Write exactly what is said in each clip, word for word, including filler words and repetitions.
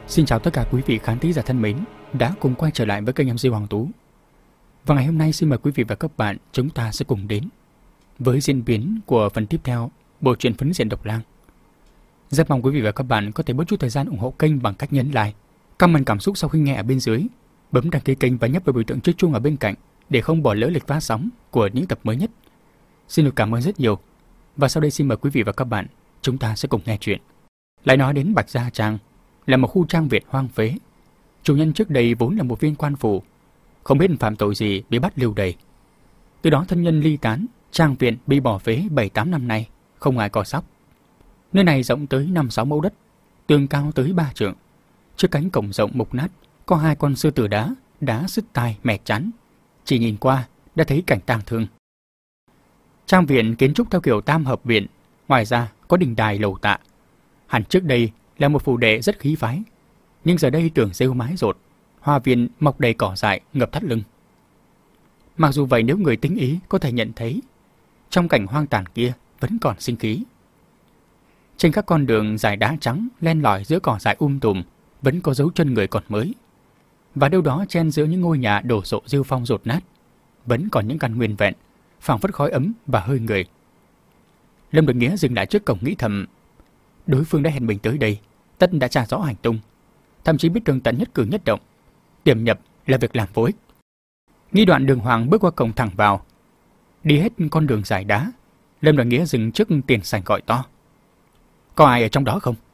Xin chào tất cả quý vị khán thính giả thân mến đã cùng quay trở lại với kênh em xê Hoàng Tú. Và ngày hôm nay xin mời quý vị và các bạn chúng ta sẽ cùng đến với diễn biến của phần tiếp theo bộ truyện Phấn Diện Độc Lang. Rất mong quý vị và các bạn có thể bớt chút thời gian ủng hộ kênh bằng cách nhấn like, comment cảm xúc sau khi nghe ở bên dưới, bấm đăng ký kênh và nhấp vào biểu tượng chiếc chuông ở bên cạnh để không bỏ lỡ lịch phát sóng của những tập mới nhất. Xin được cảm ơn rất nhiều. Và sau đây xin mời quý vị và các bạn chúng ta sẽ cùng nghe chuyện. Lại nói đến Bạch Gia Trang, là một khu trang viện hoang phế. Chủ nhân trước đây vốn là một viên quan phủ, không biết phạm tội gì bị bắt lưu đày. Từ đó thân nhân ly tán, trang viện bị bỏ phế bảy tám năm nay, không ai coi sóc. Nơi này rộng tới năm sáu mẫu đất, tường cao tới ba trượng. Trước cánh cổng rộng mục nát có hai con sư tử đá, đá sứt tai mẻ chán. Chỉ nhìn qua đã thấy cảnh tang thương. Trang viện kiến trúc theo kiểu tam hợp viện, ngoài ra có đình đài lầu tạ. Hẳn trước đây là một phủ đệ rất khí phái, nhưng giờ đây tường rêu mái rột, hoa viên mọc đầy cỏ dại ngập thắt lưng. Mặc dù vậy, nếu người tính ý có thể nhận thấy, trong cảnh hoang tàn kia vẫn còn sinh khí. Trên các con đường dài đá trắng len lỏi giữa cỏ dại um tùm vẫn có dấu chân người còn mới, và đâu đó chen giữa những ngôi nhà đổ sộ rêu phong rột nát vẫn còn những căn nguyên vẹn, phảng phất khói ấm và hơi người. Lâm Được Nghĩa dừng lại trước cổng nghĩ thầm, đối phương đã hẹn mình tới đây, tất đã tra rõ hành tung, thậm chí biết tường tận nhất cử nhất động, tiềm nhập là việc làm vô ích. Nghi đoạn đường hoàng bước qua cổng thẳng vào, đi hết con đường dài đá. Lâm Được Nghĩa dừng trước tiền sảnh gọi to, có ai ở trong đó không?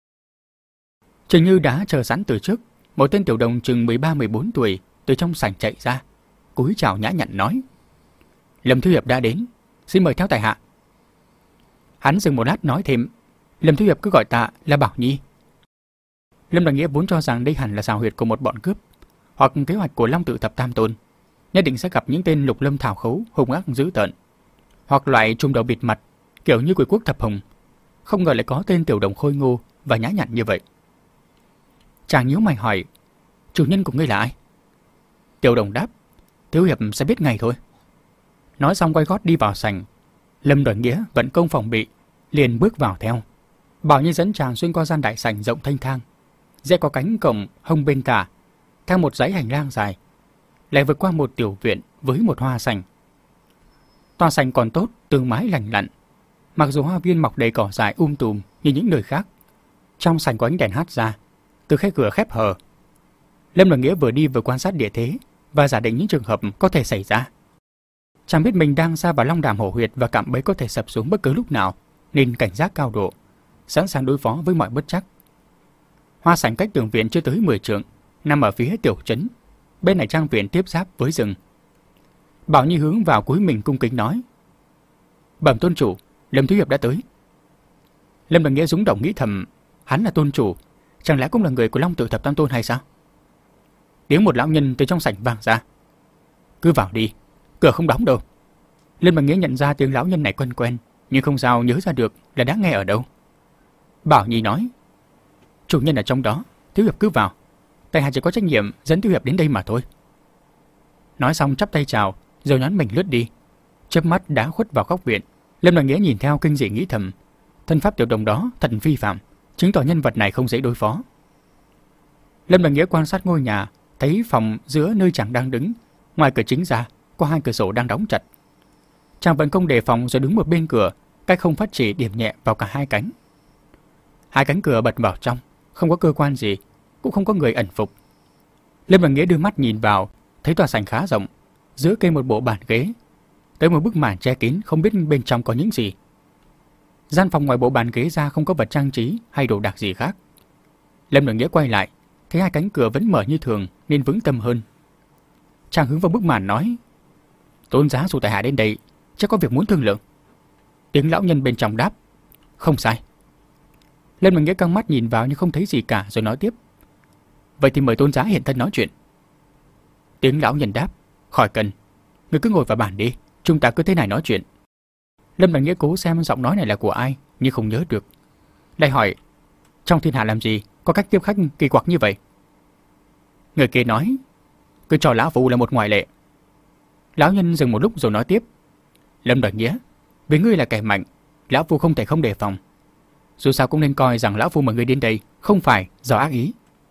Chừng như đã chờ sẵn từ trước, một tên tiểu đồng chừng mười ba mười bốn tuổi từ trong sảnh chạy ra, cúi chào nhã nhặn nói, Lâm Thiếu Hiệp đã đến, xin mời theo tại hạ. Hắn dừng một lát nói thêm, Lâm Thiếu Hiệp cứ gọi tạ là Bảo Nhi. Lâm Được Nghĩa vốn cho rằng đây hẳn là xào huyệt của một bọn cướp, hoặc kế hoạch của Long Tự Thập Tam Tôn, nhất định sẽ gặp những tên lục lâm thảo khấu hung ác dữ tợn, hoặc loại trùng đầu bịt mặt kiểu như Quỷ Quốc Thập Hồng. Không ngờ lại có tên tiểu đồng khôi ngô và nhã nhặn như vậy. Chàng nhíu mày hỏi, chủ nhân của ngươi là ai? Tiểu đồng đáp, Thiếu Hiệp sẽ biết ngay thôi. Nói xong quay gót đi vào sảnh. Lâm Được Nghĩa vận công phòng bị, liền bước vào theo. Bảo Nhi dẫn chàng xuyên qua gian đại sảnh rộng thanh thang, rẽ có cánh cổng hông bên tả, theo một dãy hành lang dài, lại vượt qua một tiểu viện với một hoa sảnh. Tòa sảnh còn tốt, tường mái lành lặn, mặc dù hoa viên mọc đầy cỏ dại um tùm như những nơi khác. Trong sảnh có ánh đèn hát ra, từ khe cửa khép hờ. Lâm Được Nghĩa vừa đi vừa quan sát địa thế và giả định những trường hợp có thể xảy ra. Chàng biết mình đang xa vào long đàm hổ huyệt và cạm bẫy có thể sập xuống bất cứ lúc nào, nên cảnh giác cao độ, sẵn sàng đối phó với mọi bất trắc. Hoa sảnh cách tường viện chưa tới mười trượng, nằm ở phía tiểu trấn, bên này trang viện tiếp giáp với rừng. Bảo Nhi hướng vào cúi mình cung kính nói, bẩm tôn chủ, Lâm Thiếu Hiệp đã tới. Lâm Được Nghĩa rúng động nghĩ thầm, hắn là tôn chủ, chẳng lẽ cũng là người của Long Tự Thập Tam Tôn hay sao? Tiếng một lão nhân từ trong sảnh vang ra, cứ vào đi, cửa không đóng đâu. Lâm Được Nghĩa nhận ra tiếng lão nhân này quen quen, nhưng không sao nhớ ra được là đã nghe ở đâu. Bảo Nhi nói, chủ nhân ở trong đó, Thiếu Hiệp cứ vào, tại hạ chỉ có trách nhiệm dẫn Thiếu Hiệp đến đây mà thôi. Nói xong chắp tay chào, rồi nhón mình lướt đi, chớp mắt đã khuất vào góc viện. Lâm Được Nghĩa nhìn theo kinh dị nghĩ thầm, thân pháp tiểu đồng đó thật phi phạm, chứng tỏ nhân vật này không dễ đối phó. Lâm Được Nghĩa quan sát ngôi nhà, thấy phòng giữa nơi chàng đang đứng, ngoài cửa chính ra có hai cửa sổ đang đóng chặt. Chàng vẫn không đề phòng rồi đứng một bên cửa, cách không phát chỉ điểm nhẹ vào cả hai cánh. Hai cánh cửa bật vào trong, không có cơ quan gì, cũng không có người ẩn phục. Lâm Được Nghĩa đưa mắt nhìn vào, thấy tòa sảnh khá rộng, giữa kê một bộ bàn ghế, tới một bức màn che kín không biết bên trong có những gì. Gian phòng ngoài bộ bàn ghế ra không có vật trang trí hay đồ đạc gì khác. Lâm Được Nghĩa quay lại, thấy hai cánh cửa vẫn mở như thường nên vững tâm hơn. Chàng hướng vào bức màn nói, tôn giá dù tại hạ đến đây, chắc có việc muốn thương lượng. Tiếng lão nhân bên trong đáp, không sai. Lâm Được Nghĩa căng mắt nhìn vào nhưng không thấy gì cả rồi nói tiếp, vậy thì mời tôn giá hiện thân nói chuyện. Tiếng lão nhân đáp, khỏi cần, người cứ ngồi vào bàn đi, chúng ta cứ thế này nói chuyện. Lâm Được Nghĩa cố xem giọng nói này là của ai nhưng không nhớ được. Lại hỏi, trong thiên hạ làm gì có cách tiếp khách kỳ quặc như vậy? Người kia nói, cứ cho lão phu là một ngoại lệ. Lão nhân dừng một lúc rồi nói tiếp, Lâm Được Nghĩa, vì ngươi là kẻ mạnh, lão phu không thể không đề phòng. Dù sao cũng nên coi rằng lão phu mời ngươi đến đây không phải do ác ý,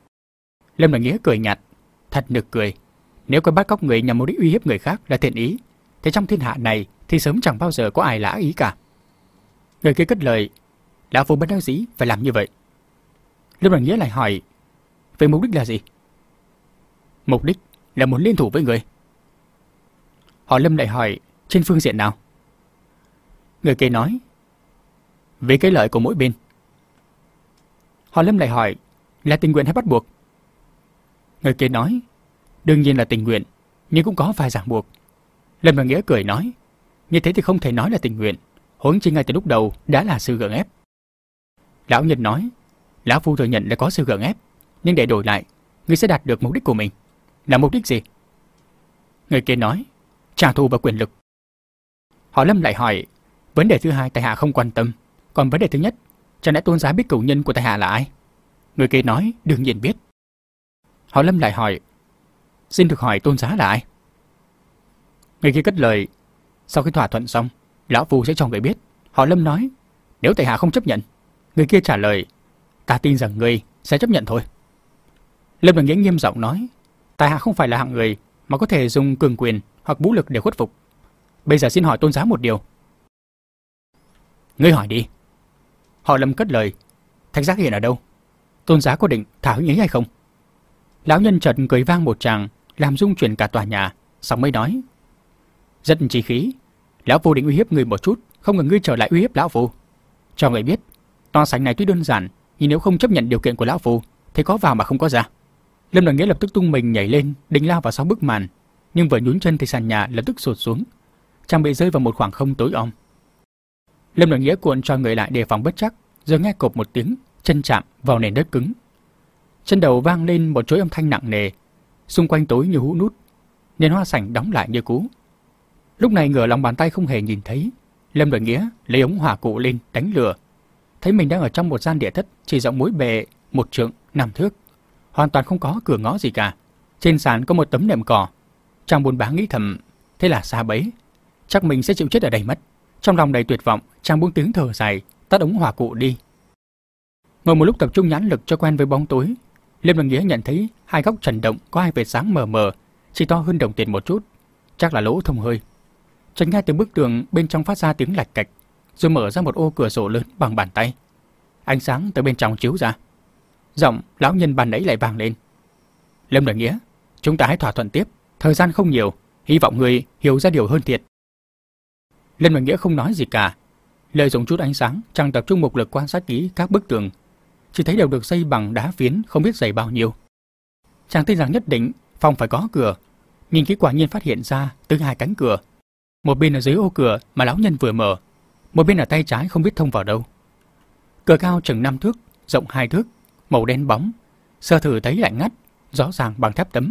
Lâm Đại Nghĩa cười nhạt, thật nực cười. Nếu có bắt cóc người nhằm mục đích uy hiếp người khác là thiện ý, thì trong thiên hạ này thì sớm chẳng bao giờ có ai là ác ý cả. Người kia cất lời, lão phu bất đắc dĩ phải làm như vậy. Lâm Đại Nghĩa lại hỏi, về mục đích là gì? Mục đích là muốn liên thủ với người. Họ Lâm lại hỏi, trên phương diện nào? Người kia nói, vì cái lợi của mỗi bên. Họ Lâm lại hỏi, là tình nguyện hay bắt buộc? Người kia nói, đương nhiên là tình nguyện, nhưng cũng có vài ràng buộc. Lâm Đại Nghĩa cười nói, như thế thì không thể nói là tình nguyện, huống chi ngay từ lúc đầu đã là sự gượng ép. Lão nhân nói, lão phu thừa nhận là có sự gượng ép, nhưng để đổi lại, ngươi sẽ đạt được mục đích của mình. Là mục đích gì? Người kia nói, trả thù và quyền lực. Họ Lâm lại hỏi, vấn đề thứ hai tại hạ không quan tâm, còn vấn đề thứ nhất, chẳng lẽ tôn giá biết cửu nhân của tại hạ là ai? Người kia nói, đương nhiên biết. Họ Lâm lại hỏi, xin được hỏi tôn giá là ai? Người kia cất lời, sau khi thỏa thuận xong, lão phu sẽ cho người biết. Họ Lâm nói, nếu tại hạ không chấp nhận. Người kia trả lời, ta tin rằng ngươi sẽ chấp nhận thôi. Lâm Đại Nghĩa nghiêm giọng nói, tại hạ không phải là hạng người mà có thể dùng cường quyền hoặc vũ lực để khuất phục. Bây giờ xin hỏi tôn giá một điều. Ngươi hỏi đi. Họ Lâm cất lời, Thạch Giác hiện ở đâu? Tôn giá có định thả huynh ấy hay không? Lão nhân chợt cười vang một tràng, làm rung chuyển cả tòa nhà, xong mới nói, rất chí khí, lão phu định uy hiếp người một chút, không ngờ ngươi trở lại uy hiếp lão phu. Cho người biết, tòa sảnh này tuy đơn giản, nhưng nếu không chấp nhận điều kiện của lão phu, thì có vào mà không có ra. Lâm Đại Nghĩa lập tức tung mình nhảy lên, định lao vào sau bức màn, nhưng vừa nhún chân thì sàn nhà lập tức sụt xuống, chàng bị rơi vào một khoảng không tối om. Lâm Đại Nghĩa cuộn cho người lại đề phòng bất chắc, rồi nghe cộp một tiếng, chân chạm vào nền đất cứng. Chân đầu vang lên một chuỗi âm thanh nặng nề, xung quanh tối như hũ nút, nền hoa sảnh đóng lại như cũ. Lúc này ngửa lòng bàn tay không hề nhìn thấy, Lâm Đại Nghĩa lấy ống hỏa cụ lên đánh lửa, thấy mình đang ở trong một gian địa thất chỉ rộng mỗi bề một trượng năm thước, hoàn toàn không có cửa ngõ gì cả. Trên sàn có một tấm nệm cỏ. Chàng buồn bã nghĩ thầm, thế là xa bấy, chắc mình sẽ chịu chết ở đây mất. Trong lòng đầy tuyệt vọng, chàng buông tiếng thở dài, tắt ống hỏa cụ đi. Ngồi một lúc tập trung nhãn lực cho quen với bóng tối, Lâm Đại Nghĩa nhận thấy hai góc trần động có hai vệt sáng mờ mờ, chỉ to hơn đồng tiền một chút, chắc là lỗ thông hơi. Chợt nghe từ bức tường bên trong phát ra tiếng lạch cạch, rồi mở ra một ô cửa sổ lớn bằng bàn tay. Ánh sáng từ bên trong chiếu ra. Giọng lão nhân ban nãy lại vang lên. Lâm Đại Nghĩa, chúng ta hãy thỏa thuận tiếp, thời gian không nhiều, hy vọng người hiểu ra điều hơn thiệt. Lâm Đại Nghĩa không nói gì cả, lợi dụng chút ánh sáng, chàng tập trung mục lực quan sát kỹ các bức tường, chỉ thấy đều được xây bằng đá phiến không biết dày bao nhiêu. Chàng tin rằng nhất định phòng phải có cửa, nhìn kỹ quả nhiên phát hiện ra tới hai cánh cửa. Một bên ở dưới ô cửa mà lão nhân vừa mở, một bên ở tay trái không biết thông vào đâu. Cửa cao chừng năm thước, rộng hai thước, màu đen bóng, sơ thử thấy lạnh ngắt, rõ ràng bằng thép tấm.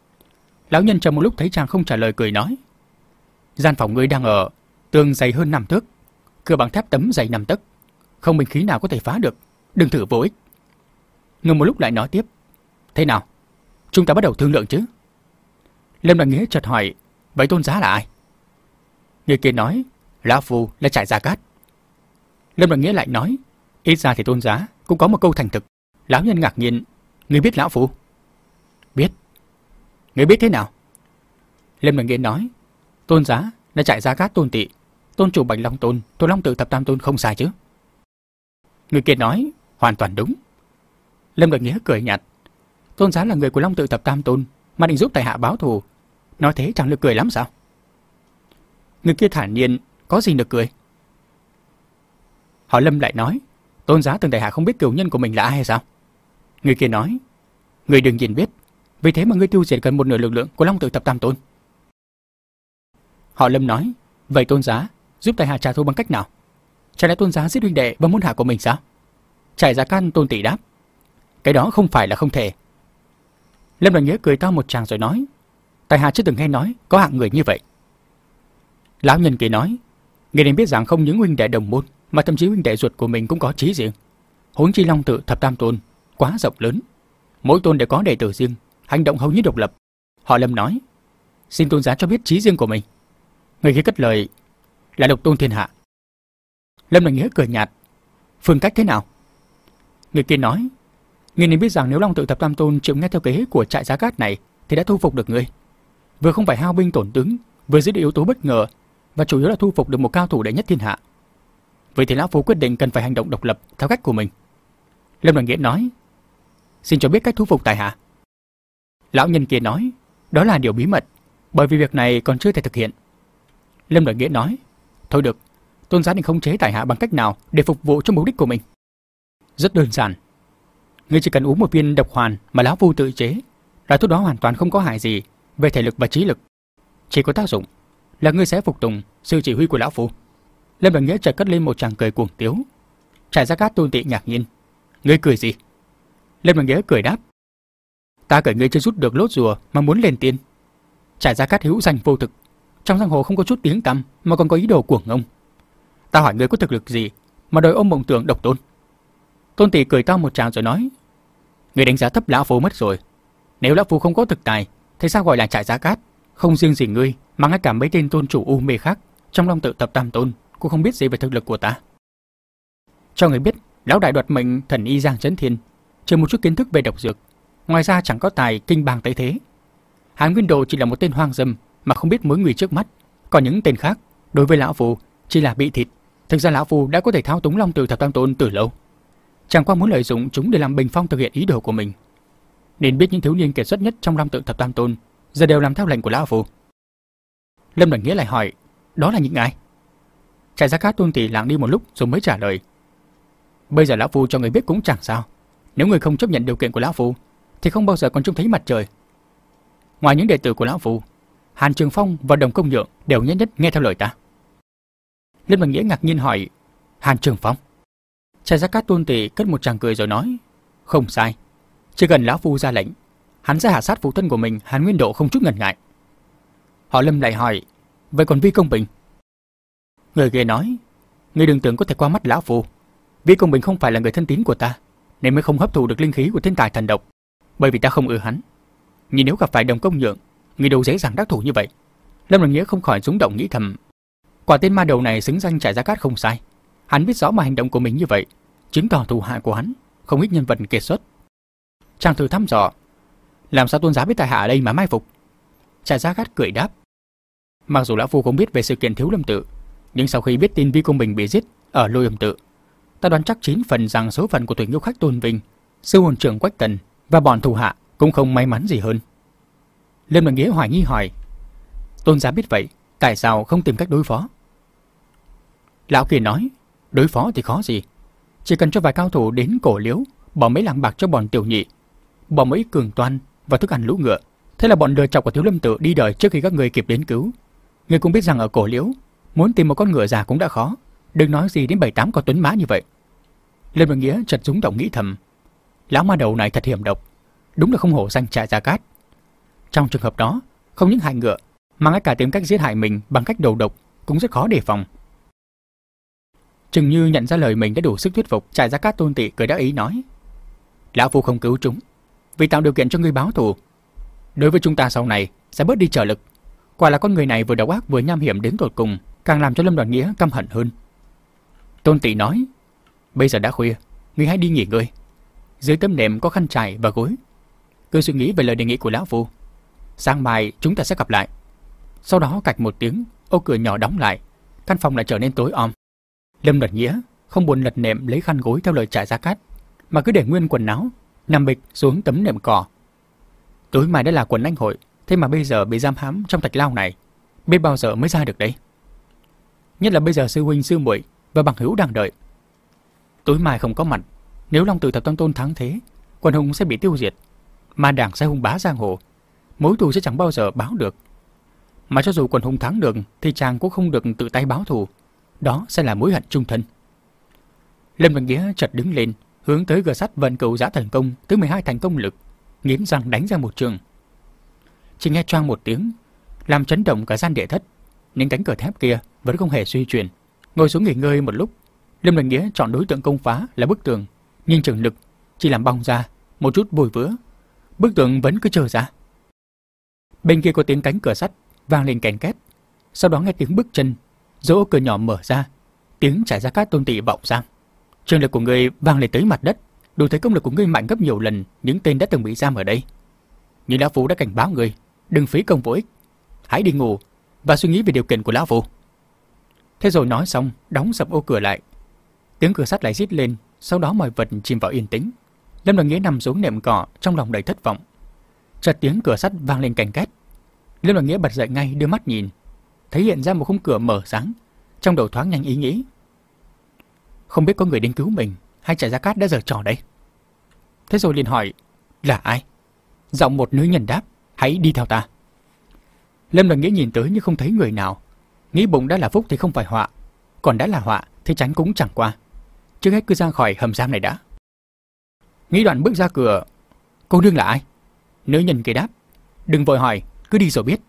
Lão nhân trầm một lúc thấy chàng không trả lời, cười nói, gian phòng ngươi đang ở, tường dày hơn năm thước, cửa bằng thép tấm dày năm tấc, không binh khí nào có thể phá được, đừng thử vô ích. Ngừng một lúc lại nói tiếp, thế nào, chúng ta bắt đầu thương lượng chứ? Lâm Đại Nghĩa chợt hỏi, vậy tôn giá là ai? Người kia nói, lão phu là Trại Gia Cát. Lâm Đại Nghĩa lại nói, ít ra thì tôn giá cũng có một câu thành thực. Lão nhân ngạc nhiên, ngươi biết lão phu? Biết. Ngươi biết thế nào? Lâm Đại Nghĩa nói, tôn giá là Trại Gia Cát Tôn Tị, tôn chủ Bạch Long Tôn, Tôn Long Tự Thập Tam Tôn, không sai chứ? Người kia nói, hoàn toàn đúng. Lâm Đại Nghĩa cười nhạt, tôn giá là người của Long Tự Thập Tam Tôn mà định giúp tại hạ báo thù, nói thế chẳng được cười lắm sao? Người kia thản nhiên, có gì được cười? Họ Lâm lại nói, tôn giá từng tại hạ không biết cửu nhân của mình là ai hay sao? Người kia nói, người đương nhiên biết, vì thế mà ngươi tiêu diệt gần một nửa lực lượng của Long Tự Thập Tam Tôn. Họ Lâm nói, vậy tôn giá giúp tại hạ trả thù bằng cách nào? Chẳng lẽ tôn giá giết huynh đệ và môn hạ của mình sao? Trại Gia Cát Tôn Tị đáp, cái đó không phải là không thể. Lâm Đại Nghĩa cười to một tràng rồi nói, tại hạ chưa từng nghe nói có hạng người như vậy. Lão nhân kia nói, người nên biết rằng không những huynh đệ đồng môn mà thậm chí huynh đệ ruột của mình cũng có chí riêng. Huống chi Long Tự Thập Tam Tôn quá rộng lớn, mỗi tôn đều có đệ tử riêng, hành động hầu như độc lập. Họ Lâm nói, xin tôn giá cho biết chí riêng của mình. Người kia cất lời, là độc tôn thiên hạ. Lâm Đại Nghĩa cười nhạt, phương cách thế nào? Người kia nói, Ngươi nên biết rằng nếu Long Tự Thập Tam Tôn chịu nghe theo kế của trại Giá Cát này thì đã thu phục được ngươi. Vừa không phải hao binh tổn tướng, vừa giữ được yếu tố bất ngờ, và chủ yếu là thu phục được một cao thủ đệ nhất thiên hạ. Vậy thì lão phu quyết định cần phải hành động độc lập theo cách của mình. Lâm Đoàn Nghĩa nói: Xin cho biết cách thu phục tại hạ. Lão nhân kia nói: Đó là điều bí mật, bởi vì việc này còn chưa thể thực hiện. Lâm Đoàn Nghĩa nói: Thôi được, Tôn giá định khống chế tại hạ bằng cách nào để phục vụ cho mục đích của mình? Rất đơn giản. Ngươi chỉ cần uống một viên độc hoàn mà lão phu tự chế, là thuốc đó hoàn toàn không có hại gì về thể lực và trí lực. Chỉ có tác dụng là ngươi sẽ phục tùng sự chỉ huy của lão phu. Lâm Đoàn Nghĩa chợt cất lên một tràng cười cuồng tiếu. Trại Gia Cát Tôn Tị ngạc nhiên: Ngươi cười gì? Lâm Đoàn Nghĩa cười đáp: Ta cởi ngươi chưa rút được lốt rùa mà muốn lên tiên. Trại Gia Cát hữu danh vô thực, trong giang hồ không có chút tiếng tăm mà còn có ý đồ cuồng ngông. Ta hỏi ngươi có thực lực gì mà đòi ôm mộng tưởng độc tôn? Tôn Tị cười to một tràng rồi nói: Ngươi đánh giá thấp lão phu mất rồi. Nếu lão phu không có thực tài thì sao gọi là Trại Gia Cát? Không riêng gì ngươi mà ngay cả mấy tên tôn chủ u mê khác trong Long Tự Thập Tam Tôn cũng không biết gì về thực lực của ta. Cho người biết, lão đại đoạt mệnh thần y Giang Chấn Thiên trừ một chút kiến thức về độc dược, ngoài ra chẳng có tài kinh bàng tới thế. Hàn Nguyên Độ chỉ là một tên hoang dâm mà không biết mối nguy trước mắt, còn những tên khác đối với lão phu chỉ là bị thịt. Thực ra lão phu đã có thể thao túng Long Tự Thập Tam Tôn từ lâu, chẳng qua muốn lợi dụng chúng để làm bình phong thực hiện ý đồ của mình. Nên biết những thiếu niên kiệt xuất nhất trong Long Tự Thập Tam Tôn giờ đều làm theo lệnh của lão phu. Lâm Đoàn Nghĩa lại hỏi: Đó là những ai? Trại Gia Cát Tôn Tị lặng đi một lúc rồi mới trả lời: Bây giờ lão phu cho người biết cũng chẳng sao. Nếu người không chấp nhận điều kiện của lão phu thì không bao giờ còn trông thấy mặt trời. Ngoài những đệ tử của lão phu, Hàn Trường Phong và Đồng Công Nhượng đều nhất nhất nghe theo lời ta. Lâm Đoàn Nghĩa ngạc nhiên hỏi: Hàn Trường Phong? Trại Gia Cát Tôn Tị cất một tràng cười rồi nói: Không sai, chỉ cần lão phu ra lệnh, hắn sẽ hạ sát phụ thân của mình Hàn Nguyên Độ không chút ngần ngại. Họ Lâm lại hỏi: Vậy còn Vi Công Bình? Người kia nói: Ngươi đừng tưởng có thể qua mắt lão phu. Vi Công Bình không phải là người thân tín của ta, nên mới không hấp thụ được linh khí của thiên tài thần độc, bởi vì ta không ưa hắn. Nhưng nếu gặp phải Đồng Công Nhượng, người đâu dễ dàng đắc thủ như vậy. Lâm Đoàn Nghĩa không khỏi rúng động nghĩ thầm: Quả tên ma đầu này xứng danh Trại Gia Cát không sai. Hắn biết rõ mà hành động của mình như vậy chứng tỏ thủ hạ của hắn không ít nhân vật kiệt xuất. Chàng thử thăm dò: Làm sao Tôn giá biết tại hạ ở đây mà mai phục? Trại Gia Cát cười đáp: Mặc dù lão phu không biết về sự kiện Thiếu Lâm Tự, nhưng sau khi biết tin Vi Công Bình bị giết ở Lôi Âm Tự, ta đoán chắc chín phần rằng số phận của Thủy Nghiêu Khách Tôn Vinh, sư hồn trưởng Quách Tần và bọn thủ hạ cũng không may mắn gì hơn. Lâm Đoàn Nghĩa hoài nghi hỏi: Tôn giá biết vậy, tại sao không tìm cách đối phó? Lão kia nói: Đối phó thì khó gì, chỉ cần cho vài cao thủ đến Cổ Liễu bỏ mấy lạng bạc cho bọn tiểu nhị, bỏ mấy cường toan và thức ăn lũ ngựa, thế là bọn lừa chọc của Thiếu Lâm Tự đi đời trước khi các người kịp đến cứu. Người cũng biết rằng ở Cổ Liễu muốn tìm một con ngựa già cũng đã khó, đừng nói gì đến bảy tám con tuấn mã như vậy. Lâm Đoàn Nghĩa chợt rúng động nghĩ thầm: Lão ma đầu này thật hiểm độc, đúng là không hổ danh Trại Gia Cát. Trong trường hợp đó, không những hại ngựa mà ngay cả tìm cách giết hại mình bằng cách đầu độc cũng rất khó đề phòng. Chừng như nhận ra lời mình đã đủ sức thuyết phục, Trại Gia Cát Tôn Tị cười đắc ý nói: Lão phu không cứu chúng vì tạo điều kiện cho ngươi báo thù. Đối với chúng ta sau này sẽ bớt đi trợ lực. Quả là con người này vừa độc ác vừa nham hiểm đến tột cùng, càng làm cho Lâm Đoàn Nghĩa căm hận hơn. Tôn Tị nói: Bây giờ đã khuya, ngươi hãy đi nghỉ ngơi. Dưới tấm nệm có khăn trải và gối. Cứ suy nghĩ về lời đề nghị của lão phu. Sáng mai chúng ta sẽ gặp lại. Sau đó cạch một tiếng, ô cửa nhỏ đóng lại, căn phòng lại trở nên tối om. Lâm Đoàn Nghĩa không buồn lật nệm lấy khăn gối theo lời Trại Gia Cát, mà cứ để nguyên quần áo nằm bịch xuống tấm nệm cỏ. Tối mai đã là quần anh hội, thế mà bây giờ bị giam hãm trong thạch lao này, biết bao giờ mới ra được đấy. Nhất là bây giờ sư huynh sư muội và bằng hữu đang đợi. Tối mai không có mặt, nếu Long Tự Thập Tam Tôn thắng thế, quần hùng sẽ bị tiêu diệt, ma đảng sẽ hung bá giang hồ, mối thù sẽ chẳng bao giờ báo được. Mà cho dù quần hùng thắng được thì chàng cũng không được tự tay báo thù, đó sẽ là mối hận chung thân. Lâm Đoàn Nghĩa chợt đứng lên, hướng tới gờ sắt vận cửu giã thần công tới mười hai thành công lực, nghiến răng đánh ra một trường. Chỉ nghe choang một tiếng, làm chấn động cả gian địa thất, nhưng cánh cửa thép kia vẫn không hề suy chuyển. Ngồi xuống nghỉ ngơi một lúc, Lâm Đoàn Nghĩa chọn đối tượng công phá là bức tường, nhưng trường lực chỉ làm bong ra một chút bồi vữa, bức tường vẫn cứ trơ ra. Bên kia có tiếng cánh cửa sắt vang lên kèn két, sau đó nghe tiếng bước chân, dỗ cửa nhỏ mở ra, tiếng Trại Gia Cát Tôn Tị vọng sang. Trường lực của người vang lên tới mặt đất, đủ thấy công lực của ngươi mạnh gấp nhiều lần những tên đã từng bị giam ở đây. Nhưng lão phu đã cảnh báo ngươi, đừng phí công vô ích. Hãy đi ngủ và suy nghĩ về điều kiện của lão phu. Thế rồi nói xong, đóng sập ô cửa lại. Tiếng cửa sắt lại rít lên, sau đó mọi vật chìm vào yên tĩnh. Lâm Đoàn Nghĩa nằm xuống nệm cỏ, trong lòng đầy thất vọng. Chợt tiếng cửa sắt vang lên cành két. Lâm Đoàn Nghĩa bật dậy ngay, đưa mắt nhìn, thấy hiện ra một khung cửa mở sáng. Trong đầu thoáng nhanh ý nghĩ, không biết có người đến cứu mình hay Trại Gia Cát đã giở trò đây. Thế rồi liền hỏi, là ai? Giọng một nữ nhân đáp, hãy đi theo ta. Lâm Đoàn Nghĩa nhìn tới nhưng không thấy người nào. Nghĩ bụng đã là phúc thì không phải họa, còn đã là họa thì tránh cũng chẳng qua. Trước hết cứ ra khỏi hầm giam này đã. Nghĩ đoạn bước ra cửa. Cô nương là ai? Nữ nhân kia đáp, đừng vội hỏi, cứ đi rồi biết.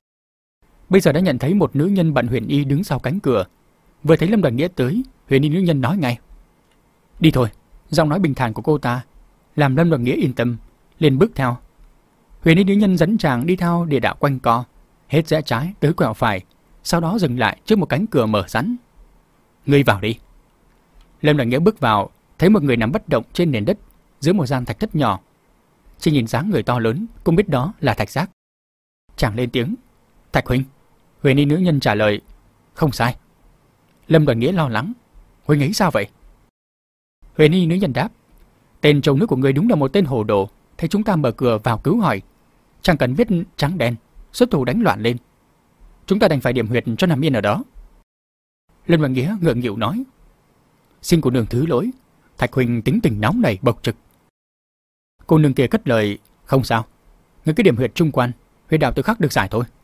Bây giờ đã nhận thấy một nữ nhân bận huyền y đứng sau cánh cửa. Vừa thấy Lâm Đoàn Nghĩa tới, huyền y nữ nhân nói ngay, đi thôi. Giọng nói bình thản của cô ta làm Lâm Đoàn Nghĩa yên tâm, liền bước theo. Huyền y nữ nhân dẫn chàng đi theo địa đạo quanh co, hết rẽ trái tới quẹo phải, sau đó dừng lại trước một cánh cửa mở sẵn. Ngươi vào đi. Lâm Đoàn Nghĩa bước vào, thấy một người nằm bất động trên nền đất giữa một gian thạch thất nhỏ. Chỉ nhìn dáng người to lớn cũng biết đó là Thạch Giác. Chàng lên tiếng, Thạch huynh. Huyền y nữ nhân trả lời, không sai. Lâm Đoàn Nghĩa lo lắng, huynh ấy sao vậy? Huyền y nữ nhân đáp, tên trâu nước của người đúng là một tên hồ đồ. Thấy chúng ta mở cửa vào cứu hỏi, chẳng cần viết trắng đen, xuất thủ đánh loạn lên. Chúng ta đành phải điểm huyệt cho nằm yên ở đó. Lâm Đoàn Nghĩa ngượng nghịu nói, xin cô nương thứ lỗi, Thạch huynh tính tình nóng nảy bộc trực. Cô nương kia cất lời, không sao, người cứ điểm huyệt trung quan, huyệt đạo tự khắc được giải thôi.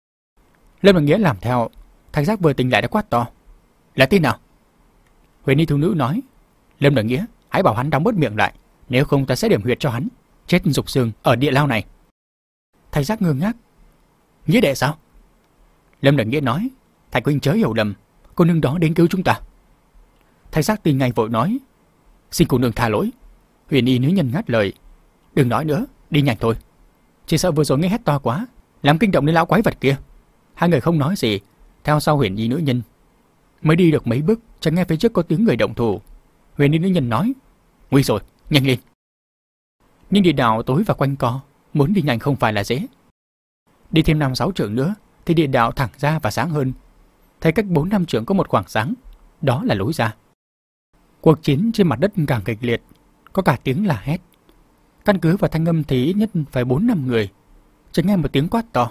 Lâm Đoàn Nghĩa làm theo. Thạch Giác vừa tỉnh lại đã quát to, là tên nào? Huyền y thiếu nữ nói, Lâm Đoàn Nghĩa, hãy bảo hắn đóng bớt miệng lại, nếu không ta sẽ điểm huyệt cho hắn chết rục xương ở địa lao này. Thạch Giác ngơ ngác, Nghĩa đệ sao? Lâm Đoàn Nghĩa nói, Thạch huynh chớ hiểu lầm, cô nương đó đến cứu chúng ta. Thạch Giác tin ngay vội nói, xin cô nương tha lỗi. Huyền y nữ nhân ngắt lời, đừng nói nữa, đi nhanh thôi. Chỉ sợ vừa rồi nghe hét to quá, làm kinh động đến lão quái vật kia. Hai người không nói gì, theo sau huyền y nữ nhân. Mới đi được mấy bước, chẳng nghe phía trước có tiếng người động thủ. Huyền y nữ nhân nói, nguy rồi, nhanh lên. Nhưng địa đạo tối và quanh co, muốn đi nhanh không phải là dễ. Đi thêm năm sáu trượng nữa thì địa đạo thẳng ra và sáng hơn. Thấy cách bốn năm trượng có một khoảng sáng, đó là lối ra. Cuộc chiến trên mặt đất càng kịch liệt, có cả tiếng là hét. Căn cứ vào thanh âm thì ít nhất phải bốn năm người. Chỉ nghe một tiếng quát to,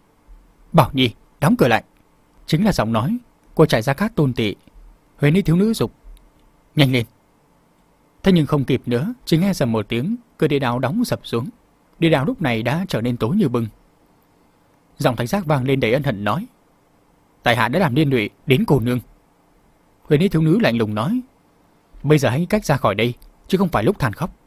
Bảo Nhi, đóng cửa lại. Chính là giọng nói của Trại Gia Cát Tôn Tị. Huyền y thiếu nữ dục, nhanh lên. Thế nhưng không kịp nữa, chỉ nghe rầm một tiếng, cửa địa đạo đóng sập xuống. Địa đạo lúc này đã trở nên tối như bưng. Giọng Thạch Giác vang lên đầy ân hận nói, tại hạ đã làm liên lụy đến cô nương. Huyền y thiếu nữ lạnh lùng nói, bây giờ hãy cách ra khỏi đây, chứ không phải lúc than khóc.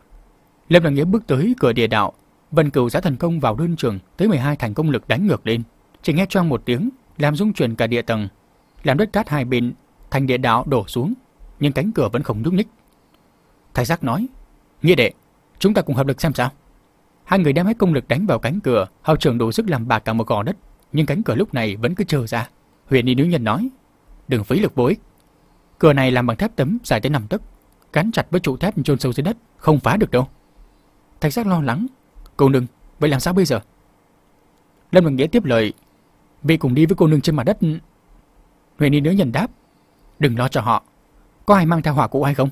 Lâm Đoàn Nghĩa bước tới cửa địa đạo. Vân Cửu giã thần công vào đơn trường tới mười hai thành công lực đánh ngược lên. Chỉ nghe choang một tiếng, làm rung chuyển cả địa tầng, làm đất cát hai bên thành địa đạo đổ xuống, nhưng cánh cửa vẫn không nhúc nhích. Thạch Giác nói, Nghĩa đệ, chúng ta cùng hợp lực xem sao. Hai người đem hết công lực đánh vào cánh cửa, hao trường đủ sức làm bạc cả một gò đất, nhưng cánh cửa lúc này vẫn cứ trơ ra. Huyền y nữ nhân nói, đừng phí lực vô ích. Cửa này làm bằng thép tấm dài tới năm tấc, gắn chặt với trụ thép chôn sâu dưới đất, không phá được đâu. Thạch Giác lo lắng, cô nương, vậy làm sao bây giờ? Lâm Đoàn Nghĩa tiếp lời, vì cùng đi với cô nương trên mặt đất. Huyền y nữ nhân đáp, đừng lo cho họ. Có ai mang theo hỏa cụ hay không?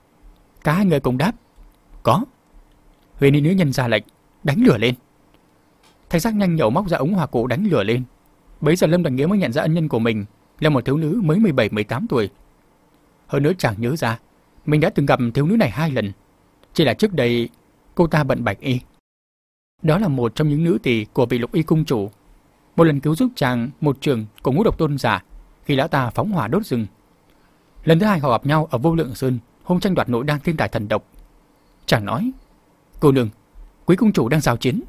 Cả hai người cùng đáp, có. Huyền y nữ nhân ra lệnh, đánh lửa lên. Thạch Giác nhanh nhẩu móc ra ống hỏa cụ đánh lửa lên. Bấy giờ Lâm Đoàn Nghĩa mới nhận ra ân nhân của mình là một thiếu nữ mới mười bảy mười tám tuổi. Hơn nữa chàng nhớ ra mình đã từng gặp thiếu nữ này hai lần, chỉ là trước đây cô ta bận bạch y. Đó là một trong những nữ tỳ của vị Lục Y cung chủ, một lần cứu giúp chàng một trường của Ngũ Độc tôn giả khi lão ta phóng hỏa đốt rừng. Lần thứ hai họ gặp nhau ở Vô Lượng Sơn hôm tranh đoạt nội đan thiên tài thần độc. Chàng nói, cô nương, quý cung chủ đang giao chiến.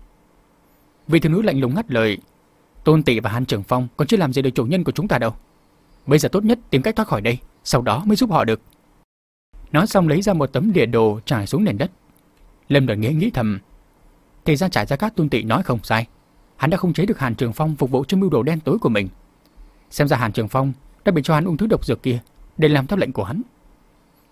Vị thiếu nữ lạnh lùng ngắt lời, Tôn Tị và Hàn Trường Phong còn chưa làm gì được chủ nhân của chúng ta đâu. Bây giờ tốt nhất tìm cách thoát khỏi đây, sau đó mới giúp họ được. Nói xong lấy ra một tấm địa đồ trải xuống nền đất. Lâm Đoàn Nghĩa nghĩ thầm, thì ra Trại Gia Cát Tôn Tị nói không sai, hắn đã không chế được Hàn Trường Phong phục vụ cho mưu đồ đen tối của mình. Xem ra Hàn Trường Phong đã bị cho hắn ung thứ độc dược kia để làm theo lệnh của hắn.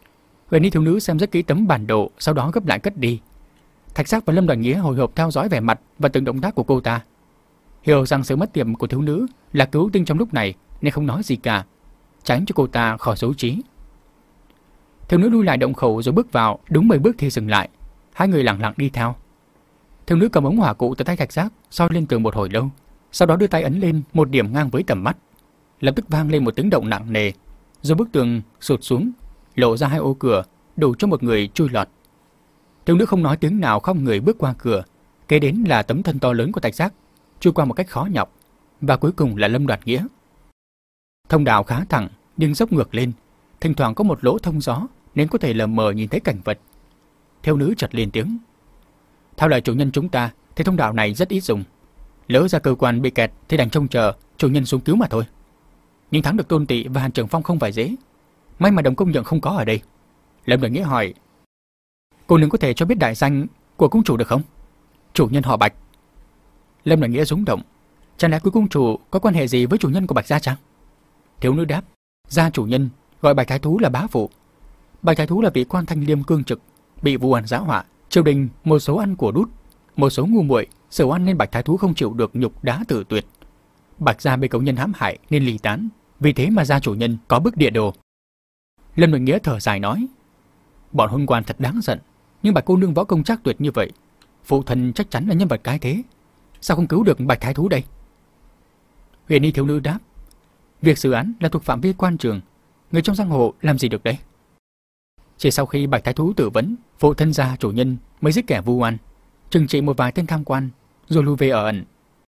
Huyền Ni thiếu nữ xem rất kỹ tấm bản đồ, sau đó gấp lại cất đi. Thạch Giác và Lâm Đoàn Nghĩa hồi hộp theo dõi vẻ mặt và từng động tác của cô ta. Hiểu rằng sự mất tiệm của thiếu nữ là cứu tinh trong lúc này nên không nói gì cả, tránh cho cô ta khỏi xấu trí. Thiếu nữ lui lại động khẩu rồi bước vào, đúng mười bước thì dừng lại. Hai người lặng lặng đi theo. Thiếu nữ cầm ống hỏa cụ từ tay Thạch Giác, soi lên tường một hồi lâu, sau đó đưa tay ấn lên một điểm ngang với tầm mắt. Lập tức vang lên một tiếng động nặng nề, rồi bức tường sụt xuống, lộ ra hai ô cửa đủ cho một người chui lọt. Thiếu nữ không nói tiếng nào, không người bước qua cửa, kế đến là tấm thân to lớn của Thạch Giác, chui qua một cách khó nhọc, và cuối cùng là Lâm Đoạt Nghĩa. Thông đạo khá thẳng nhưng dốc ngược lên, thỉnh thoảng có một lỗ thông gió nên có thể lờ mờ nhìn thấy cảnh vật. Thiếu nữ chợt lên tiếng: theo lời chủ nhân chúng ta thì thông đạo này rất ít dùng, lỡ ra cơ quan bị kẹt thì đành trông chờ chủ nhân xuống cứu mà thôi. Nhưng thắng được Tôn Tị và Hàn Trường Phong không phải dễ. May mà Đồng Công Nhượng không có ở đây. Lâm Đoạt Nghĩa hỏi: cô nương có thể cho biết đại danh của cung chủ được không? Chủ nhân họ Bạch. Lâm Đoạt Nghĩa rúng động. Chẳng lẽ cuối cung chủ có quan hệ gì với chủ nhân của Bạch gia chăng? Thiếu nữ đáp: gia chủ nhân gọi Bạch Thái Thú là bá phụ. Bạch Thái Thú là vị quan thanh liêm cương trực, bị vu oan giá họa, triều đình một số ăn của đút, một số ngu muội xử oan nên Bạch Thái Thú không chịu được nhục đá tử tuyệt. Bạch gia bị cậu nhân hãm hại nên ly tán, vì thế mà gia chủ nhân có bức địa đồ. Lâm Đoạt Nghĩa thở dài nói: bọn hôn quan thật đáng giận, nhưng Bạch cô nương võ công trác tuyệt như vậy, phụ thân chắc chắn là nhân vật cái thế, sao không cứu được Bạch Thái Thú đây? Huyền Ni thiếu nữ đáp: việc xử án là thuộc phạm vi quan trường, người trong giang hồ làm gì được đấy? Chỉ sau khi Bạch Thái Thú tử vấn, phụ thân gia chủ nhân mới giết kẻ vu oan, trừng trị một vài tên tham quan, rồi lui về ở ẩn.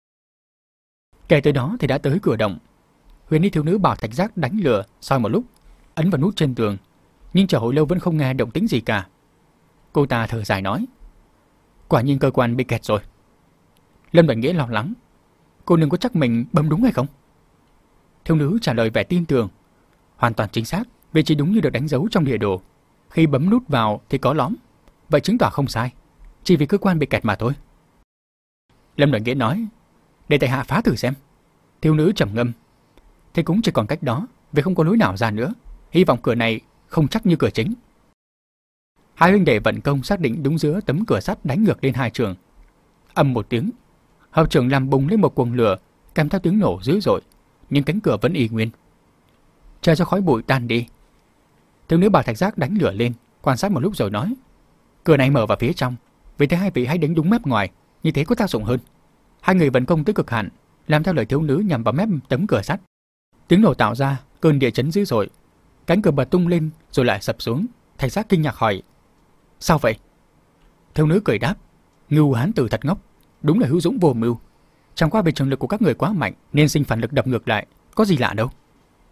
Kể từ đó thì đã tới cửa động. Huyền Ni thiếu nữ bảo Thạch Giác đánh lửa soi một lúc, ấn vào nút trên tường, nhưng chờ hồi lâu vẫn không nghe động tĩnh gì cả. Cô ta thở dài nói: quả nhiên cơ quan bị kẹt rồi. Lâm Đoạt Nghĩa lo lắng: cô nương có chắc mình bấm đúng hay không? Thiếu nữ trả lời vẻ tin tưởng: hoàn toàn chính xác, vị trí đúng như được đánh dấu trong địa đồ. Khi bấm nút vào thì có lõm, vậy chứng tỏ không sai, chỉ vì cơ quan bị kẹt mà thôi. Lâm Đoạt Nghĩa nói: để tại hạ phá thử xem. Thiếu nữ trầm ngâm: thế cũng chỉ còn cách đó, vì không có lối nào ra nữa. Hy vọng cửa này không chắc như cửa chính. Hai huynh đệ vận công xác định đúng giữa tấm cửa sắt đánh ngược lên hai trường. Ầm một tiếng, hợp trường làm bùng lên một cuồng lửa, kèm theo tiếng nổ dữ dội, nhưng cánh cửa vẫn y nguyên. Chờ cho khói bụi tan đi, thiếu nữ bảo Thạch Giác đánh lửa lên, quan sát một lúc rồi nói: cửa này mở vào phía trong, vì thế hai vị hãy đánh đúng mép ngoài, như thế có tác dụng hơn. Hai người vận công tới cực hạn, làm theo lời thiếu nữ nhằm vào mép tấm cửa sắt. Tiếng nổ tạo ra cơn địa chấn dữ dội, cánh cửa bật tung lên rồi lại sập xuống. Thạch Giác kinh ngạc hỏi: sao vậy? Thiếu nữ cười đáp: ngưu hán tử thật ngốc, đúng là hữu dũng vô mưu. Chẳng qua vì trường lực của các người quá mạnh nên sinh phản lực đập ngược lại, có gì lạ đâu.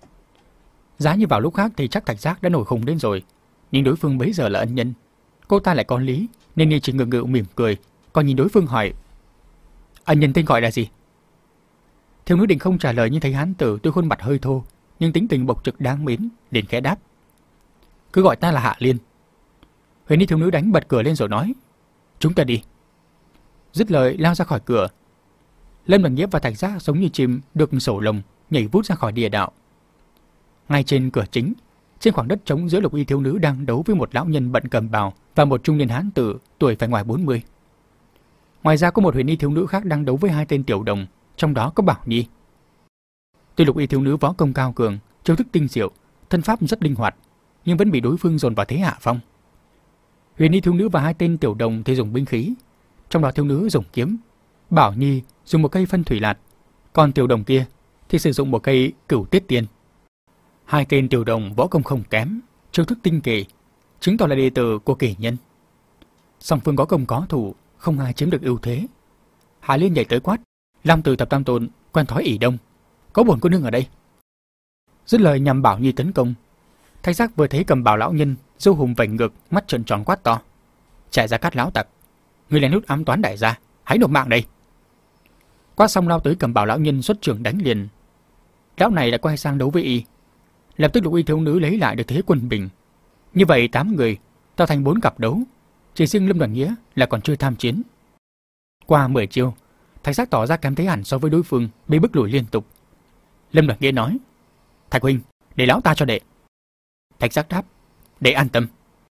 Giá như vào lúc khác thì chắc Thạch Giác đã nổi khùng lên rồi, nhưng đối phương bấy giờ là ân nhân, cô ta lại có lý nên y chỉ ngượng ngự mỉm cười, còn nhìn đối phương hỏi: ân nhân tên gọi là gì? Thiếu nữ định không trả lời nhưng thấy hán tử tuy khuôn mặt hơi thô nhưng tính tình bộc trực đáng mến, liền khẽ đáp: cứ gọi ta là Hạ Liên. Huyền Ni thiếu nữ đánh bật cửa lên rồi nói: chúng ta đi. Dứt lời lao ra khỏi cửa. Lâm Đoạt Nghĩa và Thạch Giác giống như chim được sổ lồng nhảy vút ra khỏi địa đạo. Ngay trên cửa chính, trên khoảng đất trống giữa lục y thiếu nữ đang đấu với một lão nhân bận cầm bào và một trung niên hán tử tuổi phải ngoài bốn mươi. Ngoài ra có một huyền y thiếu nữ khác đang đấu với hai tên tiểu đồng, trong đó có Bảo Nhi. Tuy lục y thiếu nữ võ công cao cường, chiêu thức tinh diệu, thân pháp rất linh hoạt, nhưng vẫn bị đối phương dồn vào thế hạ phong. Huyền y thiếu nữ và hai tên tiểu đồng thì dùng binh khí, trong đó thiếu nữ dùng kiếm, Bảo Nhi dùng một cây phân thủy lạt, còn tiểu đồng kia thì sử dụng một cây cửu tiết tiên. Hai tên tiểu đồng võ công không kém, chiêu thức tinh kỳ, chứng tỏ là đệ tử của kỳ nhân. Song phương có công có thủ, không ai chiếm được ưu thế. Hạ Liên nhảy tới quát: Long Tử Thập Tam Tôn quen thói ỷ đông, có bổn cô nương ở đây. Dứt lời nhằm Bảo Nhi tấn công. Thạch Giác vừa thấy cầm bào lão nhân dâu hùng vành ngược, mắt trợn tròn quát to: chạy ra cát lão tặc, người lén lút ám toán đại gia, hãy nộp mạng đây. Quát xong lao tới cầm bào lão nhân xuất trường đánh liền. Lão này đã quay sang đấu với y. Lập tức lục y thiếu nữ lấy lại được thế quân bình. Như vậy tám người tạo thành bốn cặp đấu, chỉ riêng Lâm Đoạt Nghĩa là còn chưa tham chiến. Qua mười chiêu, Thạch Giác tỏ ra kém thế hẳn so với đối phương, bị bức lùi liên tục. Lâm Đoạt Nghĩa nói: Thạch huynh, để lão ta cho đệ. Thạch Giác đáp: đệ an tâm,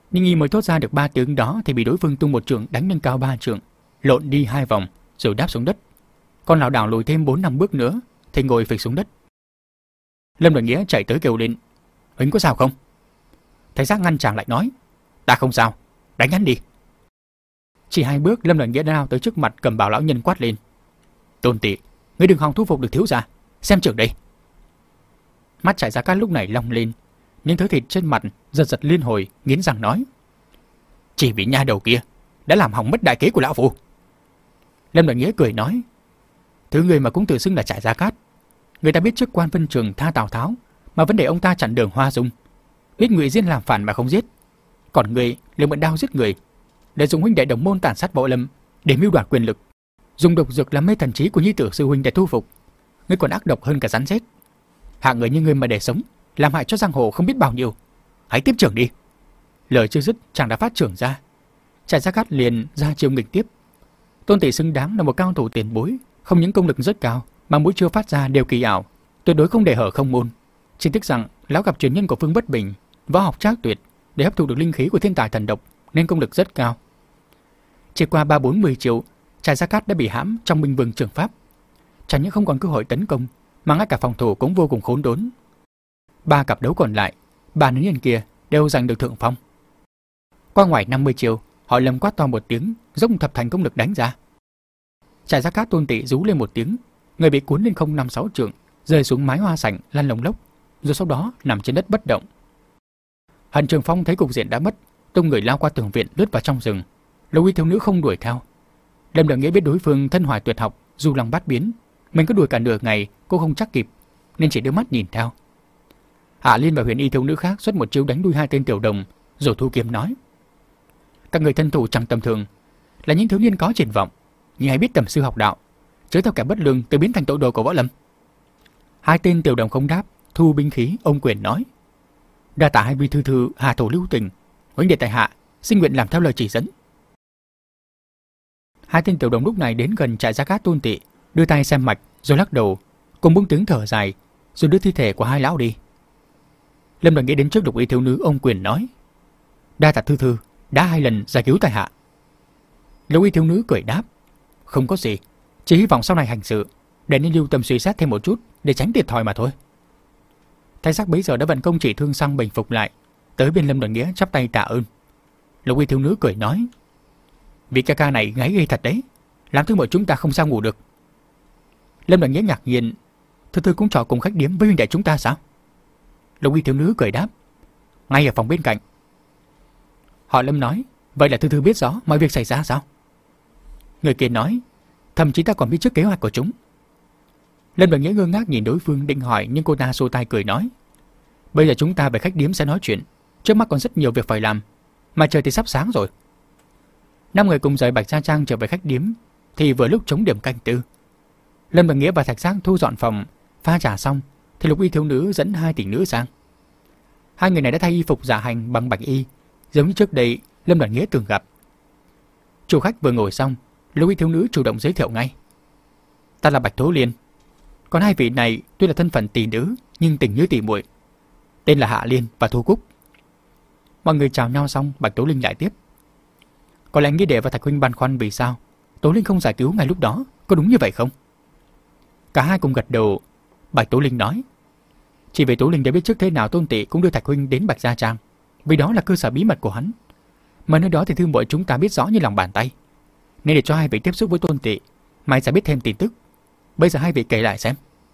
Nhưng y mới thốt ra được ba tiếng đó thì bị đối phương tung một trường đánh nâng cao ba trượng, lộn đi hai vòng rồi đáp xuống đất. Còn lão đảo lùi thêm bốn năm bước nữa thì ngồi phịch xuống đất. Lâm Đoàn Nghĩa chạy tới kêu lên: "Huynh có sao không?" Thạch Giác ngăn chàng lại nói: "Ta không sao, đánh hắn đi." Chỉ hai bước, Lâm Đoàn Nghĩa đã lao tới trước mặt cầm bảo lão nhân quát lên: "Tôn Tị, ngươi đừng hòng thu phục được thiếu gia, xem trưởng đây." Mắt Trại Gia Cát lúc này long lên, những thứ thịt trên mặt giật giật liên hồi, nghiến răng nói: "Chỉ vì nha đầu kia đã làm hỏng mất đại kế của lão phu." Lâm Đoàn Nghĩa cười nói: "Thứ người mà cũng tự xưng là Trại Gia Cát, người ta biết trước quan Vân Trường tha Tào Tháo mà vẫn để ông ta chặn đường Hoa Dung, biết Ngụy Diên làm phản mà không giết, còn người liền mượn đao giết người, để dùng huynh đệ đồng môn tàn sát Võ Lâm để mưu đoạt quyền lực, dùng độc dược làm mê thần trí của nhi tử sư huynh để thu phục. Ngươi còn ác độc hơn cả rắn rết. Hạng người như ngươi mà để sống, làm hại cho giang hồ không biết bao nhiêu. Hãy tiếp trưởng đi." Lời chưa dứt, chàng đã phát trưởng ra. Trại Gia Cát liền ra chiêu nghịch tiếp. Tôn Tị xứng đáng là một cao thủ tiền bối, không những công lực rất cao mà mũi chiêu phát ra đều kỳ ảo, tuyệt đối không để hở không môn. Chỉ tiếc rằng lão gặp truyền nhân của Phương Bất Bình, võ học trác tuyệt, để hấp thụ được linh khí của thiên tài thần độc nên công lực rất cao. Chỉ qua ba bốn mươi chiêu, Trại Gia Cát đã bị hãm trong Minh Vương trường pháp, chẳng những không còn cơ hội tấn công mà ngay cả phòng thủ cũng vô cùng khốn đốn. Ba cặp đấu còn lại, ba nữ nhân kia đều giành được thượng phong. Qua ngoài năm mươi chiêu, họ Lâm quát to một tiếng, dốc thập thành công lực đánh ra. Trại Gia Cát Tôn Tị rú lên một tiếng, người bị cuốn lên không năm sáu trượng, rơi xuống mái hoa sảnh lăn lồng lốc, rồi sau đó nằm trên đất bất động. Hàn Trường Phong thấy cục diện đã mất, tung người lao qua tường viện lướt vào trong rừng. Lục Uy thiếu nữ không đuổi theo. Lâm Đoàn Nghĩa biết đối phương thân hoài tuyệt học, dù lòng bát biến, mình có đuổi cả nửa ngày cô không chắc kịp, nên chỉ đưa mắt nhìn theo. Hạ Liên và Huyền Y thiếu nữ khác xuất một chiêu đánh đuôi hai tên tiểu đồng, rồi thu kiếm nói: "Các người thân thủ chẳng tầm thường, là những thiếu niên có triển vọng, nhưng hãy biết tầm sư học đạo, chớ theo kẻ bất lương tự biến thành tội đồ của võ lâm." Hai tên tiểu đồng không đáp, thu binh khí, ông quyền nói: "Đa tạ hai vị thư thư hà thủ lưu tình, huynh đệ tại hạ xin nguyện làm theo lời chỉ dẫn." Hai tên tiểu đồng lúc này đến gần Trại Gia Cát Tôn Tị, đưa tay xem mạch rồi lắc đầu, cùng buông tiếng thở dài, rồi đưa thi thể của hai lão đi. Lâm Đoàn Nghĩa đến trước Lục Y thiếu nữ ông quyền nói: "Đa tạ thư thư đã hai lần giải cứu tại hạ." Lục Y thiếu nữ cười đáp: "Không có gì, chỉ hy vọng sau này hành sự để nên lưu tâm suy xét thêm một chút để tránh thiệt thòi mà thôi." Thái Giác bấy giờ đã vận công chỉ thương xong bình phục lại, tới bên Lâm Đoàn Nghĩa chắp tay tạ ơn. Lục Y thiếu nữ cười nói: "Vị ca ca này ngáy ghê thật đấy, làm thứ mọi chúng ta không sao ngủ được." Lâm Đoàn Nghĩa ngạc nhiên: "Thư thư cũng trò cùng khách điếm với huynh đệ chúng ta sao?" Lục Y thiếu nữ cười đáp: "Ngay ở phòng bên cạnh." Họ Lâm nói: "Vậy là thư thư biết rõ mọi việc xảy ra sao?" Người kia nói: "Thậm chí ta còn biết trước kế hoạch của chúng." Lâm Đoàn Nghĩa ngơ ngác nhìn đối phương định hỏi, nhưng cô ta xua tay cười nói: "Bây giờ chúng ta về khách điếm sẽ nói chuyện, trước mắt còn rất nhiều việc phải làm, mà trời thì sắp sáng rồi." Năm người cùng rời Bạch Gia Trang trở về khách điếm thì vừa lúc trống điểm canh tư. Lâm Đoàn Nghĩa và Thạch Giác thu dọn phòng, pha trà xong thì Lục Y thiếu nữ dẫn hai tỷ nữ sang. Hai người này đã thay y phục dạ hành bằng bạch y, giống như trước đây Lâm Đoàn Nghĩa từng gặp. Chủ khách vừa ngồi xong, Lục Y thiếu nữ chủ động giới thiệu ngay: "Ta là Bạch Tố Liên. Còn hai vị này tuy là thân phận tỷ nữ nhưng tình như tỷ muội, tên là Hạ Liên và Thu Cúc." Mọi người chào nhau xong, Bạch Tố Linh lại tiếp: "Có lẽ Nghĩa đệ và Thạch huynh băn khoăn vì sao Tố Linh không giải cứu ngay lúc đó, có đúng như vậy không?" Cả hai cùng gật đầu. Bạch Tố Linh nói: "Chỉ vì Tố Linh đã biết trước thế nào Tôn Tị cũng đưa Thạch huynh đến Bạch Gia Trang, vì đó là cơ sở bí mật của hắn, mà nơi đó thì thư muội chúng ta biết rõ như lòng bàn tay, nên để cho hai vị tiếp xúc với Tôn Tị, mai sẽ biết thêm tin tức. Bây giờ hai vị kể lại xem."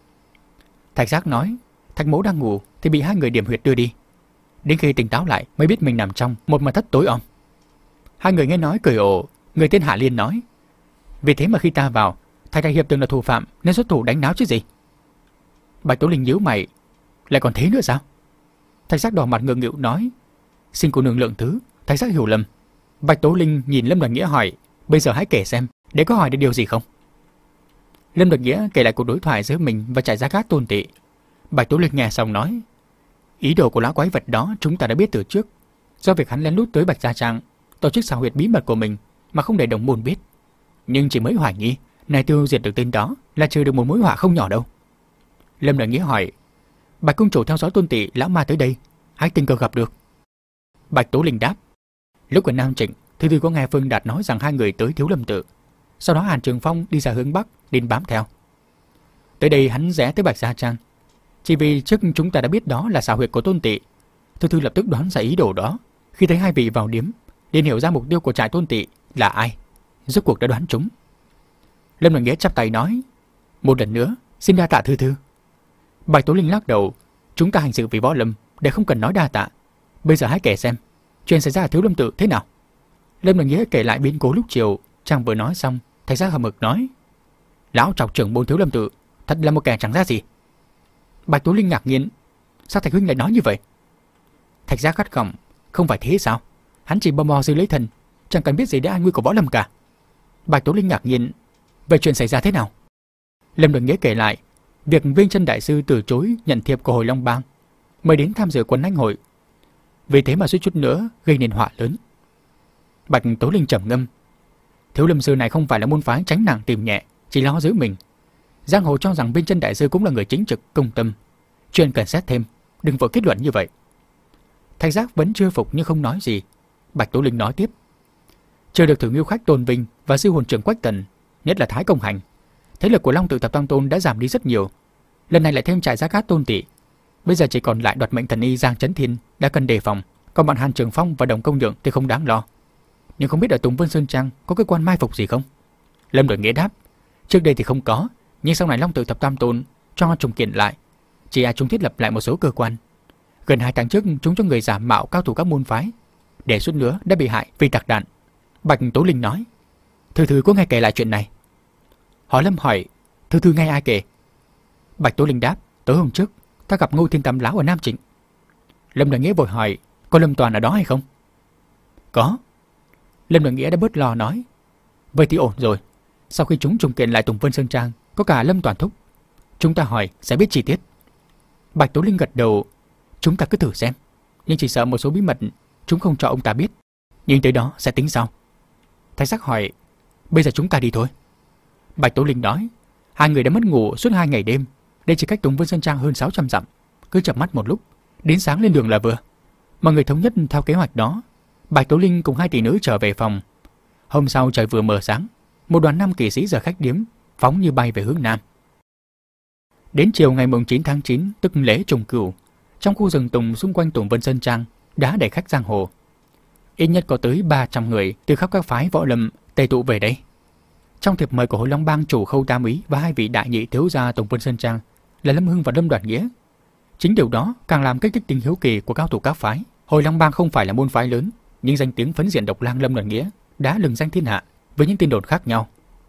Thạch Giác nói: "Thạch mẫu đang ngủ thì bị hai người điểm huyệt đưa đi, đến khi tỉnh táo lại mới biết mình nằm trong một mật thất tối om." Hai người nghe nói cười ồ. Người tên Hạ Liên nói: "Vì thế mà khi ta vào, Thạch đại hiệp từng là thủ phạm nên xuất thủ đánh náo chứ gì." Bạch Tố Linh nhíu mày: "Lại còn thế nữa sao?" Thạch Giác đỏ mặt ngượng nghịu nói: "Xin cô nương lượng thứ, Thạch Giác hiểu lầm." Bạch Tố Linh nhìn Lâm Đoàn Nghĩa hỏi: "Bây giờ hãy kể xem, để có hỏi được điều gì không?" Lâm Đoàn Nghĩa kể lại cuộc đối thoại giữa mình và Trại Gia Cát Tôn Tị. Bạch Tố Linh nghe xong nói: "Ý đồ của lão quái vật đó chúng ta đã biết từ trước, do việc hắn lén lút tới Bạch Gia Trang, tổ chức xào huyệt bí mật của mình mà không để đồng môn biết. Nhưng chỉ mới hoài nghi, này tiêu diệt được tên đó là trừ được một mối họa không nhỏ đâu." Lâm Đoàn Nghĩa hỏi: "Bạch cung chủ theo dõi Tôn Tị lão ma tới đây, hãy tình cờ gặp được?" Bạch Tố Linh đáp: Lúc ở Nam Trịnh, Thư Thư có nghe Phương Đạt nói rằng hai người tới Thiếu Lâm Tự. Sau đó Hàn Trường Phong đi ra hướng Bắc, đến bám theo. Tới đây hắn rẽ tới Bạch Gia Trang. Chỉ vì trước chúng ta đã biết đó là xào huyệt của Tôn Tị, Thư Thư lập tức đoán ra ý đồ đó. Khi thấy hai vị vào điếm, liền hiểu ra mục tiêu của trại Tôn Tị là ai. Rốt cuộc đã đoán trúng. Lâm Đoàn Nghĩa chắp tay nói: một lần nữa, xin đa tạ Thư Thư. Bạch Tố Linh lắc đầu: chúng ta hành sự vì võ lâm, để không cần nói đa tạ. Bây giờ hãy kể xem chuyện xảy ra ở Thiếu Lâm Tự thế nào. Lâm Đoàn Nghĩa kể lại biến cố lúc chiều. Chàng vừa nói xong, Thạch Giác hậm hực nói: lão trọc trưởng môn Thiếu Lâm Tự thật là một kẻ chẳng ra gì. Bạch Tố Linh ngạc nhiên: sao Thạch huynh lại nói như vậy? Thạch Giác gắt gỏng: không phải thế sao? Hắn chỉ bò mò dưới lấy thần, chẳng cần biết gì đến an nguy của võ lâm cả. Bạch Tố Linh ngạc nhiên: vậy chuyện xảy ra thế nào? Lâm Đoàn Nghĩa kể lại việc Viên Chân đại sư từ chối nhận thiệp của Hồi Long Bang, mời đến tham dự quần anh hội, vì thế mà suýt chút nữa gây nên họa lớn. Bạch Tố Linh trầm ngâm: Thiếu Lâm sư này không phải là môn phái tránh nặng tìm nhẹ, chỉ lo giữ mình. Giang hồ cho rằng Viên Chân đại sư cũng là người chính trực công tâm, chuyện cần xét thêm, đừng vội kết luận như vậy. Thạch Giác vẫn chưa phục nhưng không nói gì. Bạch Tố Linh nói tiếp: chưa được thử Ngưu Khách Tôn Vinh và sư hồn trưởng Quách Tần, nhất là Thái Công Hành, thế lực của Long Tự Thập Tam Tôn đã giảm đi rất nhiều. Lần này lại thêm trại Gia Cát Tôn Tị, bây giờ chỉ còn lại Đoạt Mệnh Thần Y Giang Chấn Thiên đã cần đề phòng, còn bọn Hàn Trường Phong và Đồng Công Nhượng thì không đáng lo. Nhưng không biết ở Tùng Vân Sơn Trang có cơ quan mai phục gì không? Lâm Đội Nghĩa đáp: trước đây thì không có, nhưng sau này Long Tự Thập Tam Tôn cho trùng kiện lại, chỉ là chúng thiết lập lại một số cơ quan. Gần hai tháng trước chúng cho người giả mạo cao thủ các môn phái, để suốt nữa đã bị hại vì tạc đạn. Bạch Tố Linh nói: Thư Thư có nghe kể lại chuyện này? Họ Lâm hỏi: Thư Thư nghe ai kể? Bạch Tố Linh đáp: tối hôm trước ta gặp Ngô Thiên Tam lão ở Nam Trịnh. Lâm Đoàn Nghĩa vội hỏi: có Lâm Toàn ở đó hay không? Có. Lâm Đoàn Nghĩa đã bớt lo nói: vậy thì ổn rồi. Sau khi chúng trùng kiện lại Tùng Vân Sơn Trang, có cả Lâm Toàn thúc, chúng ta hỏi sẽ biết chi tiết. Bạch Tố Linh gật đầu: chúng ta cứ thử xem, nhưng chỉ sợ một số bí mật chúng không cho ông ta biết, nhưng tới đó sẽ tính sau. Thạch Giác hỏi: bây giờ chúng ta đi thôi. Bạch Tố Linh nói: hai người đã mất ngủ suốt hai ngày đêm, đây chỉ cách Tùng Vân Sơn Trang hơn sáu trăm dặm, cứ chợp mắt một lúc, đến sáng lên đường là vừa. Mọi người thống nhất theo kế hoạch đó. Bạch Tố Linh cùng hai tỷ nữ trở về phòng. Hôm sau trời vừa mờ sáng, một đoàn năm kỵ sĩ rời khách điếm, phóng như bay về hướng nam. Đến chiều ngày chín tháng chín, tức lễ trùng cửu, trong khu rừng tùng xung quanh Tùng Vân Sơn Trang đã đầy khách giang hồ. Ít nhất có tới ba trăm người từ khắp các phái võ lâm tề tụ về đây. Trong thiệp mời của Hồi Long Bang chủ Khâu Tam Úy và hai vị đại nhị thiếu gia Tùng Vân Sơn Trang là Lâm Hưng và Lâm Đoàn Nghĩa. Chính điều đó càng làm kích thích tính hiếu kỳ của cao thủ các phái. Hồi Long Bang không phải là môn phái lớn, nhưng danh tiếng phấn diện độc lang Lâm Đoàn Nghĩa đã lừng danh thiên hạ với những tin đồn khác nhau.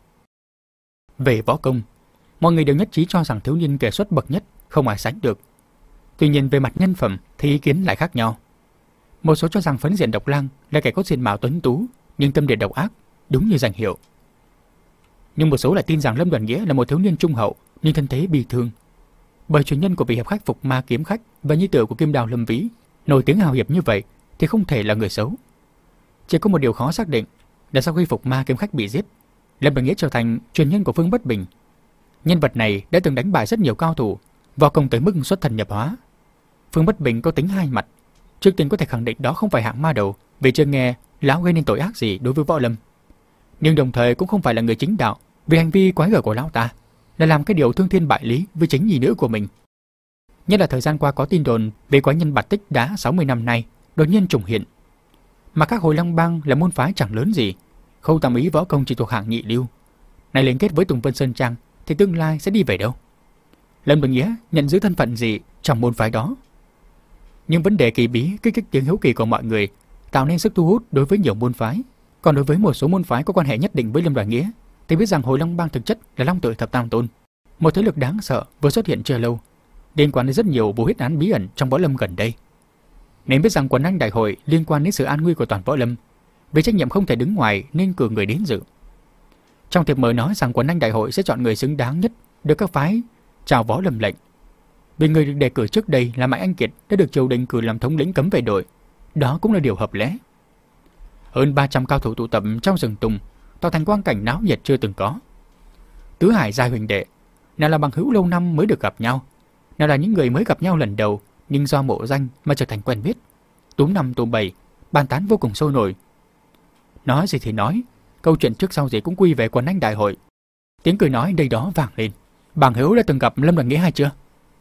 Về võ công, mọi người đều nhất trí cho rằng thiếu niên kiệt xuất bậc nhất, không ai sánh được. Tuy nhiên về mặt nhân phẩm thì ý kiến lại khác nhau. Một số cho rằng phấn diện độc lang là kẻ có diện mạo tuấn tú nhưng tâm địa độc ác, đúng như danh hiệu. Nhưng một số lại tin rằng Lâm Đoàn Nghĩa là một thiếu niên trung hậu nhưng thân thế bi thương. Bởi truyền nhân của vị hiệp khách Phục Ma Kiếm Khách và nhi tử của Kim Đào Lâm Vĩ nổi tiếng hào hiệp như vậy thì không thể là người xấu. Chỉ có một điều khó xác định là sau khi Phục Ma Kiếm Khách bị giết, Lâm Đoàn Nghĩa trở thành truyền nhân của Phương Bất Bình. Nhân vật này đã từng đánh bại rất nhiều cao thủ, võ công tới mức xuất thần nhập hóa. Phương Bất Bình có tính hai mặt. Trước tiên có thể khẳng định đó không phải hạng ma đầu, vì chưa nghe lão gây nên tội ác gì đối với võ lâm. Nhưng đồng thời cũng không phải là người chính đạo, vì hành vi quái gở của lão ta là làm cái điều thương thiên bại lý với chính nhi nữ của mình. Nhất là thời gian qua có tin đồn về quái nhân Bạt Tích đã sáu mươi năm nay đột nhiên trùng hiện. Mà các Hồi Long Bang là môn phái chẳng lớn gì, Khâu Tam Úy võ công chỉ thuộc hạng nhị lưu, này liên kết với Tùng Vân Sơn Trang thì tương lai sẽ đi về đâu? Lâm Đoàn Nghĩa nhận giữ thân phận gì trong môn phái đó? Nhưng vấn đề kỳ bí kích thích tiếng hiếu kỳ của mọi người, tạo nên sức thu hút đối với nhiều môn phái. Còn đối với một số môn phái có quan hệ nhất định với Lâm Đoàn Nghĩa thì biết rằng Hồi Long Bang thực chất là Long Tự Thập Tam Tôn, một thế lực đáng sợ vừa xuất hiện chưa lâu, liên quan đến rất nhiều vụ huyết án bí ẩn trong võ lâm gần đây. Nên biết rằng quần anh đại hội liên quan đến sự an nguy của toàn võ lâm, vì trách nhiệm không thể đứng ngoài nên cử người đến dự. Trong thiệp mời nói rằng quần anh đại hội sẽ chọn người xứng đáng nhất được các phái chào võ lâm lệnh. Vì người được đề cử trước đây là Mạnh Anh Kiệt đã được triều đình cử làm thống lĩnh cấm vệ đội, đó cũng là điều hợp lẽ. Hơn ba trăm cao thủ tụ tập trong rừng tùng, tạo thành quang cảnh náo nhiệt chưa từng có. Tứ Hải giai huỳnh đệ, nào là bằng hữu lâu năm mới được gặp nhau, nào là những người mới gặp nhau lần đầu nhưng do mộ danh mà trở thành quen biết, túm năm tụm bảy, bàn tán vô cùng sôi nổi, Nói gì thì nói, câu chuyện trước sau gì cũng quy về quần anh đại hội. Tiếng cười nói đây đó vang lên. Bàng Hiếu đã từng gặp Lâm Đoàn Nghĩa hay chưa?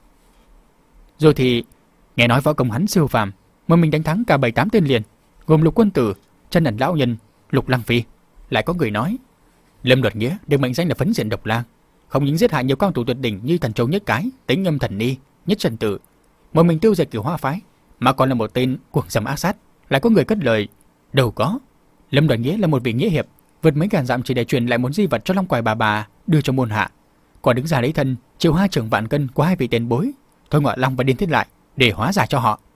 Rồi thì nghe nói võ công hắn siêu phàm, mà mình đánh thắng cả bảy tám tên liền, gồm Lục Quân Tử, Chân Ẩn Lão Nhân, Lục Lăng Phi. Lại có người nói Lâm Đoàn Nghĩa được mệnh danh là phấn diện độc lang, không những giết hại nhiều cao thủ tuyệt đỉnh như Thần Châu Nhất Cái, Tĩnh Âm Thần Ni, Nhất Trần Tử, một mình tiêu diệt Cửu Hoa phái, mà còn là một tên cuồng dâm ác sát. Lại có người cất lời đâu có, Lâm Đoàn Nghĩa là một vị nghĩa hiệp, vượt mấy ngàn dặm chỉ để truyền lại món di vật cho Long Quài bà bà đưa cho môn hạ, còn đứng ra lấy thân chịu hai trưởng vạn cân của hai vị tiền bối, thôi gọi Long và Điên Thiết lại để hóa giải cho họ.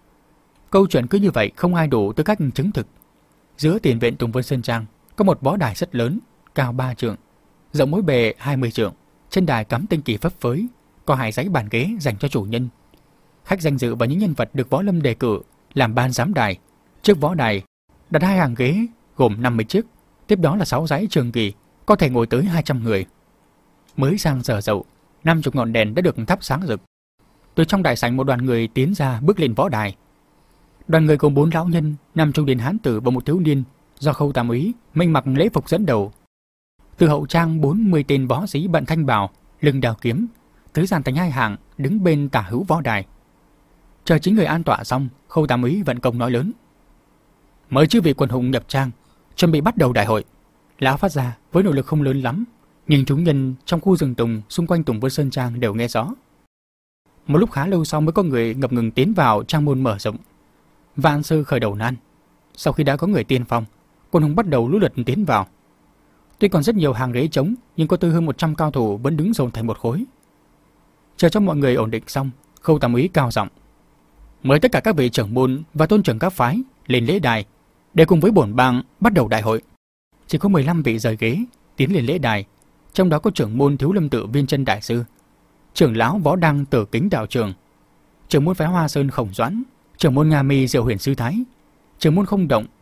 Câu chuyện cứ như vậy, không ai đủ tư cách chứng thực. Giữa tiền viện Tùng Vân Sơn Trang có một võ đài rất lớn, cao ba trượng, rộng mỗi bề hai mươi trượng. Trên đài cắm tinh kỳ phấp phới, có hai dãy bàn ghế dành cho chủ nhân, khách danh dự và những nhân vật được võ lâm đề cử làm ban giám đài. Trước võ đài đặt hai hàng ghế gồm năm mươi chiếc, tiếp đó là sáu dãy trường kỳ, có thể ngồi tới hai trăm người. Mới sang giờ dậu, năm chục ngọn đèn đã được thắp sáng rực. Từ trong đại sảnh một đoàn người tiến ra bước lên võ đài. Đoàn người gồm bốn lão nhân, năm trung niên hán tử và một thiếu niên do Khâu Tam Úy mình mặc lễ phục dẫn đầu. Từ hậu trang bốn mươi tên võ sĩ bận thanh bào, lưng đao kiếm, tới dàn thành hai hàng đứng bên tả hữu võ đài. Chờ chín người an tọa xong, Khâu Tam Úy vận công nói lớn: mời chư vị quần hùng nhập trang, chuẩn bị bắt đầu đại hội. Lão phát ra với nội lực không lớn lắm, nhưng chúng nhân trong khu rừng tùng xung quanh Tùng Vân Sơn Trang đều nghe rõ. Một lúc khá lâu sau mới có người ngập ngừng tiến vào trang môn mở rộng. Vạn sư khởi đầu nan. Sau khi đã có người tiên phong, quần hùng bắt đầu lũ lượt tiến vào. Tuy còn rất nhiều hàng ghế trống, nhưng có tới hơn một trăm cao thủ vẫn đứng dồn thành một khối. Chờ cho mọi người ổn định xong, Khâu Tam Úy cao giọng: mời tất cả các vị trưởng môn và tôn trưởng các phái lên lễ đài để cùng với bổn bang bắt đầu đại hội. Chỉ có mười lăm vị rời ghế tiến lên lễ đài, trong đó có trưởng môn Thiếu Lâm Tự Viên Chân đại sư, trưởng lão Võ Đăng Tử Kính đạo trưởng, trưởng môn phái Hoa Sơn Khổng Doãn, trưởng môn Nga Mi Diệu Huyền sư thái, trưởng môn Không Động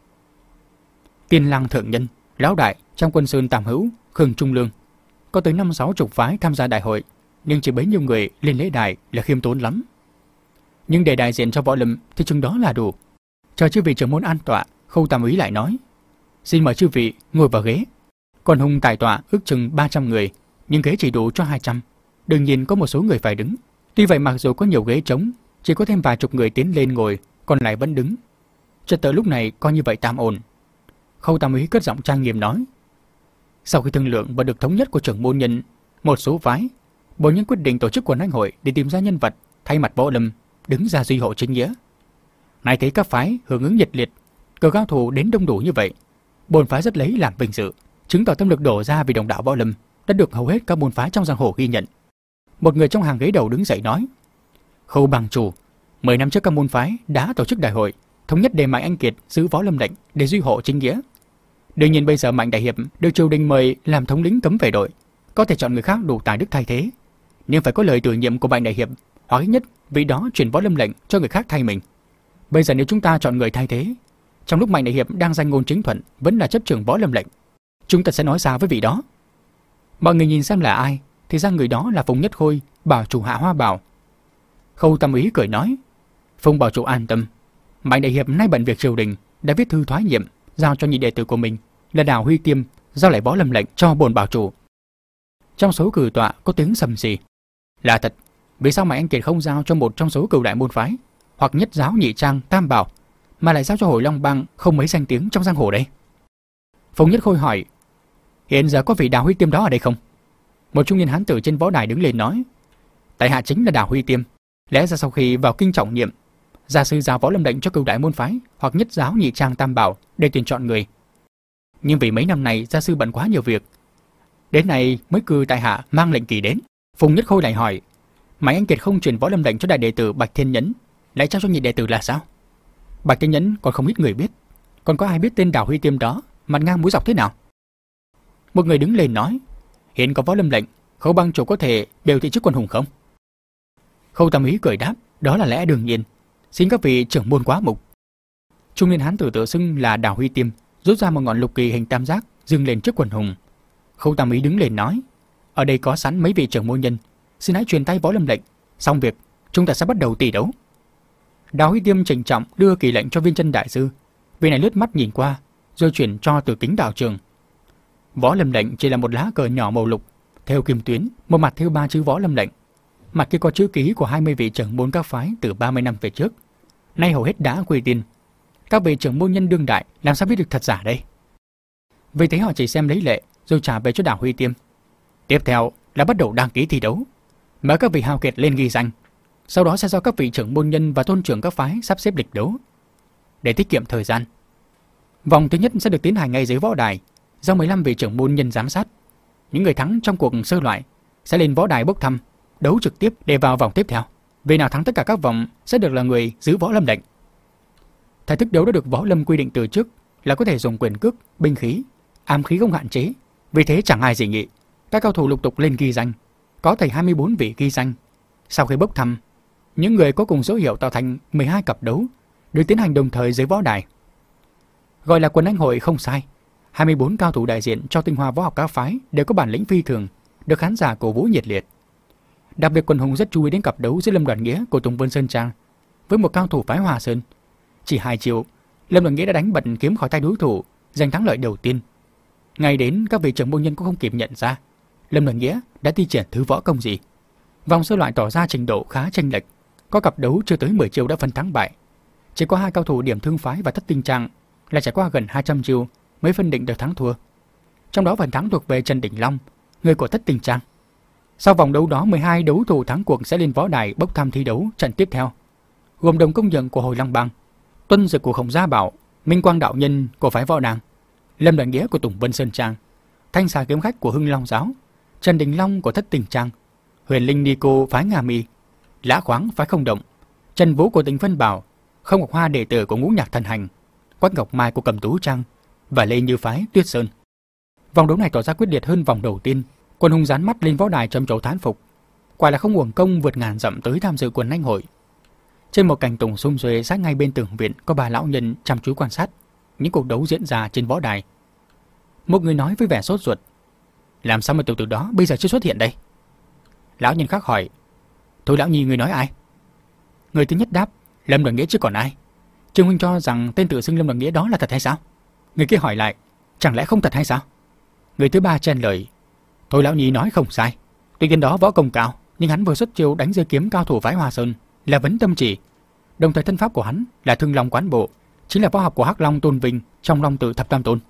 Tiên Lang thượng nhân, lão đại trong Quân Sơn Tam Hữu Khương Trung Lương. Có tới năm sáu chục phái tham gia đại hội, nhưng chỉ bấy nhiêu người lên lễ đài là khiêm tốn lắm. Nhưng để đại diện cho võ lâm thì chừng đó là đủ. Chờ chư vị trưởng môn an tọa, Khâu Tam Úy lại nói: xin mời chư vị ngồi vào ghế. Còn hùng tài tọa ước chừng ba trăm người, nhưng ghế chỉ đủ cho hai trăm. Đương nhiên có một số người phải đứng. Tuy vậy mặc dù có nhiều ghế trống, chỉ có thêm vài chục người tiến lên ngồi, còn lại vẫn đứng. Trật tự lúc này coi như vậy tạm ổn. Khâu Tam Úy cất giọng trang nghiêm nói: sau khi thương lượng và được thống nhất của trưởng môn nhân, một số phái, bổn nhân quyết định tổ chức quần anh hội để tìm ra nhân vật thay mặt võ lâm đứng ra duy hộ chính nghĩa. Nay thấy các phái hưởng ứng nhiệt liệt, cờ cao thủ đến đông đủ như vậy, bổn phái rất lấy làm vinh dự, chứng tỏ tâm lực đổ ra vì đồng đạo võ lâm đã được hầu hết các môn phái trong giang hồ ghi nhận. Một người trong hàng ghế đầu đứng dậy nói: Khâu bang chủ, mười năm trước các môn phái đã tổ chức đại hội, thống nhất để Mạnh Anh Kiệt giữ võ lâm lệnh để duy hộ chính nghĩa. Đương nhiên bây giờ Mạnh đại hiệp được triều đình mời làm thống lĩnh cấm vệ đội, có thể chọn người khác đủ tài đức thay thế, nhưng phải có lời từ nhiệm của Mạnh đại hiệp, hoặc ít nhất vị đó chuyển võ lâm lệnh cho người khác thay mình. Bây giờ nếu chúng ta chọn người thay thế, trong lúc Mạnh đại hiệp đang danh ngôn chính thuận vẫn là chấp trưởng võ lâm lệnh, chúng ta sẽ nói sao với vị đó? Mọi người nhìn xem là ai, thì ra người đó là Phùng Nhất Khôi, bảo chủ Hạ Hoa Bảo. Khâu Tam Úy cười nói: Phùng bảo chủ an tâm, Mạnh đại hiệp nay bận việc triều đình, đã viết thư thoái nhiệm giao cho nhị đệ tử của mình là Đào Huy Tiêm giao lại võ lâm lệnh cho bổn bảo chủ. Trong số cử tọa có tiếng sầm sì: là thật, vì sao Mạnh Anh Kiệt không giao cho một trong số cửu đại môn phái hoặc nhất giáo nhị trang tam bảo, mà lại giao cho Hồi Long Bang không mấy danh tiếng trong giang hồ đây? Phùng Nhất Khôi hỏi: hiện giờ có vị Đào Huy Tiêm đó ở đây không? Một trung niên hán tử trên võ đài đứng lên nói: tại hạ chính là Đào Huy Tiêm. Lẽ ra sau khi vào kinh trọng nhiệm, gia sư giao võ lâm lệnh cho cửu đại môn phái hoặc nhất giáo nhị trang tam bảo để tuyển chọn người, nhưng vì mấy năm nay gia sư bận quá nhiều việc, đến nay mới cư tại hạ mang lệnh kỳ đến. Phùng Nhất Khôi lại hỏi: Mạnh Anh Kiệt không truyền võ lâm lệnh cho đại đệ tử Bạch Thiên Nhẫn, lại trao cho nhị đệ tử là sao? Bạch Thiên Nhẫn còn không ít người biết, còn có ai biết tên Đào Huy Tiêm đó mặt ngang mũi dọc thế nào? Một người đứng lên nói: hiện có võ lâm lệnh, Khâu bang chủ có thể biểu thị trước quân hùng không? Khâu Tam Úy cười đáp: đó là lẽ đương nhiên, xin các vị trưởng môn quá mục. Trung niên hán tử tự xưng là Đào Huy Tiêm rút ra một ngọn lục kỳ hình tam giác dâng lên trước quần hùng. Khâu Tam Úy đứng lên nói: ở đây có sẵn mấy vị trưởng môn nhân, xin hãy truyền tay võ lâm lệnh, xong việc chúng ta sẽ bắt đầu tỷ đấu. Đào Huy Tiêm trịnh trọng đưa kỳ lệnh cho Viên Chân đại sư. Vị này lướt mắt nhìn qua, rồi chuyển cho Tử Kính đạo trường. Võ lâm lệnh chỉ là một lá cờ nhỏ màu lục, theo kim tuyến, một mặt thêu ba chữ võ lâm lệnh. Mặt kia có chữ ký của hai mươi vị trưởng môn các phái từ ba mươi năm về trước. Nay hầu hết đã quy tin. Các vị trưởng môn nhân đương đại làm sao biết được thật giả đây? Vì thế họ chỉ xem lấy lệ rồi trả về cho Đào Huy Tiêm. Tiếp theo là bắt đầu đăng ký thi đấu. Mời các vị hào kiệt lên ghi danh. Sau đó sẽ do các vị trưởng môn nhân và tôn trưởng các phái sắp xếp lịch đấu. Để tiết kiệm thời gian, vòng thứ nhất sẽ được tiến hành ngay dưới võ đài, do mười lăm vị trưởng môn nhân giám sát. Những người thắng trong cuộc sơ loại sẽ lên võ đài bốc thăm, đấu trực tiếp để vào vòng tiếp theo. Vị nào thắng tất cả các vòng sẽ được là người giữ võ lâm lệnh. Thể thức đấu đã được võ lâm quy định từ trước là có thể dùng quyền cước, binh khí, ám khí không hạn chế, vì thế chẳng ai dị nghị. Các cao thủ lục tục lên ghi danh, có thầy hai mươi bốn vị ghi danh. Sau khi bốc thăm, những người có cùng số hiệu tạo thành mười hai cặp đấu được tiến hành đồng thời dưới võ đài. Gọi là quần anh hội không sai. hai mươi bốn cao thủ đại diện cho tinh hoa võ học các phái đều có bản lĩnh phi thường, được khán giả cổ vũ nhiệt liệt. Đặc biệt quần hùng rất chú ý đến cặp đấu giữa Lâm Đoàn Nghĩa của Tùng Vân Sơn Trang với một cao thủ phái Hòa Sơn. Chỉ hai chiều, Lâm Đoàn Nghĩa đã đánh bật kiếm khỏi tay đối thủ, giành thắng lợi đầu tiên. Ngay đến các vị trưởng môn nhân cũng không kịp nhận ra Lâm Đoàn Nghĩa đã thi triển thứ võ công gì. Vòng sơ loại tỏ ra trình độ khá chênh lệch, có cặp đấu chưa tới mười chiêu đã phân thắng bại. Chỉ có hai cao thủ Điểm Thương Phái và Thất Tinh Trang là trải qua gần hai trăm chiêu mới phân định được thắng thua. Trong đó phần thắng thuộc về Trần Đình Long, người của Thất Tinh Trang. Sau vòng đấu đó, mười hai đấu thủ thắng cuộc sẽ lên võ đài bốc thăm thi đấu trận tiếp theo, gồm Đồng Công Nhượng của Hồi Long Bang, Tuân Dực của Khổng Gia Bảo, Minh Quang Đạo Nhân của phái Võ Đàng, Lâm Đoàn Nghĩa của Tùng Vân Sơn Trang, Thanh Xà Kiếm Khách của Hưng Long Giáo, Trần Đình Long của Thất Tinh Trang, Huyền Linh Ni Cô phái Nga Mi, Lã Khoáng phái Không Động, Trần Vũ của Tịnh Vân Bảo, Không Ngọc Hoa đệ tử của Ngũ Nhạc Thần Hành, Quách Ngọc Mai của Cẩm Tú Trang và Lê Như phái Tuyết Sơn. Vòng đấu này tỏ ra quyết liệt hơn vòng đầu tiên. Quần hùng dán mắt lên võ đài trầm trồ thán phục. Quả là không uổng công vượt ngàn dặm tới tham dự quần anh hội. Trên một cành tùng sum xuê sát ngay bên tường viện có ba lão nhân chăm chú quan sát những cuộc đấu diễn ra trên võ đài. Một người nói với vẻ sốt ruột: làm sao mà tiểu tử đó bây giờ chưa xuất hiện đây? Lão nhân khác hỏi: thôi lão nhi, người nói ai? Người thứ nhất đáp: Lâm Đoàn Nghĩa chứ còn ai. Trương huynh cho rằng tên tự xưng Lâm Đoàn Nghĩa đó là thật hay sao? Người kia hỏi lại: chẳng lẽ không thật hay sao? Người thứ ba chen lời: thôi lão nhi nói không sai. Tuy nhiên đó võ công cao, nhưng hắn vừa xuất chiêu đánh rơi kiếm cao thủ phái Hoa Sơn là Vấn Tâm Chỉ, đồng thời thân pháp của hắn là Thương Long Quán Bộ, chính là võ học của Hắc Long Tôn Vinh trong Long Tự Thập Tam Tôn.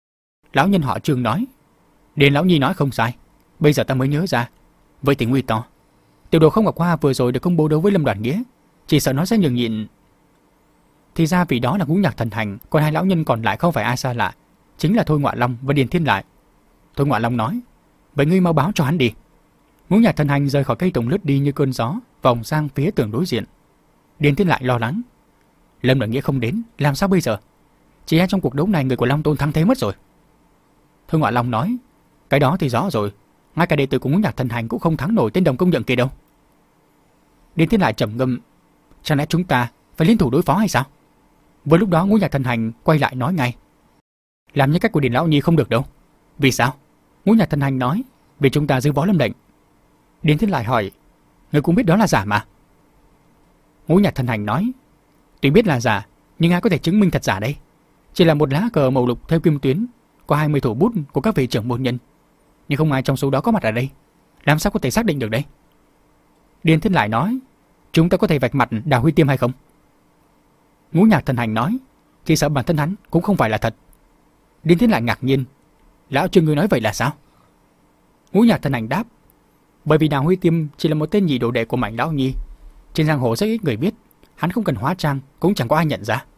Lão nhân họ Trương nói: Điền lão nhi nói không sai, bây giờ ta mới nhớ ra. Vậy thì nguy to. Tiểu đồ Không Ngọc Hoa vừa rồi được công bố đấu với Lâm Đoàn Nghĩa, chỉ sợ nó sẽ nhường nhịn. Thì ra vì đó là Ngũ Nhạc Thần Hành, còn hai lão nhân còn lại không phải ai xa lạ, chính là Thôi Ngọa Long và Điền Thiên Lại. Thôi Ngọa Long nói: vậy ngươi mau báo cho hắn đi. Ngũ Nhạc Thần Hành rời khỏi cây tùng lướt đi như cơn gió, vòng sang phía tường đối diện. Điền Thiên Lại lo lắng: Lâm Đoàn Nghĩa không đến, làm sao bây giờ? Chỉ e trong cuộc đấu này người của Long Tôn thắng thế mất rồi. Thôi Ngọa Long nói: cái đó thì rõ rồi, ngay cả đệ tử của Ngũ Nhạc Thần Hành cũng không thắng nổi tên Đồng Công Nhượng kia đâu. Điền Thiên Lại trầm ngâm: chẳng lẽ chúng ta phải liên thủ đối phó hay sao? Vừa lúc đó Ngũ Nhạc Thần Hành quay lại nói ngay: làm như cách của Điền lão nhi không được đâu. Vì sao? Ngũ Nhạc Thần Hành nói: vì chúng ta giữ võ lâm lệnh. Điền Thiên Lại hỏi: người cũng biết đó là giả mà. Ngũ Nhạc Thần Hành nói: tuy biết là giả, nhưng ai có thể chứng minh thật giả đây? Chỉ là một lá cờ màu lục theo kim tuyến, có hai mươi thủ bút của các vị trưởng môn nhân, nhưng không ai trong số đó có mặt ở đây, làm sao có thể xác định được đây? Điền Thiên Lại nói: chúng ta có thể vạch mặt Đào Huy Tiêm hay không? Ngũ Nhạc Thần Hành nói: chỉ sợ bản thân hắn cũng không phải là thật. Điền Thiên Lại ngạc nhiên: lão Trương ngươi nói vậy là sao? Ngũ Nhạc Thần Hành đáp: bởi vì Đào Huy Tiêm chỉ là một tên nhị đồ đệ của Mạnh lão nhi, trên giang hồ rất ít người biết, hắn không cần hóa trang cũng chẳng có ai nhận ra.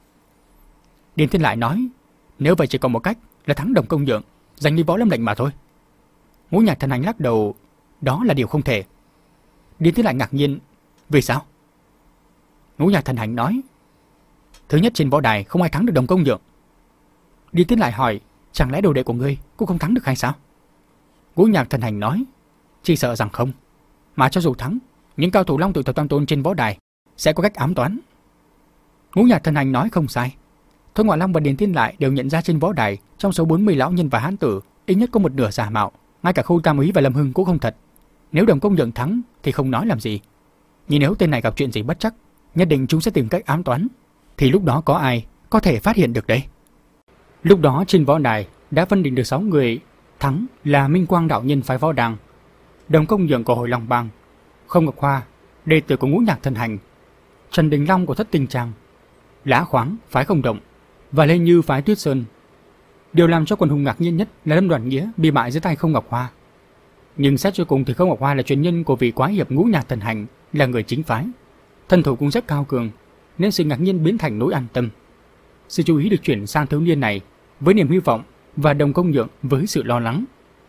Điền Thiên Lại nói: nếu vậy chỉ còn một cách là thắng Đồng Công Nhượng, giành đi võ lâm lệnh mà thôi. Ngũ Nhạc Thần Hành lắc đầu: đó là điều không thể. Điền Thiên Lại ngạc nhiên: vì sao? Ngũ Nhạc Thần Hành nói: thứ nhất, trên võ đài không ai thắng được Đồng Công Nhượng. Điền Thiên Lại hỏi: chẳng lẽ đồ đệ của ngươi cũng không thắng được hay sao? Ngũ Nhạc Thần Hành nói: chỉ sợ rằng không, mà cho dù thắng, những cao thủ Long Tự Thập Tam Tôn trên võ đài sẽ có cách ám toán. Ngũ Nhạc Thần Hành nói không sai. Thôi Ngọa Long và Điền Thiên Lại đều nhận ra trên võ đài, trong số bốn mươi lão nhân và hán tử, ít nhất có một nửa giả mạo, ngay cả Khâu Tam Úy và Lâm Hưng cũng không thật. Nếu Đồng Công Nhượng thắng thì không nói làm gì, nhưng nếu tên này gặp chuyện gì bất trắc, nhất định chúng sẽ tìm cách ám toán, thì lúc đó có ai có thể phát hiện được đây? Lúc đó trên võ đài đã phân định được sáu người thắng là Minh Quang đạo nhân phái Võ Đăng, Đồng Công Nhượng của Hội Long Bang, Không Ngọc Hoa, đệ tử của Ngũ Nhạc Thần Hành, Trần Đình Long của Thất Tinh Trang, Lã Khoáng phái Không Động và Lê Như phái Tuyết Sơn. Điều làm cho quần hùng ngạc nhiên nhất là Lâm Đoàn Nghĩa bị bại dưới tay Không Ngọc Hoa. Nhưng xét cho cùng thì Không Ngọc Hoa là truyền nhân của vị quái hiệp Ngũ Nhạc Thần Hành, là người chính phái, thân thủ cũng rất cao cường, nên sự ngạc nhiên biến thành nỗi an tâm. Sự chú ý được chuyển sang thiếu niên này với niềm hy vọng và Đồng Công Nhượng với sự lo lắng.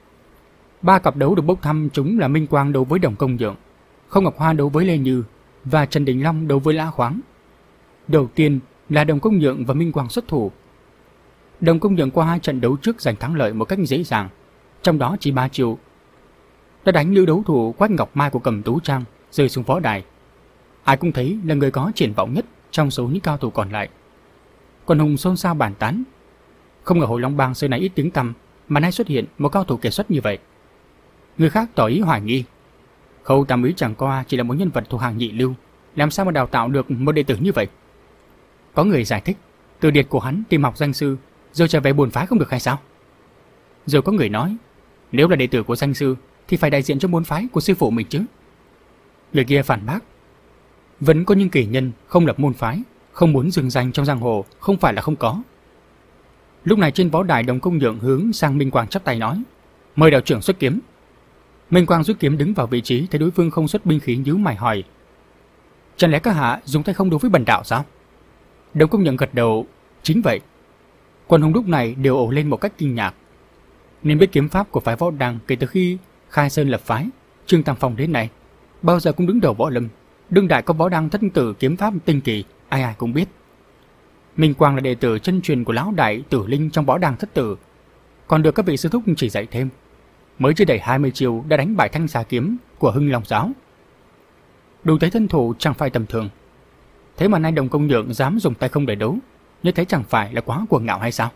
Ba cặp đấu được bốc thăm chúng là Minh Quang đấu với Đồng Công Nhượng, Không Ngọc Hoa đấu với Lê Như và Trần Đình Long đấu với Lã Khoáng. Đầu tiên là Đồng Công Nhượng và Minh Quang xuất thủ. Đồng Công Nhượng qua hai trận đấu trước giành thắng lợi một cách dễ dàng, trong đó chỉ ba chiêu đã đánh nữ đấu thủ Quách Ngọc Mai của Cẩm Tú Trang rơi xuống võ đài. Ai cũng thấy là người có triển vọng nhất trong số những cao thủ còn lại. Quần hùng xôn xao bàn tán. Không ngờ Hội Long Bang xưa nay ít tiếng tăm mà nay xuất hiện một cao thủ kiệt xuất như vậy. Người khác tỏ ý hoài nghi. Khâu Tam Úy chẳng qua chỉ là một nhân vật thuộc hàng nhị lưu, làm sao mà đào tạo được một đệ tử như vậy? Có người giải thích, từ điệt của hắn tìm học danh sư, rồi trở về bổn phái không được hay sao? Rồi có người nói, nếu là đệ tử của danh sư thì phải đại diện cho môn phái của sư phụ mình chứ. Người kia phản bác, vẫn có những kỳ nhân không lập môn phái, không muốn dừng danh trong giang hồ, không phải là không có. Lúc này trên võ đài, Đồng Công Nhượng hướng sang Minh Quang chắp tay nói, mời đạo trưởng xuất kiếm. Minh Quang rút kiếm đứng vào vị trí, thấy đối phương không xuất binh khí nhíu mày hỏi, chẳng lẽ các hạ dùng tay không đối với bần đạo sao? Đồng Công Nhượng gật đầu, chính vậy. Quần hùng lúc này đều ồ lên một cách kinh ngạc. Nên biết kiếm pháp của phái Võ Đăng kể từ khi khai sơn lập phái, Trương Tam Phong đến nay, bao giờ cũng đứng đầu võ lâm. Đương đại có Võ Đăng thất tử kiếm pháp tinh kỳ, ai ai cũng biết. Minh Quang là đệ tử chân truyền của lão đại Tử Linh trong Võ Đăng thất tử, còn được các vị sư thúc chỉ dạy thêm. Mới chưa đầy hai mươi chiều đã đánh bại thanh xà kiếm của Hưng Long giáo. Đủ thấy thân thủ chẳng phải tầm thường. Thế mà nay Đồng Công Nhượng dám dùng tay không để đấu, như thế chẳng phải là quá cuồng ngạo hay sao?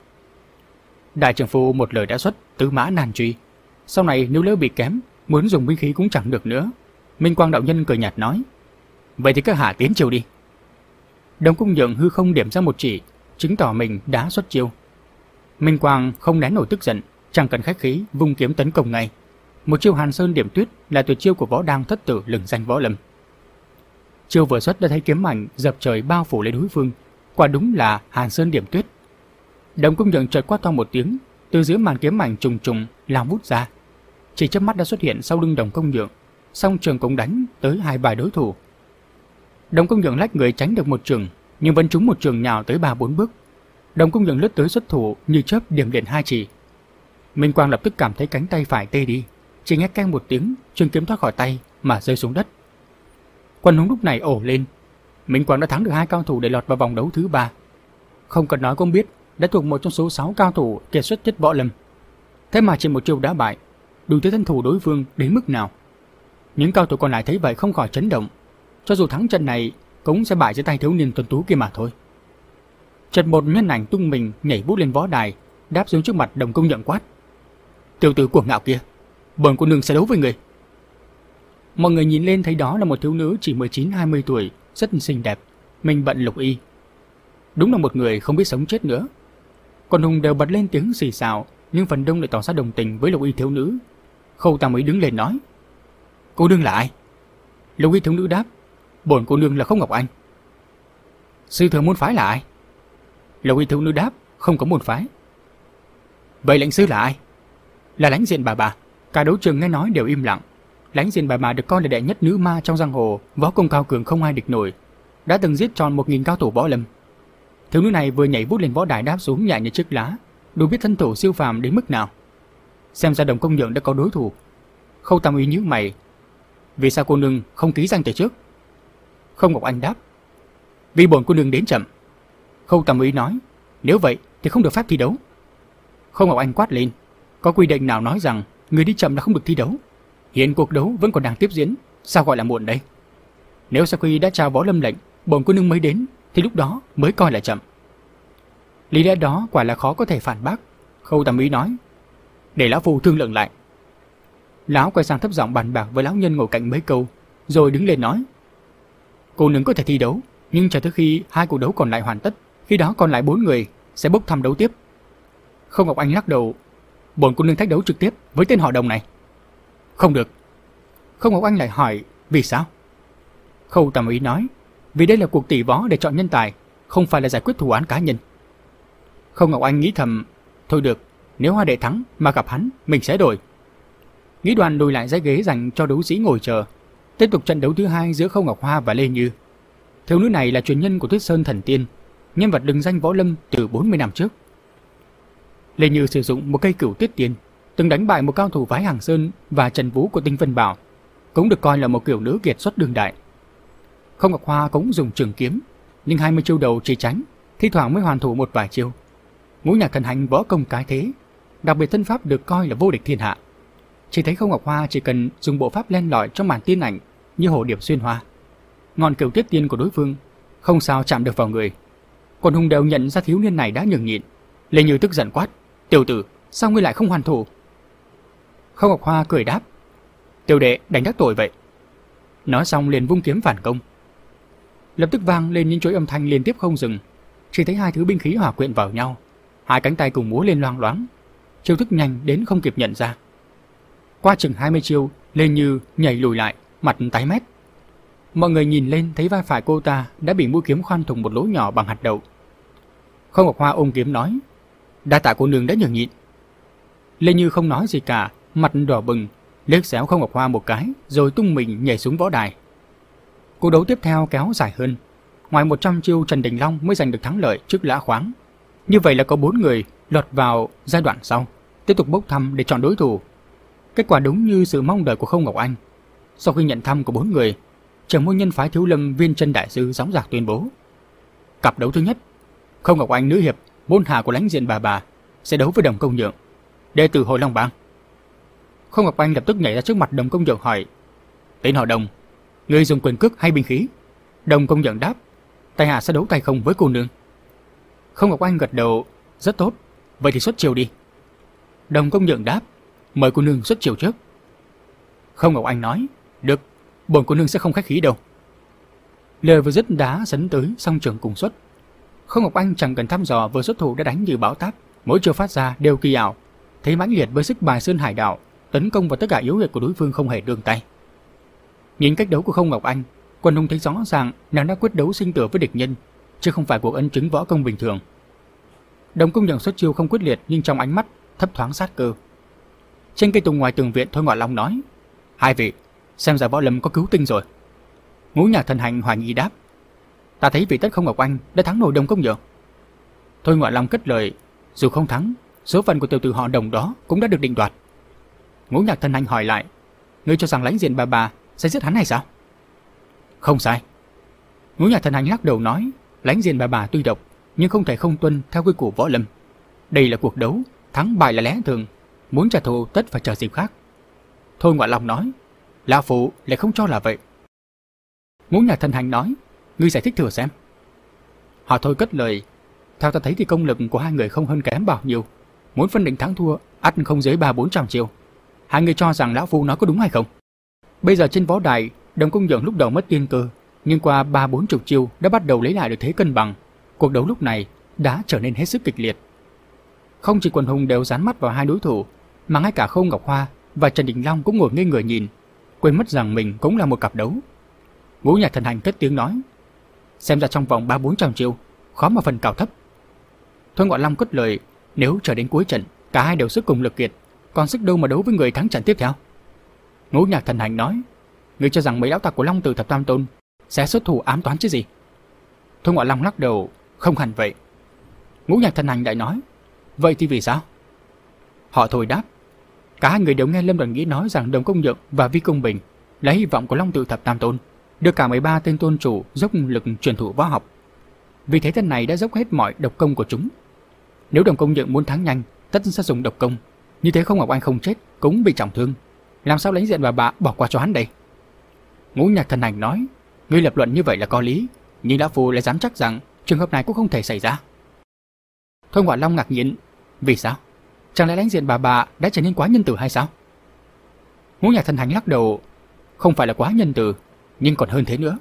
Đại trưởng phu một lời đã xuất, tứ mã nan truy. Sau này nếu lỡ bị kém, muốn dùng binh khí cũng chẳng được nữa. Minh Quang đạo nhân cười nhạt nói, vậy thì các hạ tiến chiêu đi. Đồng Công Nhượng hư không điểm ra một chỉ, chứng tỏ mình đã xuất chiêu. Minh Quang không nén nổi tức giận, chẳng cần khách khí, vung kiếm tấn công ngay. Một chiêu Hàn Sơn Điểm Tuyết là tuyệt chiêu của Võ Đăng thất tử lừng danh võ lâm. Chiêu vừa xuất đã thấy kiếm ảnh dập trời bao phủ lấy đối phương, quả đúng là Hàn Sơn Điểm Tuyết. Đồng Công Nhượng chợt quát to một tiếng, từ dưới màn kiếm ảnh trùng trùng lao vút ra, chỉ chớp mắt đã xuất hiện sau lưng Đồng Công Nhượng, song trường cũng đánh tới hai bài đối thủ. Đồng Công Nhượng lách người tránh được một trường, nhưng vẫn trúng một trường nhào tới ba bốn bước. Đồng Công Nhượng lướt tới xuất thủ như chớp điểm điện hai chỉ. Minh Quang lập tức cảm thấy cánh tay phải tê đi, chỉ nghe keng một tiếng, trường kiếm thoát khỏi tay mà rơi xuống đất. Quần hùng lúc này ồ lên. Minh Quang đã thắng được hai cao thủ để lọt vào vòng đấu thứ ba. Không cần nói cũng biết, đã thuộc một trong số sáu cao thủ kiệt xuất nhất võ lâm. Thế mà chỉ một chiêu đã bại, đủ thấy thân thủ đối phương đến mức nào. Những cao thủ còn lại thấy vậy không khỏi chấn động. Cho dù thắng trận này cũng sẽ bại dưới tay thiếu niên tuấn tú kia mà thôi. Chợt một nhân ảnh tung mình nhảy vút lên võ đài, đáp xuống trước mặt Đồng Công Nhượng quát, tiểu tử cuồng ngạo kia, bổn cô nương sẽ đấu với người. Mọi người nhìn lên thấy đó là một thiếu nữ chỉ mười chín hai mươi tuổi, rất xinh đẹp, mình bận lục y. Đúng là một người không biết sống chết nữa. Còn hùng đều bật lên tiếng xì xào, nhưng phần đông lại tỏ ra đồng tình với lục y thiếu nữ. Khâu Tam Úy đứng lên nói, cô nương là ai? Lục y thiếu nữ đáp, bổn cô nương là Không Ngọc Anh. Sư thừa môn phái là ai? Lục y thiếu nữ đáp, không có môn phái. Vậy lệnh sư là ai? Là Lãnh Diện bà bà. Cả đấu trường nghe nói đều im lặng. Lãnh Diện bà bà được coi là đệ nhất nữ ma trong giang hồ, võ công cao cường không ai địch nổi, đã từng giết tròn một nghìn cao thủ võ lâm. Thiếu nữ này vừa nhảy vút lên võ đài đáp xuống nhẹ như chiếc lá, đủ biết thân thủ siêu phàm đến mức nào. Xem ra Đồng Công Nhượng đã có đối thủ. Khâu Tam Úy nhíu mày, vì sao cô nương không ký danh từ trước? Không Ngọc Anh đáp, vì bổn cô nương đến chậm. Khâu Tam Úy nói, nếu vậy thì không được phép thi đấu. Không Ngọc Anh quát lên, có quy định nào nói rằng người đi chậm là không được thi đấu? Hiện cuộc đấu vẫn còn đang tiếp diễn, sao gọi là muộn đây? Nếu sau khi đã trao võ lâm lệnh, bổn cô nương mới đến, thì lúc đó mới coi là chậm. Lý lẽ đó quả là khó có thể phản bác. Khâu Tam Úy nói, để lão phu thương lượng lại. Lão quay sang thấp giọng bàn bạc với lão nhân ngồi cạnh mấy câu, rồi đứng lên nói, cô nương có thể thi đấu, nhưng chờ tới khi hai cuộc đấu còn lại hoàn tất, khi đó còn lại bốn người sẽ bốc thăm đấu tiếp. Khâu Ngọc Anh lắc đầu. Bổn cô nương thách đấu trực tiếp với tên họ Đồng này. Không được. Khâu Ngọc Anh lại hỏi vì sao? Khâu Tầm Ý nói, vì đây là cuộc tỷ võ để chọn nhân tài, không phải là giải quyết thù án cá nhân. Khâu Ngọc Anh nghĩ thầm, thôi được, nếu Hoa Đệ thắng mà gặp hắn, mình sẽ đổi. Nghĩ đoàn lùi lại dãy ghế dành cho đấu sĩ ngồi chờ, tiếp tục trận đấu thứ hai giữa Khâu Ngọc Hoa và Lê Như. Thiếu nữ này là truyền nhân của Tuyết Sơn Thần Tiên, nhân vật lừng danh võ lâm từ bốn mươi năm trước. Lê Như sử dụng một cây Cửu Tuyết Tiên, từng đánh bại một cao thủ phái Hàng Sơn và Trần Vũ của Tinh Vân Bảo, cũng được coi là một kiểu nữ kiệt xuất đương đại. Khâu Ngọc Hoa cũng dùng trường kiếm, nhưng hai mươi chiêu đầu chỉ tránh, thi thoảng mới hoàn thủ một vài chiêu. Ngũ Nhạc Thần Hành võ công cái thế, đặc biệt thân pháp được coi là vô địch thiên hạ. Chỉ thấy Khâu Ngọc Hoa chỉ cần dùng bộ pháp len lỏi trong màn tiên ảnh như hồ điệp xuyên hoa, ngọn Cửu Tuyết Tiên của đối phương không sao chạm được vào người. Quần hùng đều nhận ra thiếu niên này đã nhường nhịn. Lê Như tức giận quát, tiểu tử, sao ngươi lại không hoàn thủ? Khâu Ngọc Hoa cười đáp, tiểu đệ đánh đắc tội vậy. Nói xong liền vung kiếm phản công. Lập tức vang lên những chuỗi âm thanh liên tiếp không dừng. Chỉ thấy hai thứ binh khí hòa quyện vào nhau, hai cánh tay cùng múa lên loang loáng, chiêu thức nhanh đến không kịp nhận ra. Qua chừng hai mươi chiêu, Lê Như nhảy lùi lại, mặt tái mét. Mọi người nhìn lên thấy vai phải cô ta đã bị mũi kiếm khoan thủng một lỗ nhỏ bằng hạt đậu. Khâu Ngọc Hoa ôm kiếm nói, đa tạ cô nương đã nhường nhịn. Lê Như không nói gì cả, mặt đỏ bừng, liếc xéo Khâu Ngọc Hoa một cái, rồi tung mình nhảy xuống võ đài. Cuộc đấu tiếp theo kéo dài hơn. Ngoài một trăm chiêu, Trần Đình Long mới giành được thắng lợi trước Lã Khoáng. Như vậy là có bốn người lọt vào giai đoạn sau, tiếp tục bốc thăm để chọn đối thủ. Kết quả đúng như sự mong đợi của Khâu Ngọc Anh. Sau khi nhận thăm của bốn người, trưởng môn nhân phái Thiếu Lâm Viên Chân đại sư dõng dạc tuyên bố: cặp đấu thứ nhất, Khâu Ngọc Anh nữ hiệp, môn hạ của lãnh diện bà bà, sẽ đấu với Đồng Công Nhượng, đệ tử Hội Long Bang. Khâu Ngọc Anh lập tức nhảy ra trước mặt Đồng Công Nhượng hỏi: tên họ Đồng, ngươi dùng quyền cước hay binh khí? Đồng Công Nhượng đáp: tại hạ sẽ đấu tay không với cô nương. Khâu Ngọc Anh gật đầu: rất tốt, vậy thì xuất chiêu đi. Đồng Công Nhượng đáp: mời cô nương xuất chiêu trước. Khâu Ngọc Anh nói: được, bổn cô nương sẽ không khách khí đâu. Lời vừa dứt đá sấn tới, song trường cùng xuất. Khâu Ngọc Anh chẳng cần thăm dò vừa xuất thủ đã đánh như bão táp, mỗi chiêu phát ra đều kỳ ảo, thấy mãnh liệt với sức bài sơn hải đảo, tấn công vào tất cả yếu huyệt của đối phương không hề đương tay. Nhìn cách đấu của Khâu Ngọc Anh, quần hùng thấy rõ ràng nàng đã quyết đấu sinh tử với địch nhân, chứ không phải cuộc ân chứng võ công bình thường. Đồng Công Nhượng xuất chiêu không quyết liệt, nhưng trong ánh mắt thấp thoáng sát cơ. Trên cây tùng ngoài tường viện, Thôi Ngọ Long nói: hai vị, xem ra võ lâm có cứu tinh rồi. Ngũ Nhạc Thần Hành hoài nghi đáp: ta thấy vị tất Khâu Ngọc Anh đã thắng nổi Đồng Công Nhượng. Thôi Ngọ Long cất lời: dù không thắng, số phận của tiểu tử họ Đồng đó cũng đã được định đoạt. Ngũ Nhạc Thần Hành hỏi lại: ngươi cho rằng lãnh diện bà bà sẽ giết hắn hay sao? Không sai. Ngũ Nhạc Thần Hành lắc đầu nói: lãnh diện bà bà tuy độc, nhưng không thể không tuân theo quy củ võ lâm. Đây là cuộc đấu, thắng bại là lẽ thường, muốn trả thù tất phải chờ dịp khác. Thôi Ngọ Long nói: lão phụ lại không cho là vậy. Ngũ Nhạc Thần Hành nói: ngươi giải thích thử xem. Họ Thôi cất lời: theo ta thấy thì công lực của hai người không hơn kém bao nhiêu, muốn phân định thắng thua ắt không dưới ba bốn trăm chiêu. Hai người cho rằng lão phu nói có đúng hay không? Bây giờ trên võ đài, Đồng Công Nhượng lúc đầu mất tiên cơ, nhưng qua ba bốn chục chiêu đã bắt đầu lấy lại được thế cân bằng. Cuộc đấu lúc này đã trở nên hết sức kịch liệt. Không chỉ quần hùng đều dán mắt vào hai đối thủ, mà ngay cả Khâu Ngọc Hoa và Trần Đình Long cũng ngồi ngây người nhìn, quên mất rằng mình cũng là một cặp đấu. Ngũ Nhạc Thần Hành cất tiếng nói: xem ra trong vòng ba bốn trăm chiêu khó mà phần cao thấp. Thôi Ngọ Long cất lời: nếu chờ đến cuối trận cả hai đều sức cùng lực kiệt, còn sức đâu mà đấu với người thắng trận tiếp theo. Ngũ Nhạc Thần Hành nói: ngươi cho rằng mấy lão tặc của Long Tử Thập Tam Tôn sẽ xuất thủ ám toán chứ gì? Thôi Ngọ Long lắc đầu: không hẳn vậy. Ngũ Nhạc Thần Hành lại nói: vậy thì vì sao? Họ Thôi đáp: cả hai người đều nghe Lâm Đoàn Nghĩa nói rằng Đồng Công Nhượng và Vi Công Bình là hy vọng của Long Tử Thập Tam Tôn, được cả mười ba tên tôn chủ dốc lực truyền thụ võ học. Vì thế tên này đã dốc hết mọi độc công của chúng. Nếu Đồng Công Nhượng muốn thắng nhanh, tất sẽ dùng độc công, như thế Khâu Ngọc Anh không chết cũng bị trọng thương, làm sao lãnh diện bà bà bỏ qua cho hắn đây? Ngũ Nhạc Thần Hành nói: ngươi lập luận như vậy là có lý, nhưng lão phu lại dám chắc rằng trường hợp này cũng không thể xảy ra. Thôi Ngọ Long ngạc nhiên: vì sao? Chẳng lẽ lãnh diện bà bà đã trở nên quá nhân từ hay sao? Ngũ Nhạc Thần Hành lắc đầu: không phải là quá nhân từ, nhưng còn hơn thế nữa.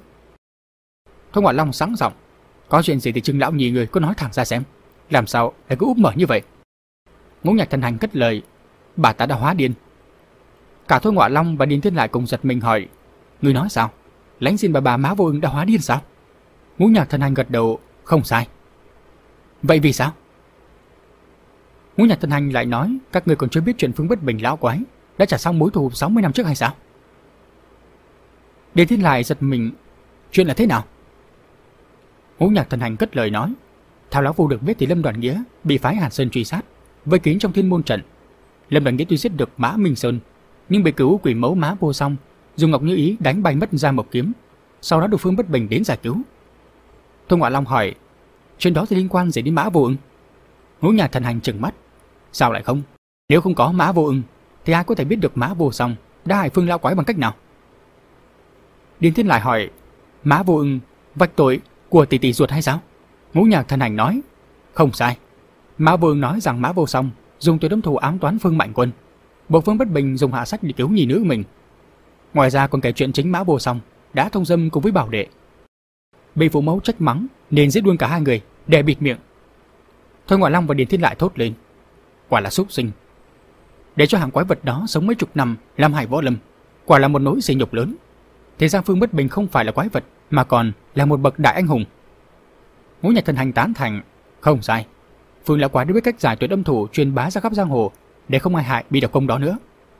Thôi Ngọ Long sáng giọng: có chuyện gì thì Trương lão nhì người có nói thẳng ra xem, làm sao lại cứ úp mở như vậy? Ngũ Nhạc Thần Hành cất lời, bà ta đã hóa điên. Cả Thôi Ngọa Long và Điền Thiên Lại cùng giật mình hỏi, ngươi nói sao? Lãnh Diên bà bà Mã Vô Ưng đã hóa điên sao? Ngũ Nhạc Thần Hành gật đầu, không sai. Vậy vì sao? Ngũ Nhạc Thần Hành lại nói, các ngươi còn chưa biết chuyện Phương Bất Bình lão quái đã trả xong mối thù sáu mươi năm trước hay sao? Điền Thiên Lại giật mình, chuyện là thế nào? Ngũ Nhạc Thần Hành cất lời nói, theo lão phu được biết thì Lâm Đoàn Nghĩa bị phái Hàn Sơn truy sát, vây kín trong Thiên Môn trận. Lâm Đoàn Nghĩa tuy giết được Mã Minh Sơn, nhưng bị Cửu Quỷ Mẫu Mã Vô Song dùng Ngọc Như Ý đánh bay mất ra một kiếm, sau đó được Phương Bất Bình đến giải cứu. Thôi Ngọa Long hỏi, chuyện đó thì liên quan gì đến Mã Vô Ưng? Ngũ Nhạc Thần Hành trừng mắt, sao lại không? Nếu không có Mã Vô Ưng thì ai có thể biết được Mã Vô Song đã hại Phương lão quái bằng cách nào? Điền Thiên lại hỏi, Mã Vô Ưng vạch tội của tỷ tỷ ruột hay sao? Ngũ Nhạc Thần Hành nói, không sai. Mã Vô Ưng nói rằng Mã Vô Song dùng tuyệt âm thủ ám toán Phương Mạnh Quân, buộc Phương Bất Bình dùng hạ sách để cứu nhi nữ mình. Ngoài ra còn kể chuyện chính Mã Vô Song đã thông dâm cùng với Bảo Đệ, bị phụ mẫu trách mắng nên giết luôn cả hai người để bịt miệng. Thôi Ngọa Long và Điền Thiên lại thốt lên, quả là súc sinh. Để cho hàng quái vật đó sống mấy chục năm làm hại võ lâm, quả là một nỗi sỉ nhục lớn. Thế ra Phương Bất Bình không phải là quái vật mà còn là một bậc đại anh hùng. Ngũ Nhạc Thần Hành tán thành, không sai. Phương lão quái đã biết cách giải tuyệt âm thủ truyền bá ra khắp giang hồ để không ai hại bị độc công đó nữa.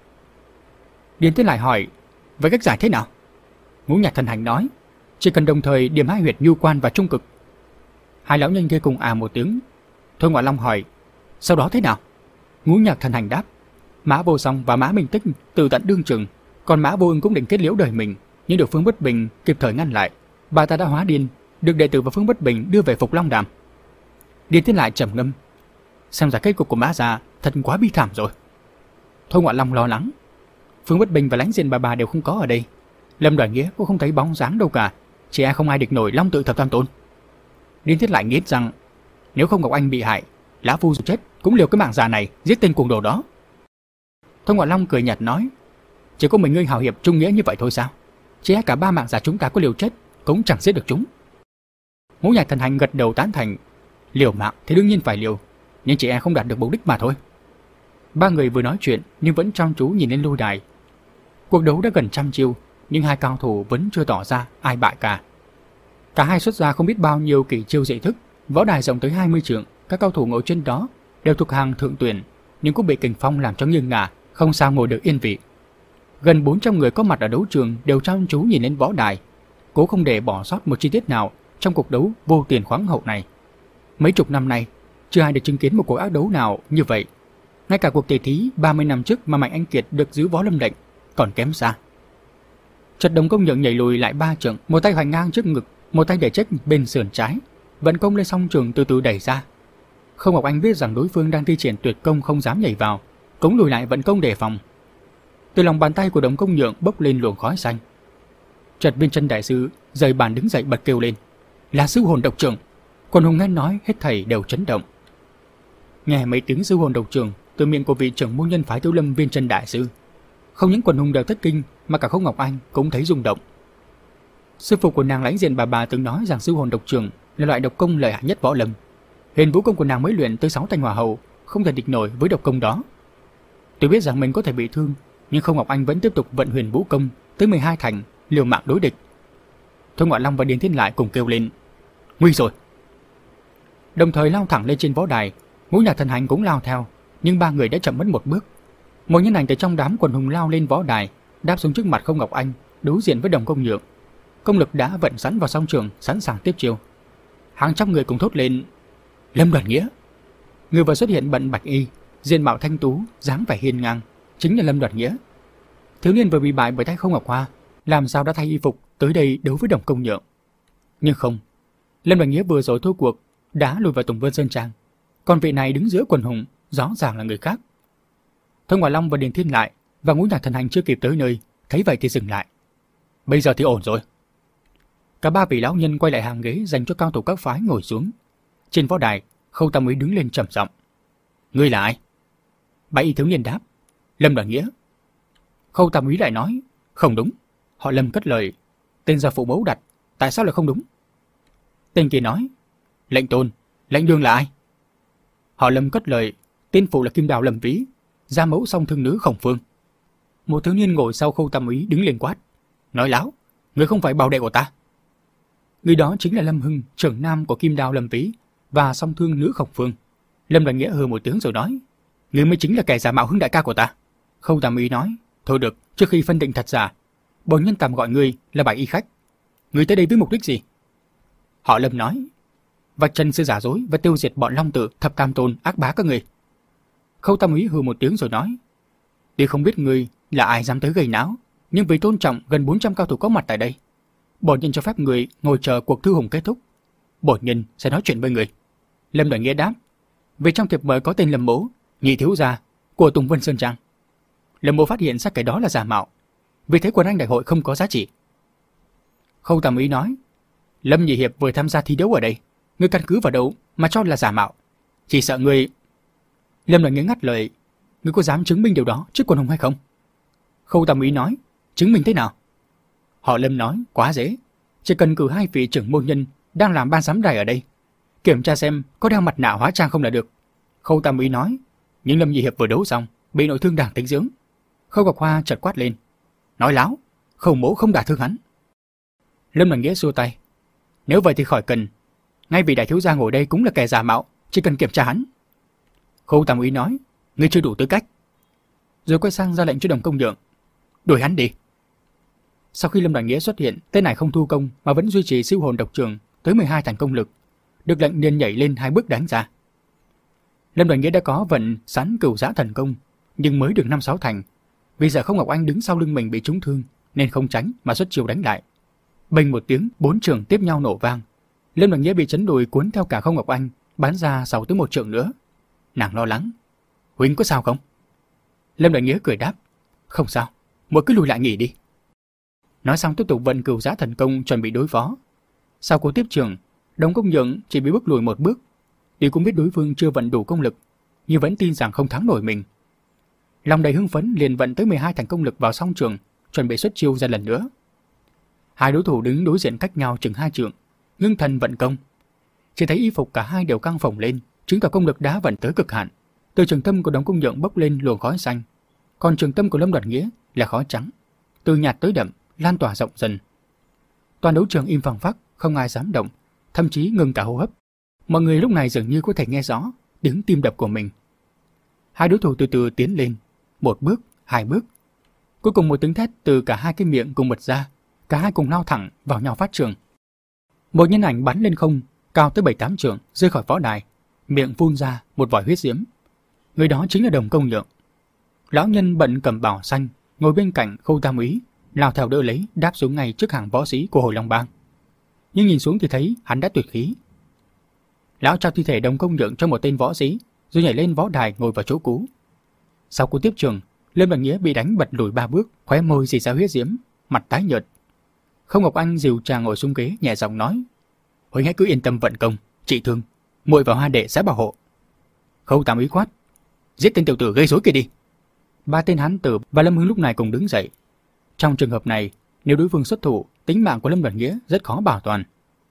Điền Thiên lại hỏi, vậy cách giải thế nào? Ngũ Nhạc Thần Hành nói, chỉ cần đồng thời điểm hai huyệt nhu quan và trung cực. Hai lão nhân kia cùng à một tiếng. Thôi Ngọa Long hỏi, sau đó thế nào? Ngũ Nhạc Thần Hành đáp, Mã Vô Song và Mã Minh Tích tự tận đương chừng, còn Mã Vô Ưng cũng định kết liễu đời mình, nhưng được Phương Bất Bình kịp thời ngăn lại. Bà ta đã hóa điên, được đệ tử và Phương Bất Bình đưa về Phục Long Đàm. Điền Thiên lại trầm ngâm, xem ra kết cục của Mã gia thật quá bi thảm rồi. Thôi Ngọa Long lo lắng, Phương Bất Bình và Lãnh Diên bà bà đều không có ở đây, Lâm Đoàn Nghĩa cũng không thấy bóng dáng đâu cả, chỉ e không ai địch nổi Long Tự Thập Tam Tôn. Điền Thiên lại nghĩ rằng, nếu không Ngọc Anh bị hại, lão phu dù chết cũng liều cái mạng già này giết tên cuồng đồ đó. Thôi Ngọa Long cười nhạt nói, chỉ có mình ngươi hào hiệp trung nghĩa như vậy thôi sao? Chỉ e cả ba mạng già chúng ta có liều chết cũng chẳng giết được chúng. Ngũ Nhạc Thần Hành gật đầu tán thành, liều mạng thì đương nhiên phải liều, nhưng chỉ e không đạt được mục đích mà thôi. Ba người vừa nói chuyện nhưng vẫn chăm chú nhìn lên lôi đài. Cuộc đấu đã gần trăm chiêu, nhưng hai cao thủ vẫn chưa tỏ ra ai bại cả. Cả hai xuất ra không biết bao nhiêu kỳ chiêu dị thức, võ đài rộng tới hai mươi trượng, các cao thủ ngồi trên đó đều thuộc hàng thượng tuyển, nhưng cũng bị kình phong làm cho nghiêng ngả, không sao ngồi được yên vị. Gần bốn trăm người có mặt ở đấu trường đều chăm chú nhìn lên võ đài, cố không để bỏ sót một chi tiết nào trong cuộc đấu vô tiền khoáng hậu này. Mấy chục năm nay, chưa ai được chứng kiến một cuộc ác đấu nào như vậy. Ngay cả cuộc tỷ thí ba mươi năm trước mà Mạnh Anh Kiệt được giữ võ lâm lệnh còn kém xa. Chợt Đồng Công Nhượng nhảy lùi lại ba trượng, một tay hoành ngang trước ngực, một tay để trách bên sườn trái, vận công lên song trường từ từ đẩy ra. Không Ngọc Anh biết rằng đối phương đang thi triển tuyệt công không dám nhảy vào, cũng lùi lại vận công đề phòng. Từ lòng bàn tay của Đồng Công Nhượng bốc lên luồng khói xanh. Chợt Viên Chân đại sư rời bàn đứng dậy bật kêu lên, là sư hồn độc trưởng. Quần hùng nghe nói hết thảy đều chấn động. Nghe mấy tiếng sư hồn độc trưởng từ miệng của vị trưởng môn nhân phái Thiếu Lâm Viên Chân đại sư, không những quần hùng đều thất kinh mà cả Không Ngọc Anh cũng thấy rung động. Sư phụ của nàng Lãnh Diên bà bà từng nói rằng sư hồn độc trưởng là loại độc công lợi hại nhất võ lâm. Huyền vũ công của nàng mới luyện tới sáu thanh hỏa hầu, không thể địch nổi với độc công đó. Tuy biết rằng mình có thể bị thương, nhưng Không Ngọc Anh vẫn tiếp tục vận huyền vũ công tới mười hai thành, liều mạng đối địch. Thôi Ngọa Long và Điền Thiên lại cùng kêu lên, nguy rồi. Đồng thời lao thẳng lên trên võ đài. Ngũ Nhạc Thần Hành cũng lao theo, nhưng ba người đã chậm mất một bước. Một nhân ảnh từ trong đám quần hùng lao lên võ đài, đáp xuống trước mặt Không Ngọc Anh, đối diện với Đồng Công Nhượng. Công lực đã vận sẵn vào song trường, sẵn sàng tiếp chiêu. Hàng trăm người cùng thốt lên, Lâm Đoàn Nghĩa. Người vừa xuất hiện bận bạch y, diện mạo thanh tú, dáng vẻ hiên ngang, chính là Lâm Đoàn Nghĩa. Thiếu niên vừa bị bại bởi tay Không Ngọc Hoa, làm sao đã thay y phục tới đây đấu với Đồng Công Nhượng. Nhưng không, Lâm Đoàn Nghĩa vừa rồi thua cuộc đã lùi vào Tùng Vân Sơn Trang, còn vị này đứng giữa quần hùng rõ ràng là người khác. Thôi Ngọa Long và Điền Thiên lại và Ngũ Nhạc Thần Hành chưa kịp tới nơi, thấy vậy thì dừng lại. Bây giờ thì ổn rồi. Cả ba vị lão nhân quay lại hàng ghế dành cho cao thủ các phái ngồi xuống. Trên võ đài, Khâu Tam Úy đứng lên trầm giọng, ngươi là ai? Bãi y thiếu niên đáp, Lâm Đoàn Nghĩa. Khâu Tam Úy lại nói, không đúng. Họ Lâm cất lời, tên gia phụ mẫu đặt, tại sao lại không đúng? Tên kia nói, lệnh tôn, lệnh đương là ai? Họ Lâm cất lời, tên phụ là Kim Đào Lâm Vĩ, gia mẫu song thương nữ Khổng Phương. Một thiếu niên ngồi sau Khâu Tam úy đứng lên quát: Nói láo, người không phải bảo đệ của ta. Người đó chính là Lâm Hưng, trưởng nam của Kim Đào Lâm Vĩ và song thương nữ Khổng Phương. Lâm Đoàn Nghĩa hừ một tiếng rồi nói: Người mới chính là kẻ giả mạo Hưng đại ca của ta. Khâu Tam úy nói: Thôi được, trước khi phân định thật giả, bổn nhân tạm gọi ngươi là Bạch Y khách. Ngươi tới đây với mục đích gì? Họ Lâm nói: Vạch trần sự giả dối và tiêu diệt bọn Long Tử, Thập Tam Tôn ác bá các người. Khâu Tam úy hừ một tiếng rồi nói: Tuy không biết ngươi là ai dám tới gây náo, nhưng vì tôn trọng gần bốn trăm cao thủ có mặt tại đây, bổn nhân cho phép người ngồi chờ cuộc thư hùng kết thúc. Bổn nhân sẽ nói chuyện với người. Lâm Đoàn Nghĩa đáp: Vì trong thiệp mời có tên Lâm Mỗ, nhị thiếu gia của Tùng Vân Sơn Trang. Lâm Mỗ phát hiện ra cái đó là giả mạo, vì thế quần anh đại hội không có giá trị. Khâu Tam úy nói: Lâm nhị hiệp vừa tham gia thi đấu ở đây, ngươi căn cứ vào đâu mà cho là giả mạo? Chỉ sợ ngươi... Lâm Đoàn Nghĩa ngắt lời: Ngươi có dám chứng minh điều đó trước quần hùng hay không? Khâu Tam úy nói: Chứng minh thế nào? Họ Lâm nói: Quá dễ, chỉ cần cử hai vị trưởng môn nhân đang làm ban giám đài ở đây, kiểm tra xem có đeo mặt nạ hóa trang không là được. Khâu Tam úy nói: Nhưng Lâm nhị hiệp vừa đấu xong, bị nội thương đảng tính dưỡng. Khâu Ngọc Hoa chợt quát lên: Nói láo, Khâu mỗ không đả thương hắn. Lâm Đoàn Nghĩa xua tay: Nếu vậy thì khỏi cần, ngay vì đại thiếu gia ngồi đây cũng là kẻ giả mạo, chỉ cần kiểm tra hắn. Khâu Tam úy nói: Ngươi chưa đủ tư cách. Rồi quay sang ra lệnh cho Đồng Công Nhượng: Đuổi hắn đi. Sau khi Lâm Đoàn Nghĩa xuất hiện, tên này không thu công mà vẫn duy trì siêu hồn độc trường tới mười hai thành công lực, được lệnh liền nhảy lên hai bước đánh ra. Lâm Đoàn Nghĩa đã có vận sán cửu giã thần công, nhưng mới được năm sáu thành, vì giờ Không Ngọc Anh đứng sau lưng mình bị trúng thương nên không tránh mà xuất chiêu đánh lại. Bành một tiếng, bốn trường tiếp nhau nổ vang. Lâm Đoàn Nghĩa bị chấn đùi cuốn theo cả Không Ngọc Anh bắn ra sau tới một trường nữa. Nàng lo lắng: Huynh có sao không? Lâm Đoàn Nghĩa cười đáp: Không sao, mỗi cứ lùi lại nghỉ đi. Nói xong tiếp tục vận cửu giã thần công chuẩn bị đối phó. Sau cuộc tiếp trường, Đồng Công Nhượng chỉ bị bước lùi một bước. Tuy cũng biết đối phương chưa vận đủ công lực, nhưng vẫn tin rằng không thắng nổi mình. Lòng đầy hưng phấn liền vận tới mười hai thành công lực vào song trường, chuẩn bị xuất chiêu ra lần nữa. Hai đối thủ đứng đối diện cách nhau chừng hai trượng, ngưng thần vận công. Chỉ thấy y phục cả hai đều căng phồng lên, chứng tỏ công lực đã vận tới cực hạn. Từ trường tâm của Đồng Công Nhượng bốc lên luồng khói xanh, còn trường tâm của Lâm Đoàn Nghĩa là khói trắng, từ nhạt tới đậm, lan tỏa rộng dần. Toàn đấu trường im phăng phắc, không ai dám động, thậm chí ngừng cả hô hấp. Mọi người lúc này dường như có thể nghe rõ tiếng tim đập của mình. Hai đối thủ từ từ tiến lên, một bước, hai bước. Cuối cùng một tiếng thét từ cả hai cái miệng cùng bật ra, cả hai cùng lao thẳng vào nhau phát trường. Một nhân ảnh bắn lên không, cao tới bảy tám trượng, rơi khỏi võ đài, miệng phun ra một vòi huyết diễm. Người đó chính là Đồng Công Nhượng. Lão nhân bận cầm bảo xanh, ngồi bên cạnh Khâu Tam úy, lao theo đỡ lấy, đáp xuống ngay trước hàng võ sĩ của Hồi Long Bang. Nhưng nhìn xuống thì thấy hắn đã tuyệt khí. Lão trao thi thể Đồng Công Nhượng cho một tên võ sĩ, rồi nhảy lên võ đài ngồi vào chỗ cũ. Sau cuộc tiếp trường, Lâm Đoàn Nghĩa bị đánh bật lùi ba bước, khóe môi rỉ ra huyết diễm, mặt tái nhợt. Không Ngọc Anh dìu chàng ngồi xuống ghế, nhẹ giọng nói: Huynh hãy cứ yên tâm vận công, trị thương, muội vào Hoa đệ sẽ bảo hộ. Khâu Tam úy quát: Giết tên tiểu tử gây rối kia đi. Ba tên hán tử và Lâm Hưng lúc này cùng đứng dậy. Trong trường hợp này, nếu đối phương xuất thủ, tính mạng của Lâm Đoàn Nghĩa rất khó bảo toàn.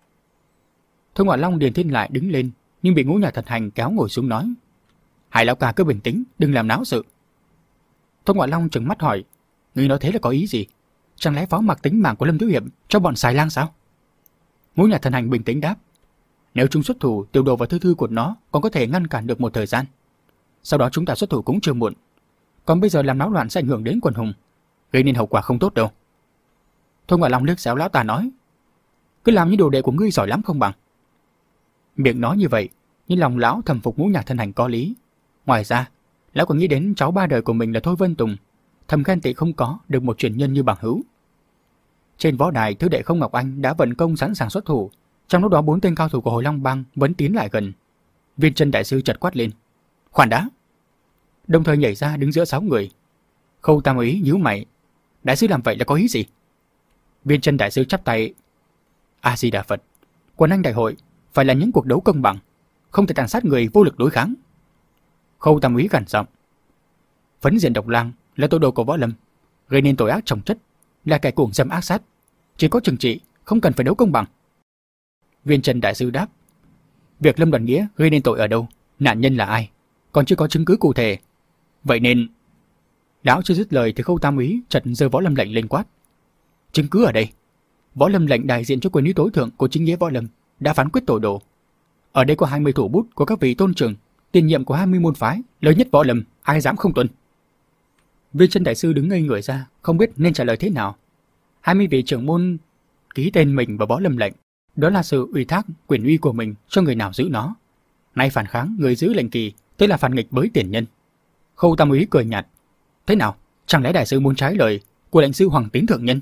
Thôi Ngoại Long Điền Thiên lại đứng lên, nhưng bị Ngũ Nhạc Thật Hành kéo ngồi xuống nói: Hai lão ca cứ bình tĩnh, đừng làm náo sự. Thôi Ngoại Long trừng mắt hỏi: Ngươi nói thế là có ý gì? Chẳng lẽ phó mặc tính mạng của Lâm Thiếu Hiệp cho bọn xài lang sao? Ngũ Nhạc Thần Hành bình tĩnh đáp: Nếu chúng xuất thủ, tiểu đồ và thư thư của nó còn có thể ngăn cản được một thời gian. Sau đó chúng ta xuất thủ cũng chưa muộn. Còn bây giờ làm náo loạn sẽ ảnh hưởng đến quần hùng, gây nên hậu quả không tốt đâu. Thôi Ngoại Long liếc xéo lão ta nói: Cứ làm như đồ đệ của ngươi giỏi lắm không bằng. Miệng nói như vậy, nhưng lòng lão thầm phục Ngũ Nhạc Thần Hành có lý. Ngoài ra, lão còn nghĩ đến cháu ba đời của mình là Thôi Vân Tùng, thầm khen tị không có được một truyền nhân như bằng hữu. Trên võ đài, thứ đệ Không Ngọc Anh đã vận công sẵn sàng xuất thủ. Trong lúc đó bốn tên cao thủ của Hồi Long Bang vẫn tiến lại gần. Viên Chân đại sư chợt quát lên: Khoan đã! Đồng thời nhảy ra đứng giữa sáu người. Khâu Tam úy nhíu mày: Đại sư làm vậy là có ý gì? Viên Chân đại sư chắp tay: A Di Đà Phật, quần anh đại hội phải là những cuộc đấu công bằng, không thể tàn sát người vô lực đối kháng. Khâu Tam úy gằn giọng: Phấn Diện Độc Lang là tội đồ của võ lâm, gây nên tội ác chồng chất, là kẻ cuồng dâm ác sát, chỉ có trừng trị, không cần phải đấu công bằng. Viên Chân đại sư đáp: Việc Lâm Đoàn Nghĩa gây nên tội ở đâu, nạn nhân là ai, còn chưa có chứng cứ cụ thể. Vậy nên... Lão chưa dứt lời thì Khâu Tam úy chợt giơ võ lâm lệnh lên quát. Chứng cứ ở đây. Võ lâm lệnh đại diện cho quyền uy tối thượng của chính nghĩa võ lâm đã phán quyết tội đồ. Ở đây có hai mươi thủ bút của các vị tôn trưởng, tiền nhiệm của hai mươi môn phái lớn nhất võ lâm, ai dám không tuân? Viên Chân đại sư đứng ngây người ra, không biết nên trả lời thế nào. hai mươi vị trưởng môn ký tên mình vào võ lâm lệnh, đó là sự ủy thác quyền uy của mình cho người nào giữ nó. Nay phản kháng người giữ lệnh kỳ, tức là phản nghịch với tiền nhân. Khâu Tam úy cười nhạt. Thế nào, chẳng lẽ đại sư muốn trái lời của lệnh sư Hoàng Tín thượng nhân?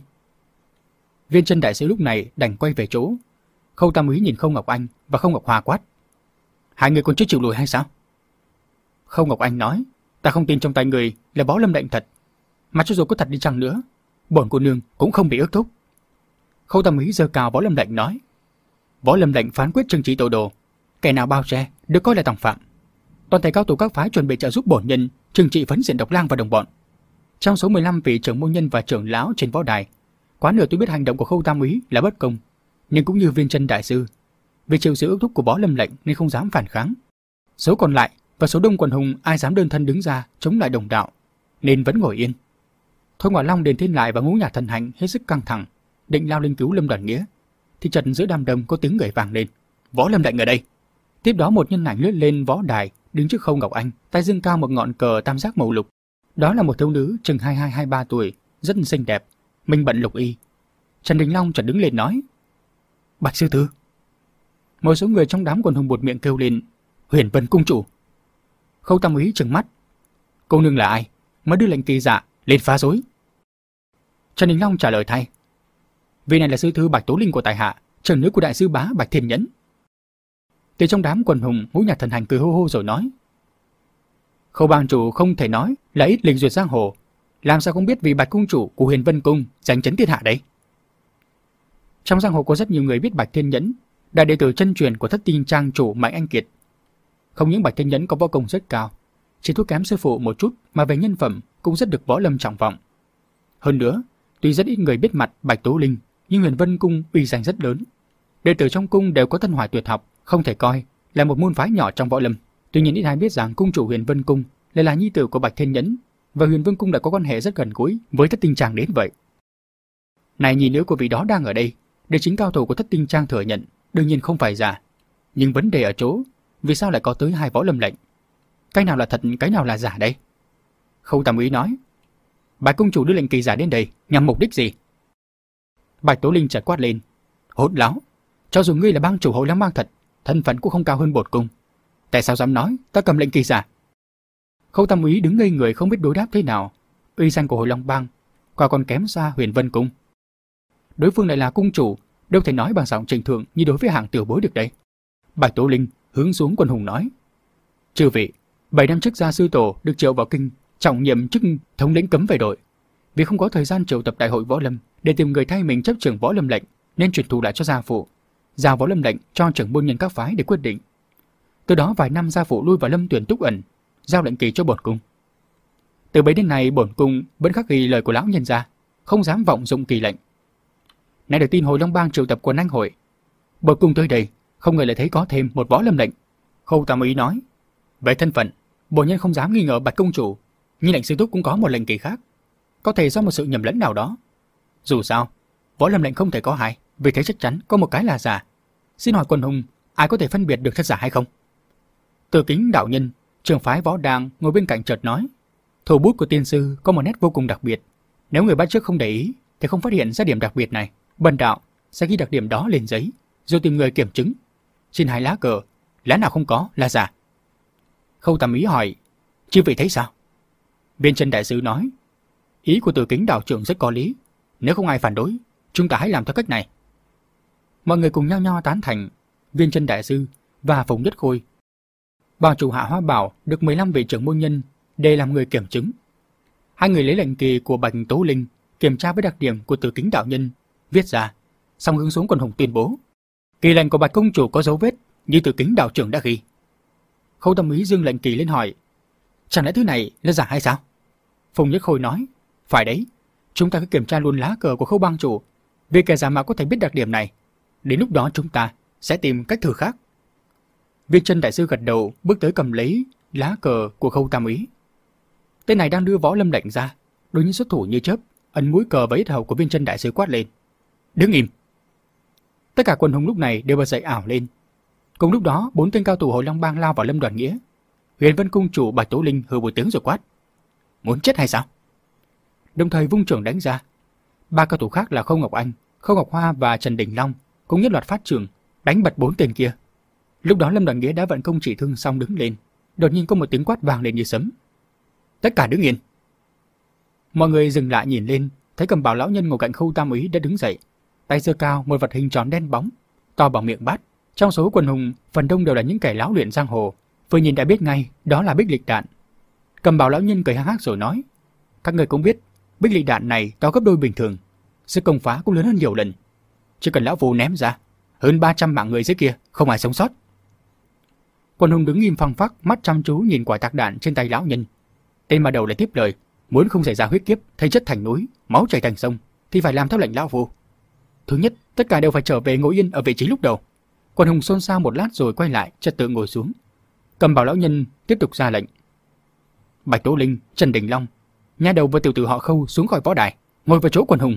Viên Chân đại sư lúc này đành quay về chỗ. Khâu Tam úy nhìn Khâu Ngọc Anh và Khâu Ngọc Hòa quát. Hai người còn chưa chịu lùi hay sao? Khâu Ngọc Anh nói, ta không tin trong tay người là võ lâm lệnh thật, mà cho dù có thật đi chăng nữa, bổn cô nương cũng không bị ước thúc. Khâu Tam úy giơ cao võ lâm lệnh nói, võ lâm lệnh phán quyết trừng trị tội đồ, kẻ nào bao che được coi là tòng phạm. Toàn thể cao thủ các phái chuẩn bị trợ giúp bổn nhân trừng trị Phấn Diện Độc Lang và đồng bọn. Trong số mười lăm vị trưởng môn nhân và trưởng lão trên võ đài, quá nửa tuy biết hành động của Khâu Tam úy là bất công, nhưng cũng như Viên Chân đại sư, vì chịu sự ước thúc của võ lâm lệnh nên không dám phản kháng. Số còn lại và số đông quần hùng ai dám đơn thân đứng ra chống lại đồng đạo, nên vẫn ngồi yên. Thôi Ngọa Long, Điền Thiên Lại và Ngũ Nhạc Thần Hành hết sức căng thẳng, định lao lên cứu Lâm Đoàn Nghĩa, thì chợt giữa đám đông có tiếng người vang lên, võ lâm lệnh ở đây. Tiếp đó một nhân ảnh lướt lên võ đài, đứng trước Khâu Ngọc Anh, tay giương cao một ngọn cờ tam giác màu lục. Đó là một thiếu nữ chừng hai mươi hai hai mươi ba tuổi, rất xinh đẹp, mình bận lục y. Trần Đình Long chợt đứng lên nói, Bạch sư tử. Một số người trong đám quần hùng buột miệng kêu lên, Huyền Vân cung chủ. Khâu Tam úy trừng mắt, cô nương là ai mới đưa lệnh kỳ dạ lên phá rối? Trần Đình Long trả lời thay, vị này là sư thư Bạch Tố Linh của tài hạ, trưởng nữ của đại sư bá Bạch Thiên Nhẫn. Từ trong đám quần hùng, Ngũ Nhạc Thần Hành cười hô hô rồi nói, Khâu bang chủ không thể nói là ít lịch duyệt giang hồ, làm sao không biết vị Bạch cung chủ của Huyền Vân cung giành chấn thiên hạ đấy? Trong giang hồ có rất nhiều người biết Bạch Thiên Nhẫn, đại đệ tử chân truyền của Thất Tinh trang chủ Mạnh Anh Kiệt. Không những Bạch Thiên Nhẫn có võ công rất cao, chỉ thua kém sư phụ một chút, mà về nhân phẩm cũng rất được võ lâm trọng vọng. Hơn nữa, tuy rất ít người biết mặt Bạch Tố Linh, nhưng Huyền Vân cung uy danh rất lớn. Đệ tử trong cung đều có thân hoài tuyệt học, không thể coi là một môn phái nhỏ trong võ lâm. Tuy nhiên ít ai biết rằng cung chủ Huyền Vân cung lại là nhi tử của Bạch Thiên Nhẫn, và Huyền Vân cung đã có quan hệ rất gần gũi với Thất Tinh trang đến vậy. Này nhị nữ của vị đó đang ở đây, để chính cao thủ của Thất Tinh trang thừa nhận, đương nhiên không phải giả. Nhưng vấn đề ở chỗ, vì sao lại có tới hai võ lâm lệnh? Cái nào là thật, cái nào là giả đây? Khâu Tam úy nói, Bạch cung chủ đưa lệnh kỳ giả đến đây nhằm mục đích gì? Bạch Tố Linh chợt quát lên, hỗn láo, cho dù ngươi là bang chủ Hội Long bang thật, thân phận cũng không cao hơn bột cung, tại sao dám nói ta cầm lệnh kỳ giả? Khâu Tam úy đứng ngây người không biết đối đáp thế nào. Uy danh của Hội Long bang quả còn kém xa Huyền Vân cung. Đối phương lại là cung chủ, đâu thể nói bằng giọng trịnh thượng như đối với hạng tiểu bối được đây. Bạch Tố Linh hướng xuống quần hùng nói, chư vị, bảy năm trước gia sư tổ được triệu vào kinh, trọng nhiệm chức thống lĩnh cấm vệ đội. Vì không có thời gian triệu tập đại hội võ lâm để tìm người thay mình chấp trưởng võ lâm lệnh, nên chuyển thù lại cho gia phụ, giao võ lâm lệnh cho trưởng môn nhân các phái để quyết định. Từ đó vài năm gia phụ lui vào lâm tuyển túc ẩn, giao lệnh kỳ cho bổn cung. Từ bấy đến nay bổn cung vẫn khắc ghi lời của lão nhân gia, không dám vọng dụng kỳ lệnh. Nay được tin Hội Long bang triệu tập quần anh hội, bổn cung tới đây không ngờ lại thấy có thêm một võ lâm lệnh. Khâu Tam úy nói, về thân phận, bổn nhân không dám nghi ngờ Bạch công chủ, nhưng lệnh sư thúc cũng có một lệnh kỳ khác, có thể do một sự nhầm lẫn nào đó. Dù sao, võ lâm lệnh không thể có hai, vì thế chắc chắn có một cái là giả. Xin hỏi quần hùng, ai có thể phân biệt được thật giả hay không? Từ Kính đạo nhân, trưởng phái võ đàng ngồi bên cạnh chợt nói, thủ bút của tiên sư có một nét vô cùng đặc biệt. Nếu người bắt chước không để ý thì không phát hiện ra điểm đặc biệt này. Bần đạo sẽ ghi đặc điểm đó lên giấy, rồi tìm người kiểm chứng. Xin hai lá cờ, lá nào không có là giả. Khâu Tam úy hỏi, chư vị thấy sao? Viên Chân đại sư nói, ý của Từ Kính đạo trưởng rất có lý. Nếu không ai phản đối, chúng ta hãy làm theo cách này. Mọi người cùng nhau nhau tán thành. Viên Chân đại sư và Phùng Nhất Khôi, bảo chủ Hạ Hoa Bảo được mười lăm vị trưởng môn nhân để làm người kiểm chứng. Hai người lấy lệnh kỳ của Bạch Tố Linh kiểm tra với đặc điểm của Từ Kính đạo nhân, viết ra, xong hướng xuống quần hùng tuyên bố, kỳ lệnh của Bạch công chủ có dấu vết như Từ Kính đạo trưởng đã ghi. Khâu Tam úy dương lệnh kỳ lên hỏi, chẳng lẽ thứ này là giả hay sao? Phùng Nhất Khôi nói, phải đấy, chúng ta cứ kiểm tra luôn lá cờ của Khâu bang chủ, vì kẻ giả mạo có thể biết đặc điểm này. Đến lúc đó chúng ta sẽ tìm cách thử khác. Viên Chân đại sư gật đầu, bước tới cầm lấy lá cờ của Khâu Tam úy. Tên này đang đưa võ lâm lệnh ra, đột nhiên xuất thủ như chớp, ấn mũi cờ vào yết hầu của Viên Chân đại sư quát lên: "Đứng im!" Tất cả quần hùng lúc này đều bật dậy ảo lên. Cùng lúc đó, bốn tên cao thủ Hồi Long Bang lao vào Lâm Đoàn Nghĩa. Huyền Vân cung chủ Bạch Tố Linh hừ một tiếng rồi quát: "Muốn chết hay sao?" Đồng thời vung trưởng đánh ra. Ba cao thủ khác là Khâu Ngọc Anh, Khâu Ngọc Hoa và Trần Đình Long cũng nhất loạt phát trưởng, đánh bật bốn tên kia. Lúc đó Lâm Đoàn Nghĩa đã vận công chỉ thương xong đứng lên, đột nhiên có một tiếng quát vang lên như sấm: "Tất cả đứng yên!" Mọi người dừng lại nhìn lên, thấy Cầm Bào lão nhân ngồi cạnh Khâu Tam úy đã đứng dậy, tay giơ cao một vật hình tròn đen bóng, to bằng miệng bát. Trong số quần hùng, phần đông đều là những kẻ lão luyện giang hồ, vừa nhìn đã biết ngay đó là Bích Lịch Đạn. Cầm Bào lão nhân cười hắc hắc rồi nói: "Các người cũng biết, Bích Lịch Đạn này to gấp đôi bình thường, sức công phá cũng lớn hơn nhiều lần. Chỉ cần lão phù ném ra, hơn ba trăm mạng người dưới kia không ai sống sót." Quần hùng đứng im phăng phắc, mắt chăm chú nhìn quả tạc đạn trên tay lão nhân. Tên mà đầu lại tiếp lời: "Muốn không xảy ra huyết kiếp, thây chất thành núi, máu chảy thành sông, thì phải làm theo lệnh lão phù. Thứ nhất, tất cả đều phải trở về ngồi yên ở vị trí lúc đầu." Quần hùng xôn xao một lát rồi quay lại, trật tự ngồi xuống. Cầm Bào lão nhân tiếp tục ra lệnh: "Bạch Tố Linh, Trần Đình Long, nha đầu và tiểu tử họ Khâu xuống khỏi võ đài, ngồi vào chỗ quần hùng."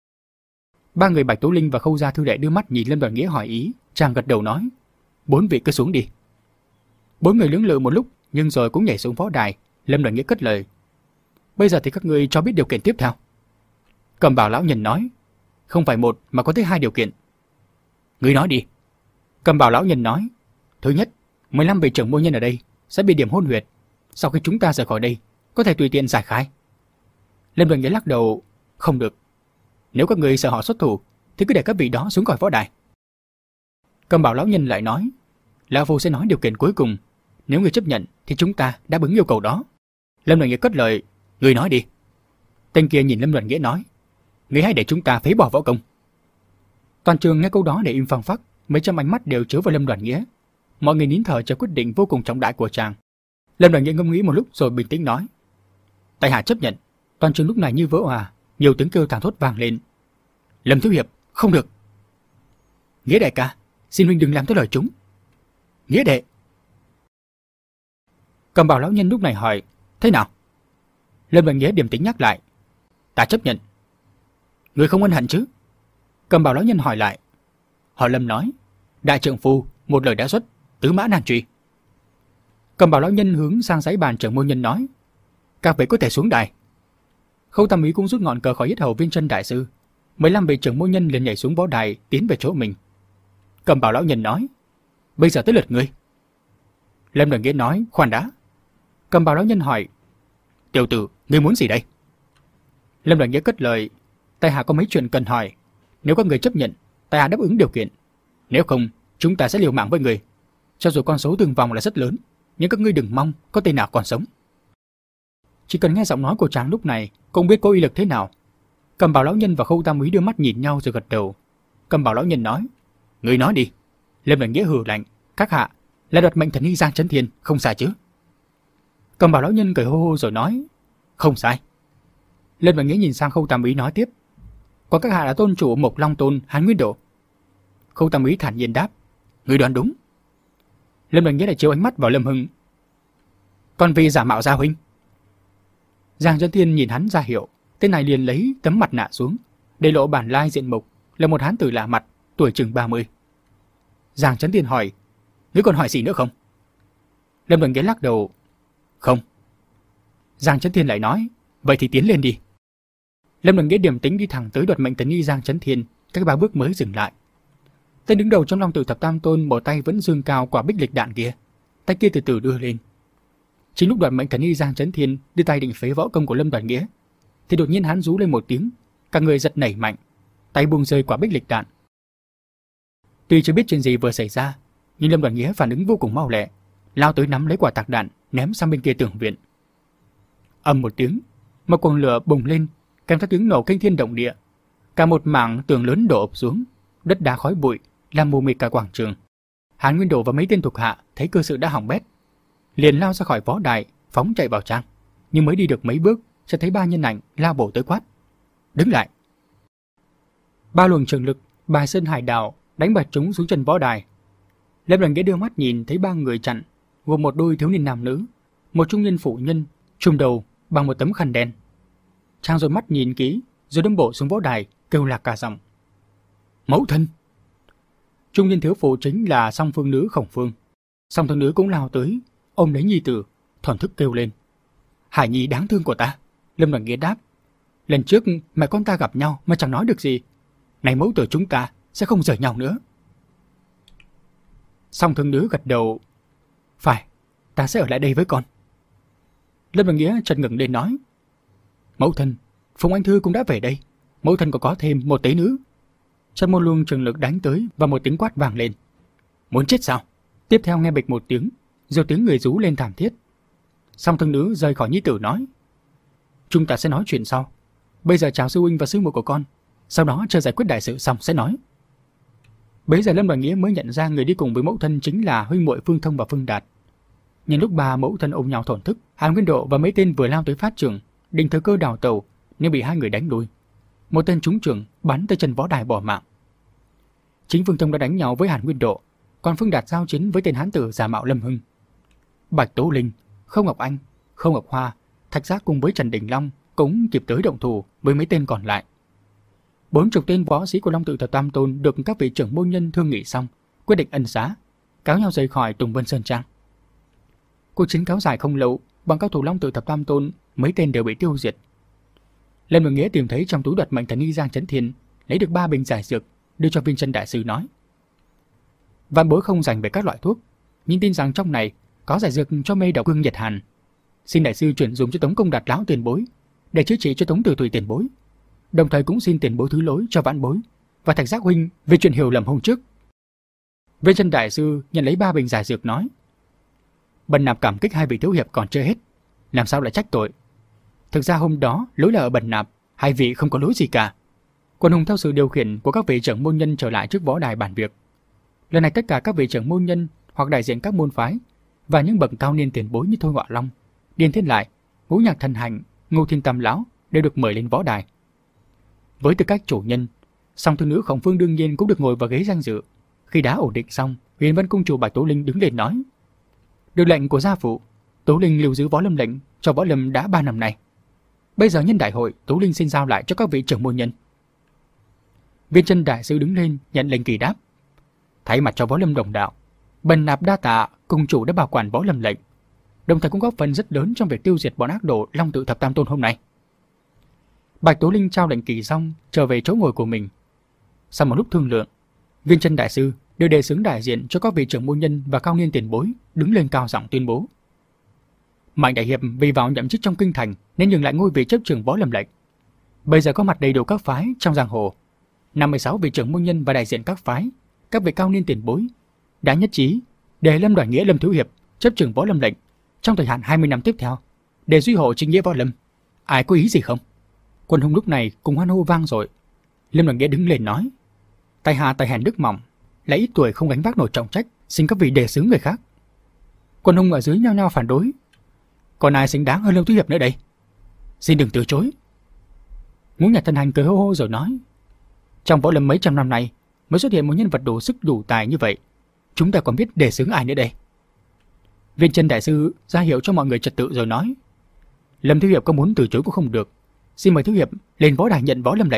Ba người Bạch Tố Linh và Khâu gia thư đệ đưa mắt nhìn Lâm Đoàn Nghĩa hỏi ý, chàng gật đầu nói: "Bốn vị cứ xuống đi." Bốn người lưỡng lự một lúc, nhưng rồi cũng nhảy xuống võ đài. Lâm Đoàn Nghĩa cất lời: "Bây giờ thì các ngươi cho biết điều kiện tiếp theo." Cầm Bào lão nhân nói: "Không phải một mà có tới hai điều kiện." "Ngươi nói đi." Cầm Bào lão nhân nói: "Thứ nhất, mười lăm vị trưởng môn nhân ở đây sẽ bị điểm hôn huyệt. Sau khi chúng ta rời khỏi đây, có thể tùy tiện giải khai." Lâm Đoàn Nghĩa lắc đầu: "Không được. Nếu các người sợ họ xuất thủ, thì cứ để các vị đó xuống khỏi võ đài." Cầm Bào lão nhân lại nói: "Lão phu sẽ nói điều kiện cuối cùng. Nếu người chấp nhận, thì chúng ta đáp ứng yêu cầu đó." Lâm Đoàn Nghĩa cất lời: "Người nói đi." Tên kia nhìn Lâm Đoàn Nghĩa nói: "Người hãy để chúng ta phế bỏ võ công." Toàn trường nghe câu đó để im phăng phắc, mấy trăm ánh mắt đều chiếu vào Lâm Đoàn Nghĩa. Mọi người nín thở chờ quyết định vô cùng trọng đại của chàng. Lâm Đoàn Nghĩa ngẫm nghĩ một lúc rồi bình tĩnh nói: "Tại hạ chấp nhận." Toàn trường lúc này như vỡ òa, nhiều tiếng kêu thảm thốt vang lên: "Lâm thiếu hiệp, không được!" "Nghĩa đại ca, xin huynh đừng làm theo lời chúng." "Nghĩa đệ." Cầm Bào lão nhân lúc này hỏi: "Thế nào?" Lâm Đoàn Nghĩa điềm tĩnh nhắc lại: "Ta chấp nhận." "Người không ân hận chứ?" Cầm Bào lão nhân hỏi lại. Họ Lâm nói: "Đại trượng phu, một lời đã xuất, tứ mã nan truy." Cầm Bào lão nhân hướng sang dãy bàn trưởng môn nhân nói: "Các vị có thể xuống đài." Khâu Tam úy cũng rút ngọn cờ khỏi yết hầu Viên Chân đại sư. Mười lăm vị trưởng môn nhân liền nhảy xuống võ đài, tiến về chỗ mình. Cầm Bào lão nhân nói: "Bây giờ tới lượt ngươi." Lâm Đoàn Nghĩa nói: "Khoan đã." Cầm Bào lão nhân hỏi: "Tiểu tử, ngươi muốn gì đây?" Lâm Đoàn Nghĩa cất lời: "Tại hạ có mấy chuyện cần hỏi. Nếu các người chấp nhận, tại hạ đáp ứng điều kiện. Nếu không, chúng ta sẽ liều mạng với người. Cho dù con số thương vong là rất lớn, nhưng các ngươi đừng mong có tên nào còn sống." Chỉ cần nghe giọng nói của chàng lúc này, cũng biết có uy lực thế nào. Cầm Bào lão nhân và Khâu Tam úy đưa mắt nhìn nhau rồi gật đầu. Cầm Bào lão nhân nói: "Ngươi nói đi." Lâm Đoàn Nghĩa hừ lạnh: "Các hạ là đoạt mệnh thần y Giang Chấn Thiên, không sai chứ?" Cầm Bào lão nhân cười hô hô rồi nói: "Không sai." Lâm Đoàn Nghĩa nhìn sang Khâu Tam úy nói tiếp: "Còn các hạ là tôn chủ Mộc Long Tôn Hàn Nguyên Độ." Khâu Tam úy thản nhiên đáp: "Ngươi đoán đúng." Lâm Đoàn Nghĩa lại chiếu ánh mắt vào Lâm Hưng: "Còn vì giả mạo gia huynh." Giang Chấn Thiên nhìn hắn ra hiệu, tên này liền lấy tấm mặt nạ xuống, để lộ bản lai diện mục, là một hán tử lạ mặt, tuổi chừng ba mươi. Giang Chấn Thiên hỏi: "Ngươi còn hỏi gì nữa không?" Lâm Đoàn Nghĩa lắc đầu: "Không." Giang Chấn Thiên lại nói: "Vậy thì tiến lên đi." Lâm Đoàn Nghĩa điềm tĩnh đi thẳng tới đoạt mệnh thần y Giang Chấn Thiên, các ba bước mới dừng lại. Tên đứng đầu trong Long Tử Thập Tam Tôn một tay vẫn giương cao quả Bích Lịch Đạn kia, tay kia từ từ đưa lên. Chính lúc đoạt mệnh thần y Giang Chấn Thiên đưa tay định phế võ công của Lâm Đoàn Nghĩa, thì đột nhiên hắn rú lên một tiếng, cả người giật nảy mạnh, tay buông rơi quả Bích Lịch Đạn. Tuy chưa biết chuyện gì vừa xảy ra, nhưng Lâm Đoàn Nghĩa phản ứng vô cùng mau lẹ, lao tới nắm lấy quả tạc đạn ném sang bên kia tường viện. Ầm một tiếng, một quần lửa bùng lên, kèm theo tiếng nổ kinh thiên động địa, cả một mảng tường lớn đổ ập xuống, đất đá khói bụi làm mù mịt cả quảng trường. Hàn Nguyên Độ và mấy tên thuộc hạ thấy cơ sự đã hỏng bét, liền lao ra khỏi võ đài, phóng chạy vào trang. Nhưng mới đi được mấy bước, sẽ thấy ba nhân ảnh lao bổ tới quát: "Đứng lại!" Ba luồng trường lực bài sơn hải đảo đánh bật chúng xuống chân võ đài. Lâm Đoàn Nghĩa đưa mắt nhìn thấy ba người chặn, gồm một đôi thiếu niên nam nữ, một trung niên phụ nhân trùm đầu bằng một tấm khăn đen. Chàng rồi mắt nhìn kỹ, rồi đâm bộ xuống võ đài, kêu lạc cả giọng: Mẫu thân! Trung niên thiếu phụ chính là Song Phương Nữ Khổng Phương. Song Phương Nữ cũng lao tới, ôm lấy nhi tử, thổn thức kêu lên: Hải nhi đáng thương của ta! Lâm Đoàn Nghĩa đáp: Lần trước mẹ con ta gặp nhau mà chẳng nói được gì, này mẫu tử chúng ta sẽ không rời nhau nữa. Song Phương Nữ gật đầu: Phải, ta sẽ ở lại đây với con. Lâm Đoàn Nghĩa chợt ngẩng lên nói: Mẫu thân, Phùng Anh Thư cũng đã về đây, mẫu thân còn có thêm một tế nữ. Trong một luồng trường lực đánh tới và một tiếng quát vang lên: Muốn chết sao? Tiếp theo nghe bịch một tiếng, rồi tiếng người rú lên thảm thiết. Song Thương Nữ rời khỏi nhi tử nói: Chúng ta sẽ nói chuyện sau. Bây giờ chào sư huynh và sư muội của con, sau đó chờ giải quyết đại sự xong sẽ nói. Bấy giờ Lâm Đoàn Nghĩa mới nhận ra người đi cùng với mẫu thân chính là huynh muội Phương Thông và Phương Đạt. Nhân lúc bà mẫu thân ôm nhau thổn thức, Hàn Nguyên Độ và mấy tên vừa lao tới phát trường, định thời cơ đào tẩu, nhưng bị hai người đánh đuổi. Một tên trúng trường bắn tới chân võ đài bỏ mạng. Chính Phương Thông đã đánh nhau với Hàn Nguyên Độ, còn Phương Đạt giao chiến với tên hán tử giả mạo Lâm Hưng. Bạch Tố Linh, Khâu Ngọc Anh, Khâu Ngọc Hoa, Thạch Giác cùng với Trần Đình Long cũng kịp tới động thủ với mấy tên còn lại. Bốn chục tên võ sĩ của Long Tự Thập Tam Tôn được các vị trưởng môn nhân thương nghị xong, quyết định ân xá, cáo nhau rời khỏi Tùng Vân Sơn Trang. Cuộc chiến kéo dài không lâu, bằng cao thủ Long Tự Thập Tam Tôn, mấy tên đều bị tiêu diệt. Lâm Đoàn Nghĩa tìm thấy trong túi đoạt mệnh thần y Giang Chấn Thiên, lấy được ba bình giải dược, đưa cho Viên Chân đại sư nói: Vạn bối không dành về các loại thuốc, nhưng tin rằng trong này có giải dược cho mê độc cương nhiệt hàn. Xin đại sư chuyển dùng cho Tống Công Đạt lão tiền bối, để chữa trị cho Tống Tử Thủy tiền bối. Đồng thời cũng xin tiền bối thứ lỗi cho vãn bối và Thạch Giác huynh vì chuyện hiểu lầm hôm trước. Viên Chân đại sư nhận lấy ba bình giải dược nói: Bần Nạp cảm kích hai vị thiếu hiệp còn chưa hết, làm sao lại trách tội. Thực ra hôm đó lỗi là ở Bần Nạp, hai vị không có lỗi gì cả. Quân hùng theo sự điều khiển của các vị trưởng môn nhân trở lại trước võ đài bàn việc. Lần này tất cả các vị trưởng môn nhân hoặc đại diện các môn phái và những bậc cao niên tiền bối như Thôi Ngọa Long, Điền Thiên Lại, Ngũ Nhạc Thần Hành, Ngô Thiên Tam lão đều được mời lên võ đài. Với tư cách chủ nhân, Song Thương Nữ Khổng Phương đương nhiên cũng được ngồi vào ghế danh dự. Khi đã ổn định xong, Huyền Vân Cung chủ Bạch Tố Linh đứng lên nói: Được lệnh của gia phụ, Tố Linh lưu giữ võ lâm lệnh cho võ lâm đã ba năm nay. Bây giờ nhân đại hội, Tố Linh xin giao lại cho các vị trưởng môn nhân. Viên Chân đại sư đứng lên nhận lệnh kỳ đáp: Thay mặt cho võ lâm đồng đạo, Bần Nạp đa tạ cung chủ đã bảo quản võ lâm lệnh, đồng thời cũng góp phần rất lớn trong việc tiêu diệt bọn ác đồ Long Tự Thập Tam Tôn hôm nay. Bạch Tố Linh trao lệnh kỳ xong, trở về chỗ ngồi của mình. Sau một lúc thương lượng, Viên Chân đại sư đều đề xướng đại diện cho các vị trưởng môn nhân và cao niên tiền bối đứng lên cao giọng tuyên bố: Mạnh đại hiệp vì vào nhậm chức trong kinh thành nên nhường lại ngôi vị chấp trưởng võ lâm lệnh. Bây giờ có mặt đầy đủ các phái trong giang hồ, năm mươi sáu vị trưởng môn nhân và đại diện các phái, các vị cao niên tiền bối đã nhất trí để Lâm Đoàn Nghĩa Lâm thiếu hiệp chấp trưởng võ lâm lệnh trong thời hạn hai mươi năm tiếp theo, để duy hộ chính nghĩa võ lâm. Ai có ý gì không? Quân hùng lúc này cùng hoan hô vang dội. Lâm Đoàn Nghĩa đứng lên nói: Tại hạ tài hèn đức mỏng, lại ít tuổi không gánh vác nổi trọng trách, xin các vị đề xướng người khác. Quân hùng ở dưới nhao nhao phản đối: Còn ai xứng đáng hơn Lâm thiếu hiệp nữa đây? Xin đừng từ chối. Ngũ Nhạc Thần Hành cười hô hô rồi nói: Trong võ lâm mấy trăm năm nay mới xuất hiện một nhân vật đủ sức đủ tài như vậy, chúng ta còn biết đề xướng ai nữa đây? Viên Chân đại sư ra hiệu cho mọi người trật tự rồi nói: Lâm thiếu hiệp có muốn từ chối cũng không được, xin mời thiếu hiệp lên võ đài nhận võ lâm lệnh.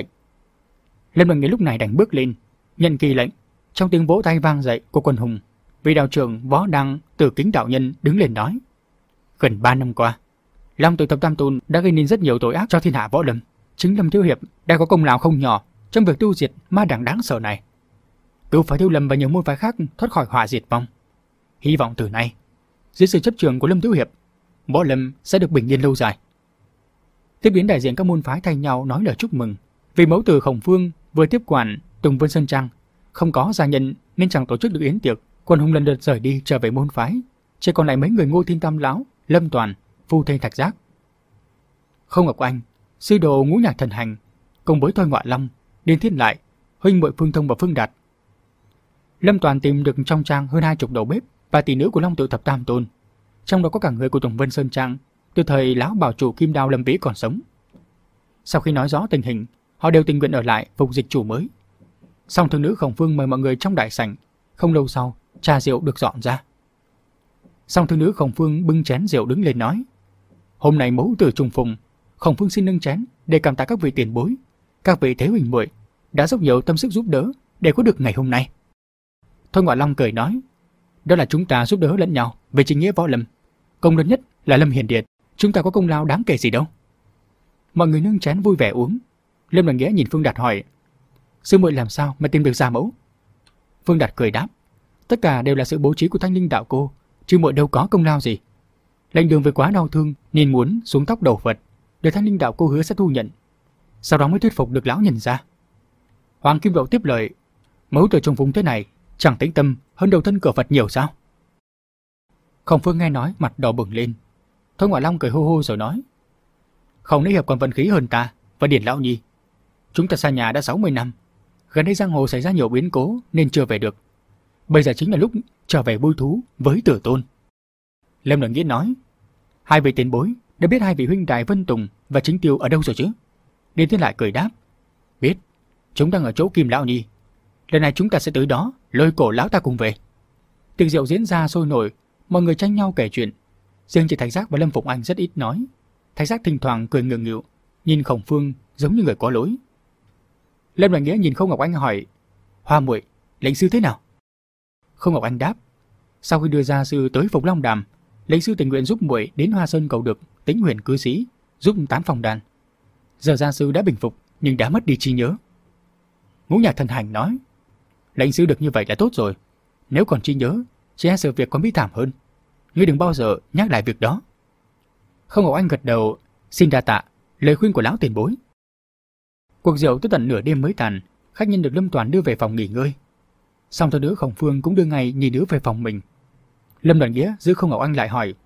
Lâm Đoàn Nghĩa lúc này đành bước lên nhận kỳ lệnh. Trong tiếng vỗ tay vang dậy của quân hùng, vị đạo trưởng Võ Đăng Tử Kính đạo nhân đứng lên nói: Gần ba năm qua, Long Tự Thập Tam Tôn đã gây nên rất nhiều tội ác cho thiên hạ võ lâm. Chính Lâm thiếu hiệp đã có công lao không nhỏ trong việc tiêu diệt ma đảng đáng sợ này, cứu phái Tiêu Lâm và nhiều môn phái khác thoát khỏi họa diệt vong. Hy vọng từ nay, dưới sự chấp trường của Lâm thiếu hiệp, võ lâm sẽ được bình yên lâu dài. Tiếp đến đại diện các môn phái thay nhau nói lời chúc mừng. Vì mẫu tử Khổng Phương vừa tiếp quản Tùng Vân Sơn Trang, không có gia nhân nên chẳng tổ chức được yến tiệc. Quân hùng lần lượt rời đi trở về môn phái, chỉ còn lại mấy người Ngô Thiên Tam lão, Lâm Toàn, phu thê Thạch Giác, Khâu Ngọc Anh, sư đồ Ngũ Nhạc Thần Hành, cùng với Thôi Ngọa Long, Điền Thiên Lại, huynh muội Phương Thông và Phương Đạt. Lâm Toàn tìm được trong trang hơn hai chục đầu bếp và tỷ nữ của Long Tự Thập Tam Tôn, trong đó có cả người của Tùng Vân Sơn Trang từ thời lão bảo chủ Kim Đao Lâm Vĩ còn sống. Sau khi nói rõ tình hình, họ đều tình nguyện ở lại phục dịch chủ mới. Song Thương Nữ Khổng Phương mời mọi người trong đại sảnh. Không lâu sau, trà rượu được dọn ra. Song thư nữ Khổng Phương bưng chén rượu đứng lên nói: "Hôm nay mẫu tử trùng phùng, Khổng Phương xin nâng chén để cảm tạ các vị tiền bối, các vị thế huynh muội đã dốc nhiều tâm sức giúp đỡ để có được ngày hôm nay." Thôi Ngọa Long cười nói: "Đó là chúng ta giúp đỡ lẫn nhau về chính nghĩa võ lâm. Công lớn nhất là Lâm Hiền Điệt, chúng ta có công lao đáng kể gì đâu." Mọi người nâng chén vui vẻ uống. Lâm Đoàn Nghĩa nhìn Phương Đạt hỏi: "Sư muội làm sao mà tìm được gia mẫu?" Phương Đạt cười đáp: "Tất cả đều là sự bố trí của Thanh Linh đạo cô, chứ muội đâu có công lao gì. Lệnh Đường vì quá đau thương nên muốn xuống tóc đầu Phật, để Thanh Linh đạo cô hứa sẽ thu nhận, sau đó mới thuyết phục được lão nhân ra." Hoàng Kim Độ tiếp lời: "Mẫu tử trùng phùng thế này chẳng tĩnh tâm hơn đầu thân cửa Phật nhiều sao?" Khổng Phương nghe nói mặt đỏ bừng lên. Thôi Ngọa Long cười hô hô rồi nói: "Không Nữ Hiệp còn vận khí hơn ta và Điển lão nhi. Chúng ta xa nhà đã sáu mươi năm, gần đây giang hồ xảy ra nhiều biến cố nên chưa về được. Bây giờ chính là lúc trở về vui thú với Tử Tôn." Lâm Đoàn Nghĩa nói: "Hai vị tiền bối đã biết hai vị huynh đài Vân Tùng và Chính Tiêu ở đâu rồi chứ?" Điền Thiên lại cười đáp: "Biết, chúng đang ở chỗ Kim lão nhi. Lần này chúng ta sẽ tới đó lôi cổ lão ta cùng về." Tiệc rượu diễn ra sôi nổi, mọi người tranh nhau kể chuyện. Riêng chỉ Thạch Giác và Lâm Phụng Anh rất ít nói. Thạch Giác thỉnh thoảng cười ngượng nghịu, nhìn Khổng Phương giống như người có lỗi. Lâm Đoàn Nghĩa nhìn Khâu Ngọc Anh hỏi: "Hoa muội, lệnh sư thế nào?" Khâu Ngọc Anh đáp: "Sau khi đưa gia sư tới Phục Long Đàm, lệnh sư tình nguyện giúp muội đến Hoa Sơn cầu được Tĩnh Huyền cư sĩ, giúp tán phòng đàn. Giờ gia sư đã bình phục nhưng đã mất đi trí nhớ." Ngũ Nhạc Thần Hành nói: "Lệnh sư được như vậy là tốt rồi. Nếu còn trí nhớ, chỉ e sự việc còn bi thảm hơn. Ngươi đừng bao giờ nhắc lại việc đó." Khâu Ngọc Anh gật đầu, xin đa tạ lời khuyên của lão tiền bối. Cuộc rượu tới tận nửa đêm mới tàn, khách nhân được Lâm Toàn đưa về phòng nghỉ ngơi. Xong thư nữ Khổng Phương cũng đưa ngay nhì nữ về phòng mình. Lâm Đoàn Nghĩa giữ Khâu Ngọc Anh lại hỏi: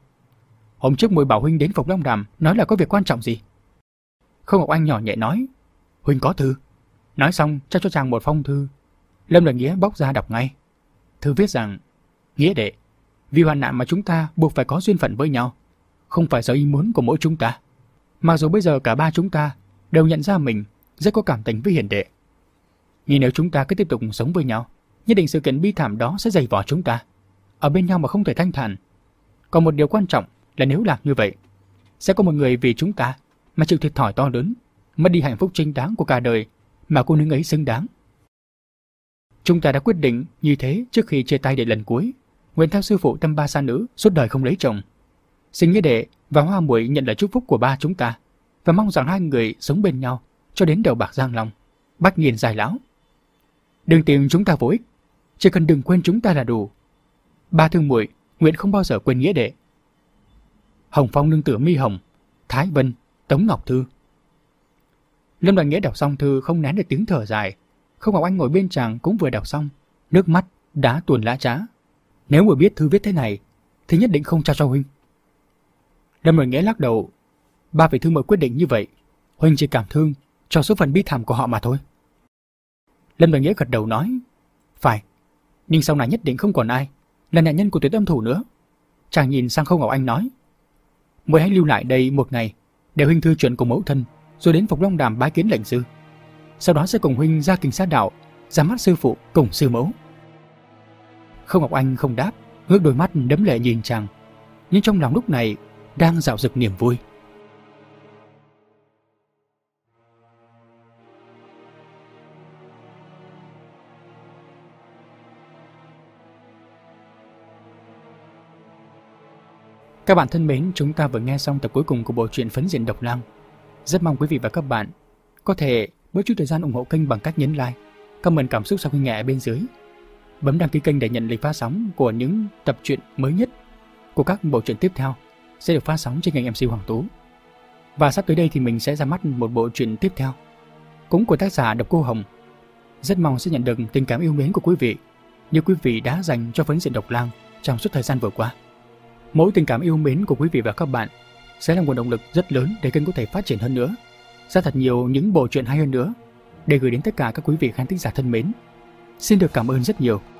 "Hôm trước muội bảo huynh đến Phục Long Đàm, nói là có việc quan trọng gì?" Khâu Ngọc Anh nhỏ nhẹ nói: "Huynh có thư." Nói xong trao cho chàng một phong thư. Lâm Đoàn Nghĩa bóc ra đọc ngay. Thư viết rằng: "Nghĩa đệ, vì hoạn nạn mà chúng ta buộc phải có duyên phận với nhau, không phải do ý muốn của mỗi chúng ta. Mặc dù bây giờ cả ba chúng ta đều nhận ra mình rất có cảm tình với hiền đệ, nhưng nếu chúng ta cứ tiếp tục sống với nhau, nhất định sự kiện bi thảm đó sẽ dày vò chúng ta. Ở bên nhau mà không thể thanh thản. Còn một điều quan trọng là nếu làm như vậy, sẽ có một người vì chúng ta mà chịu thiệt thòi to lớn, mất đi hạnh phúc chính đáng của cả đời mà cô nương ấy xứng đáng. Chúng ta đã quyết định như thế trước khi chia tay để lần cuối, nguyện theo sư phụ Tâm Ba Sa Nữ suốt đời không lấy chồng. Xin Nghĩa đệ và Hoa muội nhận lời chúc phúc của ba chúng ta và mong rằng hai người sống bên nhau cho đến đầu bạc giang long, bách niên dài lão. Đừng tìm chúng ta vô ích, chỉ cần đừng quên chúng ta là đủ. Ba thương muội nguyện không bao giờ quên Nghĩa đệ. Hồng Phong nương tử Mi Hồng, Thái Vân, Tống Ngọc Thư." Lâm Đoàn Nghĩa đọc xong thư không nén được tiếng thở dài. Khâu Ngọc Anh ngồi bên chàng cũng vừa đọc xong, nước mắt đã tuôn lã trá. "Nếu muội biết thư viết thế này thì nhất định không trao cho huynh." Lâm Đoàn Nghĩa lắc đầu: "Ba vị thương muội quyết định như vậy, huynh chỉ cảm thương cho số phận bi thảm của họ mà thôi." Lâm Đoàn Nghĩa gật đầu nói: "Phải, nhưng sau này nhất định không còn ai là nạn nhân của Tuyệt Âm Thủ nữa." Chàng nhìn sang Khâu Ngọc Anh nói: "Muội hãy lưu lại đây một ngày để huynh thư chuyện cùng mẫu thân, rồi đến Phục Long Đàm bái kiến lệnh sư. Sau đó sẽ cùng huynh ra Kinh Sát Đạo, ra mắt sư phụ cùng sư mẫu." Khâu Ngọc Anh không đáp, ngước đôi mắt đẫm lệ nhìn chàng, nhưng trong lòng lúc này đang dạo dực niềm vui. Các bạn thân mến, chúng ta vừa nghe xong tập cuối cùng của bộ truyện Phấn Diện Độc Lang. Rất mong quý vị và các bạn có thể bớt chút thời gian ủng hộ kênh bằng cách nhấn like, comment cảm xúc sau khi nghe ở bên dưới, bấm đăng ký kênh để nhận lịch phát sóng của những tập truyện mới nhất của các bộ truyện tiếp theo sẽ được phát sóng trên kênh em xê Hoàng Tú. Và sắp tới đây thì mình sẽ ra mắt một bộ truyện tiếp theo, cũng của tác giả Độc Cô Hồng. Rất mong sẽ nhận được tình cảm yêu mến của quý vị như quý vị đã dành cho Phấn Diện Độc Lang trong suốt thời gian vừa qua. Mỗi tình cảm yêu mến của quý vị và các bạn sẽ là nguồn động lực rất lớn để kênh có thể phát triển hơn nữa, ra thật nhiều những bộ truyện hay hơn nữa để gửi đến tất cả các quý vị khán thính giả thân mến. Xin được cảm ơn rất nhiều.